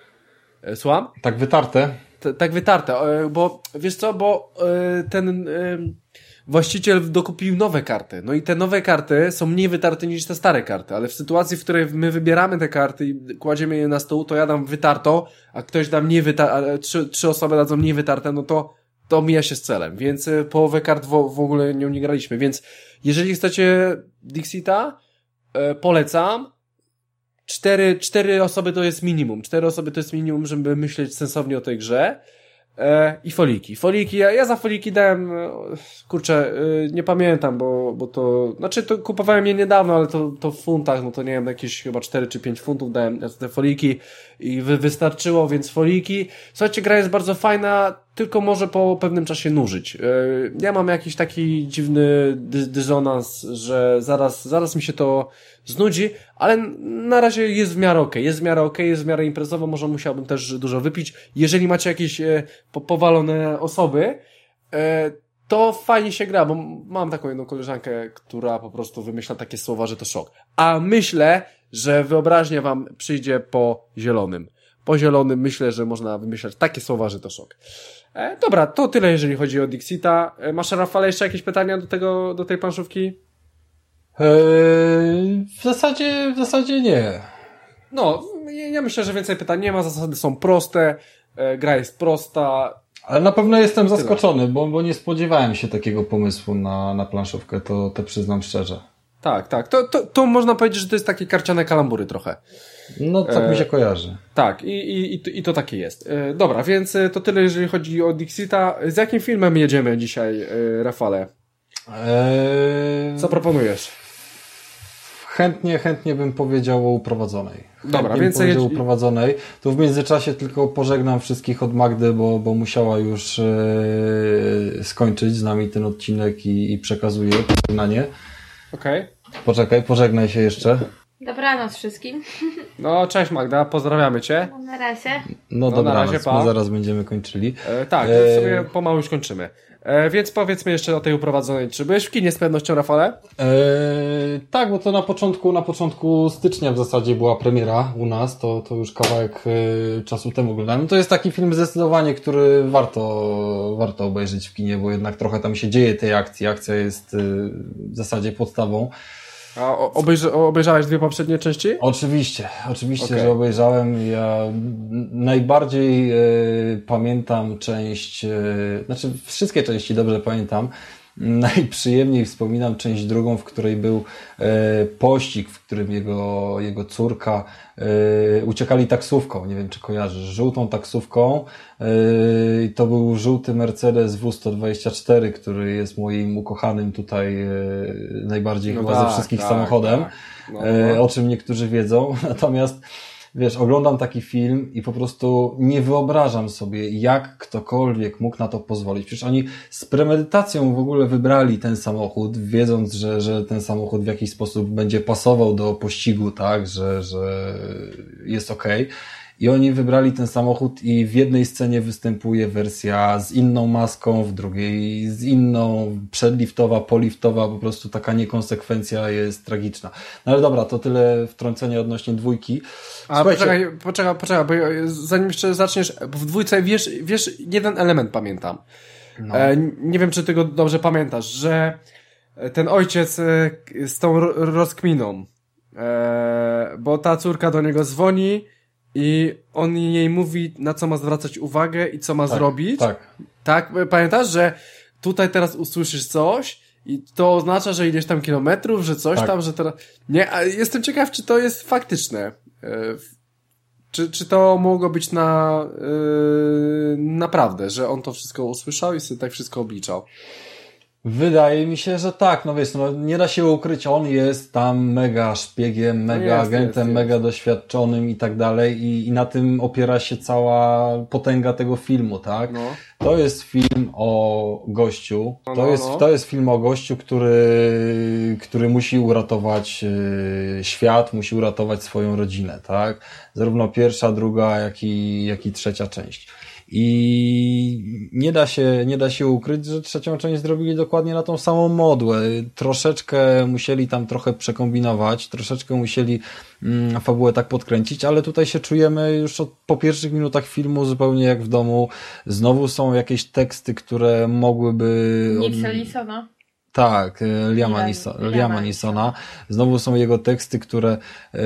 E, słucham? Tak wytarte? T- tak wytarte, e, bo wiesz co, bo e, ten... E, właściciel dokupił nowe karty. No i te nowe karty są mniej wytarte niż te stare karty, ale w sytuacji, w której my wybieramy te karty i kładziemy je na stół, to ja dam wytartą, a ktoś da mniej wytarte, trzy, trzy osoby dadzą mniej wytarte, no to to mija się z celem, więc połowę kart w, w ogóle nią nie graliśmy, więc jeżeli chcecie Dixita, e, polecam. Cztery, cztery osoby to jest minimum. Cztery osoby to jest minimum, żeby myśleć sensownie o tej grze. E, I foliki. Foliki, ja, ja za foliki dałem, kurczę, y, nie pamiętam, bo, bo to, znaczy to kupowałem je niedawno, ale to, to w funtach, no to nie wiem, jakieś chyba cztery czy pięć funtów dałem za te foliki i wy, wystarczyło, więc foliki. Słuchajcie, gra jest bardzo fajna, tylko może po pewnym czasie nużyć. Y, ja mam jakiś taki dziwny dy, dysonans, że zaraz, zaraz mi się to znudzi, ale na razie jest w miarę okej, jest w miarę okej, jest w miarę imprezowo, może musiałbym też dużo wypić. Jeżeli macie jakieś e, po, powalone osoby, e, to fajnie się gra, bo mam taką jedną koleżankę, która po prostu wymyśla takie słowa, że to szok. A myślę, że wyobraźnia wam przyjdzie po zielonym. po zielonym, myślę, że można wymyślać takie słowa, że to szok. E, dobra, to tyle, jeżeli chodzi o Dixita. E, masz, Rafale, jeszcze jakieś pytania do tego, do tej planszówki? Eee, w zasadzie, w zasadzie nie. No, ja myślę, że więcej pytań nie ma, zasady są proste, e, gra jest prosta. Ale na pewno jestem zaskoczony, bo, bo nie spodziewałem się takiego pomysłu na, na planszówkę, to, to przyznam szczerze. Tak, tak, to, to, to można powiedzieć, że to jest takie karciane kalambury trochę. No, tak e, mi się kojarzy. Tak, i, i, i, to, i to takie jest. E, dobra, więc to tyle, jeżeli chodzi o Dixita. Z jakim filmem jedziemy dzisiaj, e, Rafale? Eee... Co proponujesz? Chętnie, chętnie bym powiedział o Uprowadzonej. Chętnie Dobra, więc powiedział o Uprowadzonej. Tu w międzyczasie tylko pożegnam wszystkich od Magdy, bo, bo musiała już e, skończyć z nami ten odcinek i, i przekazuję pożegnanie. Okej. Okay. Poczekaj, pożegnaj się jeszcze. Dobranoc wszystkim. No, cześć Magda, pozdrawiamy Cię. No, na razie. No, no dobranoc, na razie, pa. My zaraz będziemy kończyli. E, tak, e... sobie pomału już kończymy. E, więc powiedzmy jeszcze o tej Uprowadzonej. Czy byłeś w kinie z pewnością, Rafale? E, tak, bo to na początku, na początku stycznia w zasadzie była premiera u nas, to, to już kawałek e, czasu temu oglądałem. To jest taki film zdecydowanie, który warto, warto obejrzeć w kinie, bo jednak trochę tam się dzieje tej akcji. Akcja jest e, w zasadzie podstawą. A obejrza, obejrzałeś dwie poprzednie części? Oczywiście, oczywiście, okay. że obejrzałem. Ja najbardziej e, pamiętam część, e, znaczy wszystkie części dobrze pamiętam. Najprzyjemniej wspominam część drugą, w której był e, pościg, w którym jego, jego córka e, uciekali taksówką. Nie wiem, czy kojarzysz. Żółtą taksówką. E, to był żółty Mercedes W sto dwadzieścia cztery, który jest moim ukochanym tutaj e, najbardziej no chyba tak, ze wszystkich tak, samochodem. Tak. No, no. E, o czym niektórzy wiedzą. Natomiast wiesz, oglądam taki film i po prostu nie wyobrażam sobie, jak ktokolwiek mógł na to pozwolić. Przecież oni z premedytacją w ogóle wybrali ten samochód, wiedząc, że, że ten samochód w jakiś sposób będzie pasował do pościgu, tak, że, że jest okej. Okay. I oni wybrali ten samochód i w jednej scenie występuje wersja z inną maską, w drugiej z inną, przedliftowa, poliftowa, po prostu taka niekonsekwencja jest tragiczna. No ale dobra, to tyle wtrącenia odnośnie dwójki. A poczekaj, poczekaj, poczekaj, bo zanim jeszcze zaczniesz, w dwójce wiesz, wiesz, jeden element pamiętam. No. E, nie wiem, czy ty go dobrze pamiętasz, że ten ojciec e, z tą rozkminą, e, bo ta córka do niego dzwoni i on jej mówi, na co ma zwracać uwagę i co ma tak, zrobić. Tak. Tak, pamiętasz, że tutaj teraz usłyszysz coś i to oznacza, że idziesz tam kilometrów, że coś tak. tam, że teraz... Nie, a jestem ciekaw, czy to jest faktyczne. Czy, czy to mogło być na yy, naprawdę, że on to wszystko usłyszał i sobie tak wszystko obliczał? Wydaje mi się, że tak. No wiesz, no, nie da się ukryć, on jest tam mega szpiegiem, mega jest, agentem, jest, mega jest. doświadczonym i tak dalej i, i na tym opiera się cała potęga tego filmu, tak? No. To jest film o gościu, no, to, no, jest, no. to jest film o gościu, który, który musi uratować yy, świat, musi uratować swoją rodzinę, tak? Zarówno pierwsza, druga, jak i, jak i trzecia część. I nie da się, nie da się ukryć, że trzecią część zrobili dokładnie na tą samą modłę. Troszeczkę musieli tam trochę przekombinować, troszeczkę musieli mm, fabułę tak podkręcić, ale tutaj się czujemy już od, po pierwszych minutach filmu zupełnie jak w domu. Znowu są jakieś teksty, które mogłyby... Nixa Lisona. Tak, Liama, Nisona, Liama Nisona. Znowu są jego teksty, które yy,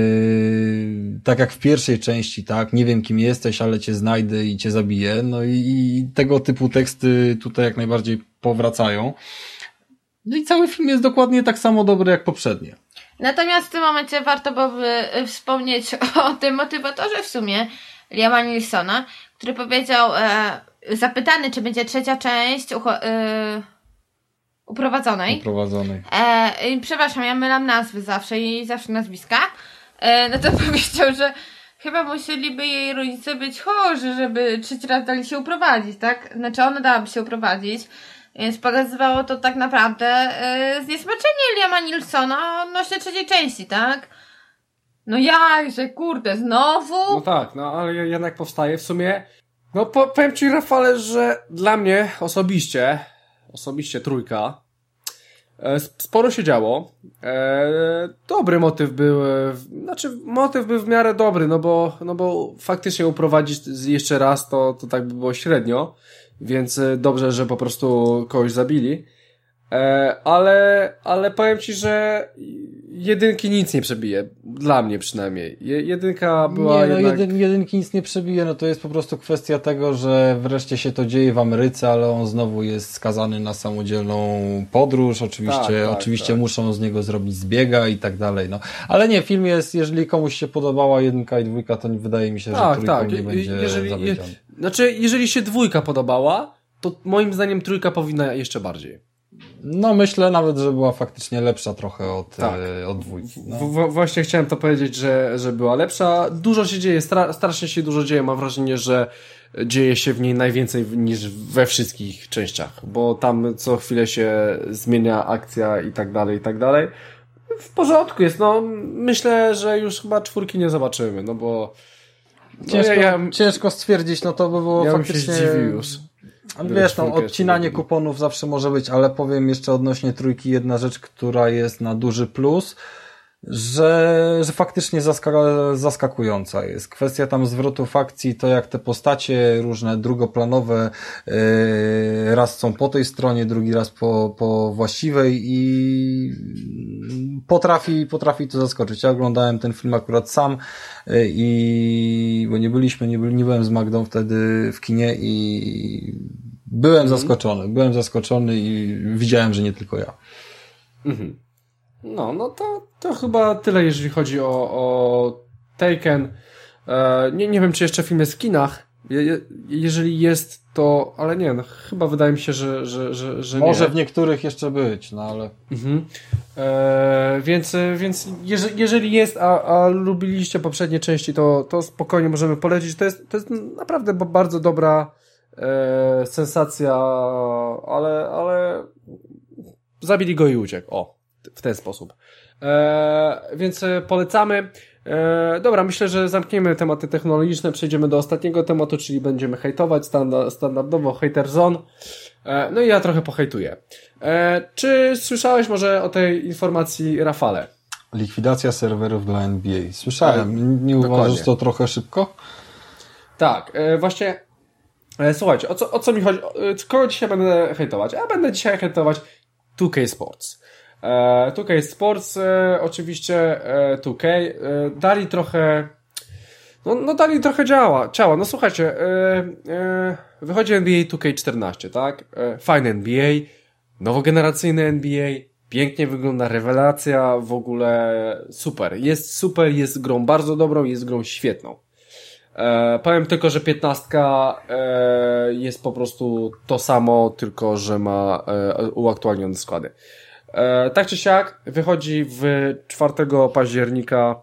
tak jak w pierwszej części, tak, nie wiem kim jesteś, ale cię znajdę i cię zabiję. No i, i tego typu teksty tutaj jak najbardziej powracają. No i cały film jest dokładnie tak samo dobry jak poprzednie. Natomiast w tym momencie warto byłoby wspomnieć o tym motywatorze w sumie Liama Nisona, który powiedział, e, zapytany, czy będzie trzecia część ucho- e, Uprowadzonej. Uprowadzonej. E, przepraszam, ja mylam nazwy zawsze i zawsze nazwiska. E, no to powiedział, że chyba musieliby jej rodzice być chorzy, żeby trzeci raz dali się uprowadzić, tak? Znaczy ona dałaby się uprowadzić. Więc pokazywało to tak naprawdę e, zniesmaczenie Liama Nilsona odnośnie trzeciej części, tak? No jakże, kurde, znowu? No tak, no ale jednak powstaje w sumie. No po, powiem ci, Rafale, że dla mnie osobiście Osobiście trójka Sporo się działo. Dobry motyw był, znaczy motyw był w miarę dobry, no bo, no bo faktycznie uprowadzić jeszcze raz to, to tak by było średnio, więc dobrze, że po prostu kogoś zabili. Ale, ale powiem Ci, że jedynki nic nie przebije. Dla mnie przynajmniej. Jedynka była nie, no jednak... jedyn, jedynki nic nie przebije, no to jest po prostu kwestia tego, że wreszcie się to dzieje w Ameryce, ale on znowu jest skazany na samodzielną podróż, oczywiście, tak, tak, oczywiście tak. muszą z niego zrobić zbiega i tak dalej, no. Ale nie, film jest, jeżeli komuś się podobała jedynka i dwójka, to wydaje mi się, że tak, trójką tak. nie będzie jeżeli, zawiedziony. Je, znaczy, jeżeli się dwójka podobała, to moim zdaniem trójka powinna jeszcze bardziej. No myślę nawet, że była faktycznie lepsza trochę od, tak. e, od dwójki. No. W, właśnie chciałem to powiedzieć, że, że była lepsza. Dużo się dzieje, stra, strasznie się dużo dzieje. Mam wrażenie, że dzieje się w niej najwięcej niż we wszystkich częściach, bo tam co chwilę się zmienia akcja i tak dalej, i tak dalej. W porządku jest, no myślę, że już chyba czwórki nie zobaczymy, no bo no, ciężko, ja, ja, ciężko stwierdzić, no to by było ja faktycznie... bym się zdziwił już. Wiesz, no, odcinanie kuponów zawsze może być, ale powiem jeszcze odnośnie trójki jedna rzecz, która jest na duży plus, że, że faktycznie zaska- zaskakująca jest. Kwestia tam zwrotów akcji, to jak te postacie różne drugoplanowe yy, raz są po tej stronie, drugi raz po, po właściwej i potrafi, potrafi to zaskoczyć. Ja oglądałem ten film akurat sam yy, i bo nie byliśmy, nie, byli, nie byłem z Magdą wtedy w kinie i byłem mhm. zaskoczony. Byłem zaskoczony i widziałem, że nie tylko ja. Mhm. No, no to, to chyba tyle, jeżeli chodzi o, o Taken. E, nie, nie wiem, czy jeszcze film jest w kinach. Je, jeżeli jest, to... Ale nie, no chyba wydaje mi się, że, że, że, że może nie. w niektórych jeszcze być, no ale... Mhm. E, więc więc jeżeli, jeżeli jest, a, a lubiliście poprzednie części, to, to spokojnie możemy polecić. To jest, to jest naprawdę bardzo dobra e, sensacja, ale, ale zabili go i uciekł. O. W ten sposób. E, więc polecamy. E, dobra, myślę, że zamkniemy tematy technologiczne, przejdziemy do ostatniego tematu, czyli będziemy hejtować standard, standardowo hater zone. E, no i ja trochę pohejtuję. E, czy słyszałeś może o tej informacji, Rafale? Likwidacja serwerów dla N B A. Słyszałem. Nie Dokładnie. uważasz to trochę szybko? Tak, e, właśnie e, słuchajcie, o co, o co mi chodzi? Kogo dzisiaj będę hejtować? Ja będę dzisiaj hejtować two K Sports. two K Sports, e, oczywiście e, two K e, dali trochę no, no dali trochę działa, ciała. No słuchajcie, e, e, wychodzi N B A two K czternaście, tak? E, fajny N B A, nowogeneracyjny N B A, pięknie wygląda, rewelacja, w ogóle super. Jest super, jest grą bardzo dobrą, jest grą świetną. E, powiem tylko, że piętnastka e, jest po prostu to samo, tylko że ma e, uaktualnione składy. E, tak czy siak, wychodzi w czwartego października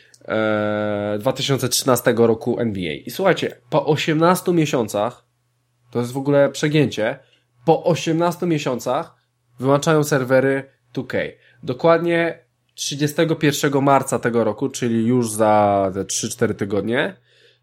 e, dwa tysiące trzynastego roku N B A. I słuchajcie, po osiemnastu miesiącach, to jest w ogóle przegięcie, po osiemnastu miesiącach wyłączają serwery two K. Dokładnie trzydziestego pierwszego marca tego roku, czyli już za te trzy cztery tygodnie,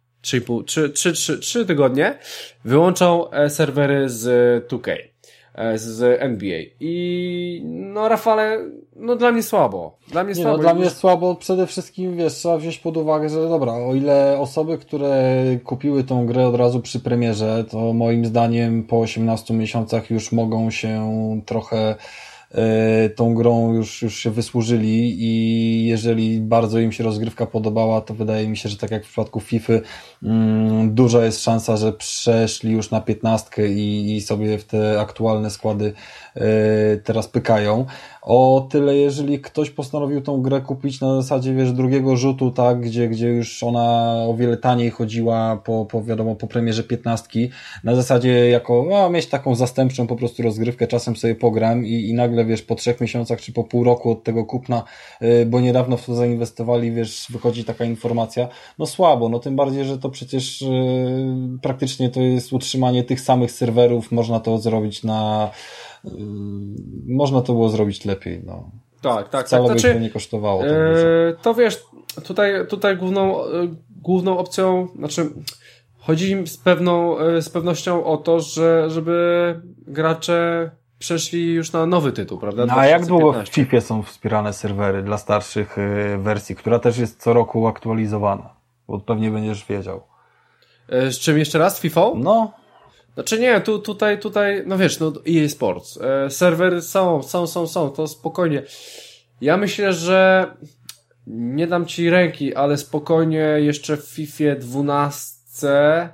trzy tygodnie, wyłączą serwery z two K. Z N B A. I no Rafale, no dla mnie słabo. Dla mnie nie, słabo. No, dla mnie słabo przede wszystkim, wiesz, trzeba wziąć pod uwagę, że dobra, o ile osoby, które kupiły tą grę od razu przy premierze, to moim zdaniem po osiemnastu miesiącach już mogą się trochę tą grą już, już się wysłużyli i jeżeli bardzo im się rozgrywka podobała, to wydaje mi się, że tak jak w przypadku FIFA mm, duża jest szansa, że przeszli już na piętnastkę i, i sobie w te aktualne składy y, teraz pykają. O tyle, jeżeli ktoś postanowił tą grę kupić na zasadzie, wiesz, drugiego rzutu, tak, gdzie, gdzie już ona o wiele taniej chodziła po, po wiadomo, po premierze piętnastki, na zasadzie jako, no, mieć taką zastępczą po prostu rozgrywkę, czasem sobie pogram i, i nagle, wiesz, po trzech miesiącach czy po pół roku od tego kupna, yy, bo niedawno w to zainwestowali, wiesz, wychodzi taka informacja, no słabo, no tym bardziej, że to przecież yy, praktycznie to jest utrzymanie tych samych serwerów, można to zrobić na można to było zrobić lepiej, no. Tak, tak. Wcale tak. by Znaczy, to nie kosztowało. Tak yy, to wiesz, tutaj, tutaj główną, yy, główną opcją, znaczy chodzi im z pewną, yy, z pewnością o to, że, żeby gracze przeszli już na nowy tytuł, prawda? No a jak długo w FIFA są wspierane serwery dla starszych y, wersji, która też jest co roku aktualizowana? Bo pewnie będziesz wiedział. E, z czym jeszcze raz? FIFA? No. Znaczy nie, tu, tutaj, tutaj, no wiesz, no E A Sports. E, serwery są, są, są, są, to spokojnie. Ja myślę, że nie dam ci ręki, ale spokojnie jeszcze w FIFA dwanaście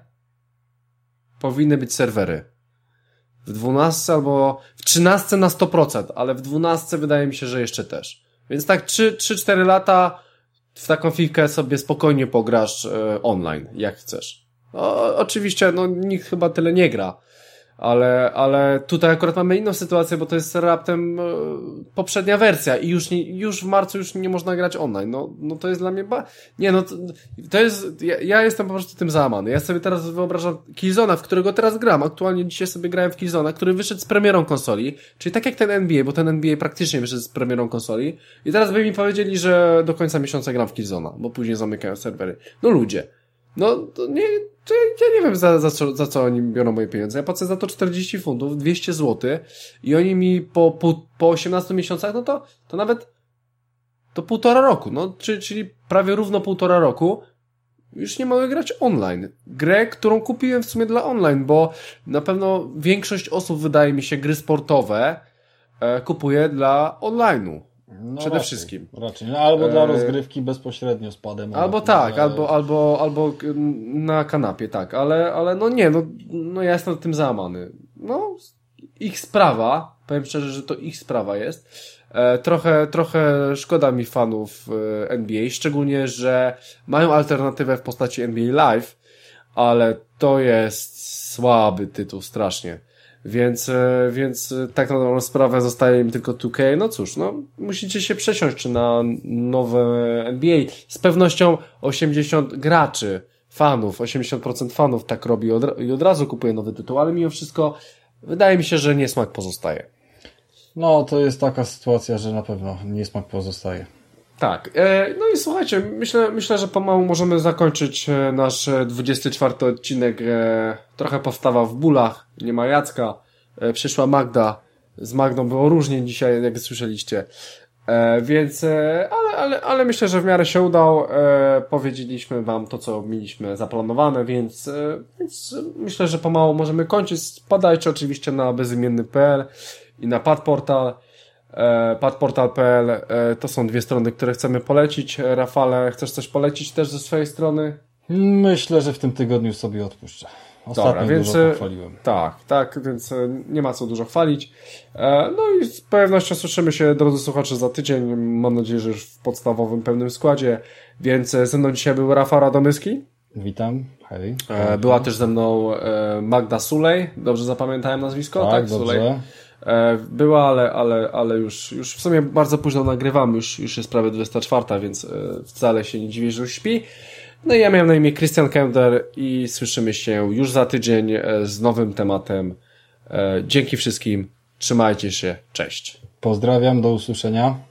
powinny być serwery. W dwunastce albo w trzynastce na sto procent, ale w dwunastce wydaje mi się, że jeszcze też. Więc tak trzy cztery lata w taką fifkę sobie spokojnie pograsz e, online, jak chcesz. No, oczywiście, no nikt chyba tyle nie gra, ale, ale tutaj akurat mamy inną sytuację, bo to jest raptem e, poprzednia wersja i już, nie, już w marcu już nie można grać online. No, no to jest dla mnie ba... Nie, no to, to jest... Ja, ja jestem po prostu tym załamany. Ja sobie teraz wyobrażam Killzone'a, w którego teraz gram. Aktualnie dzisiaj sobie grałem w Killzone'a, który wyszedł z premierą konsoli, czyli tak jak ten N B A, bo ten N B A praktycznie wyszedł z premierą konsoli i teraz by mi powiedzieli, że do końca miesiąca gram w Killzone'a, bo później zamykają serwery. No ludzie. No, to nie, to ja nie wiem za, za, co, za co oni biorą moje pieniądze. Ja płacę za to czterdzieści funtów, dwieście złotych i oni mi po, po, po osiemnastu miesiącach, no to, to nawet to półtora roku, no, czyli, czyli prawie równo półtora roku już nie mogę grać online. Grę, którą kupiłem w sumie dla online, bo na pewno większość osób, wydaje mi się, gry sportowe e, kupuje dla online'u. No Przede raczej, wszystkim. Raczej. No, albo dla rozgrywki bezpośrednio z padem. Albo tak, ale... albo, albo, albo na kanapie, tak, ale, ale no nie, no, no ja jestem tym załamany. No, ich sprawa, powiem szczerze, że to ich sprawa jest. E, trochę, trochę szkoda mi fanów e, N B A, szczególnie, że mają alternatywę w postaci N B A Live, ale to jest słaby tytuł, strasznie. Więc, więc tak na dobrą sprawę zostaje im tylko two K. No cóż, no musicie się przesiąść czy na nowe N B A. Z pewnością osiemdziesiąt graczy, fanów, osiemdziesiąt procent fanów tak robi od, i od razu kupuje nowy tytuł, ale mimo wszystko wydaje mi się, że niesmak pozostaje. No to jest taka sytuacja, że na pewno niesmak pozostaje. Tak. No i słuchajcie, myślę, myślę, że pomału możemy zakończyć nasz dwudziesty czwarty odcinek. Trochę powstawa w bólach. Nie ma Jacka. Przyszła Magda. Z Magdą było różnie dzisiaj, jak słyszeliście. Więc, ale, ale, ale myślę, że w miarę się udał. Powiedzieliśmy wam to, co mieliśmy zaplanowane, więc, więc myślę, że pomału możemy kończyć. Spadajcie oczywiście na bezimienny kropka p l i na Padportal. padportal kropka p l to są dwie strony, które chcemy polecić. Rafale, chcesz coś polecić też ze swojej strony? Myślę, że w tym tygodniu sobie odpuszczę. Ostatnio Dobra, więc, dużo pochwaliłem. Tak, tak, więc nie ma co dużo chwalić. No i z pewnością słyszymy się, drodzy słuchacze, za tydzień. Mam nadzieję, że już w podstawowym, pełnym składzie. Więc ze mną dzisiaj był Rafał Radomyski. Witam, hej. Była też ze mną Magda Sulej. Dobrze zapamiętałem nazwisko? Tak, tak dobrze. Sulej. Była, ale, ale, ale już, już w sumie bardzo późno nagrywamy, już, już jest prawie dwudziesta czwarta, więc wcale się nie dziwię, że już śpi. No i ja miałem na imię Christian Kender i słyszymy się już za tydzień z nowym tematem. Dzięki wszystkim, trzymajcie się, cześć. Pozdrawiam, do usłyszenia.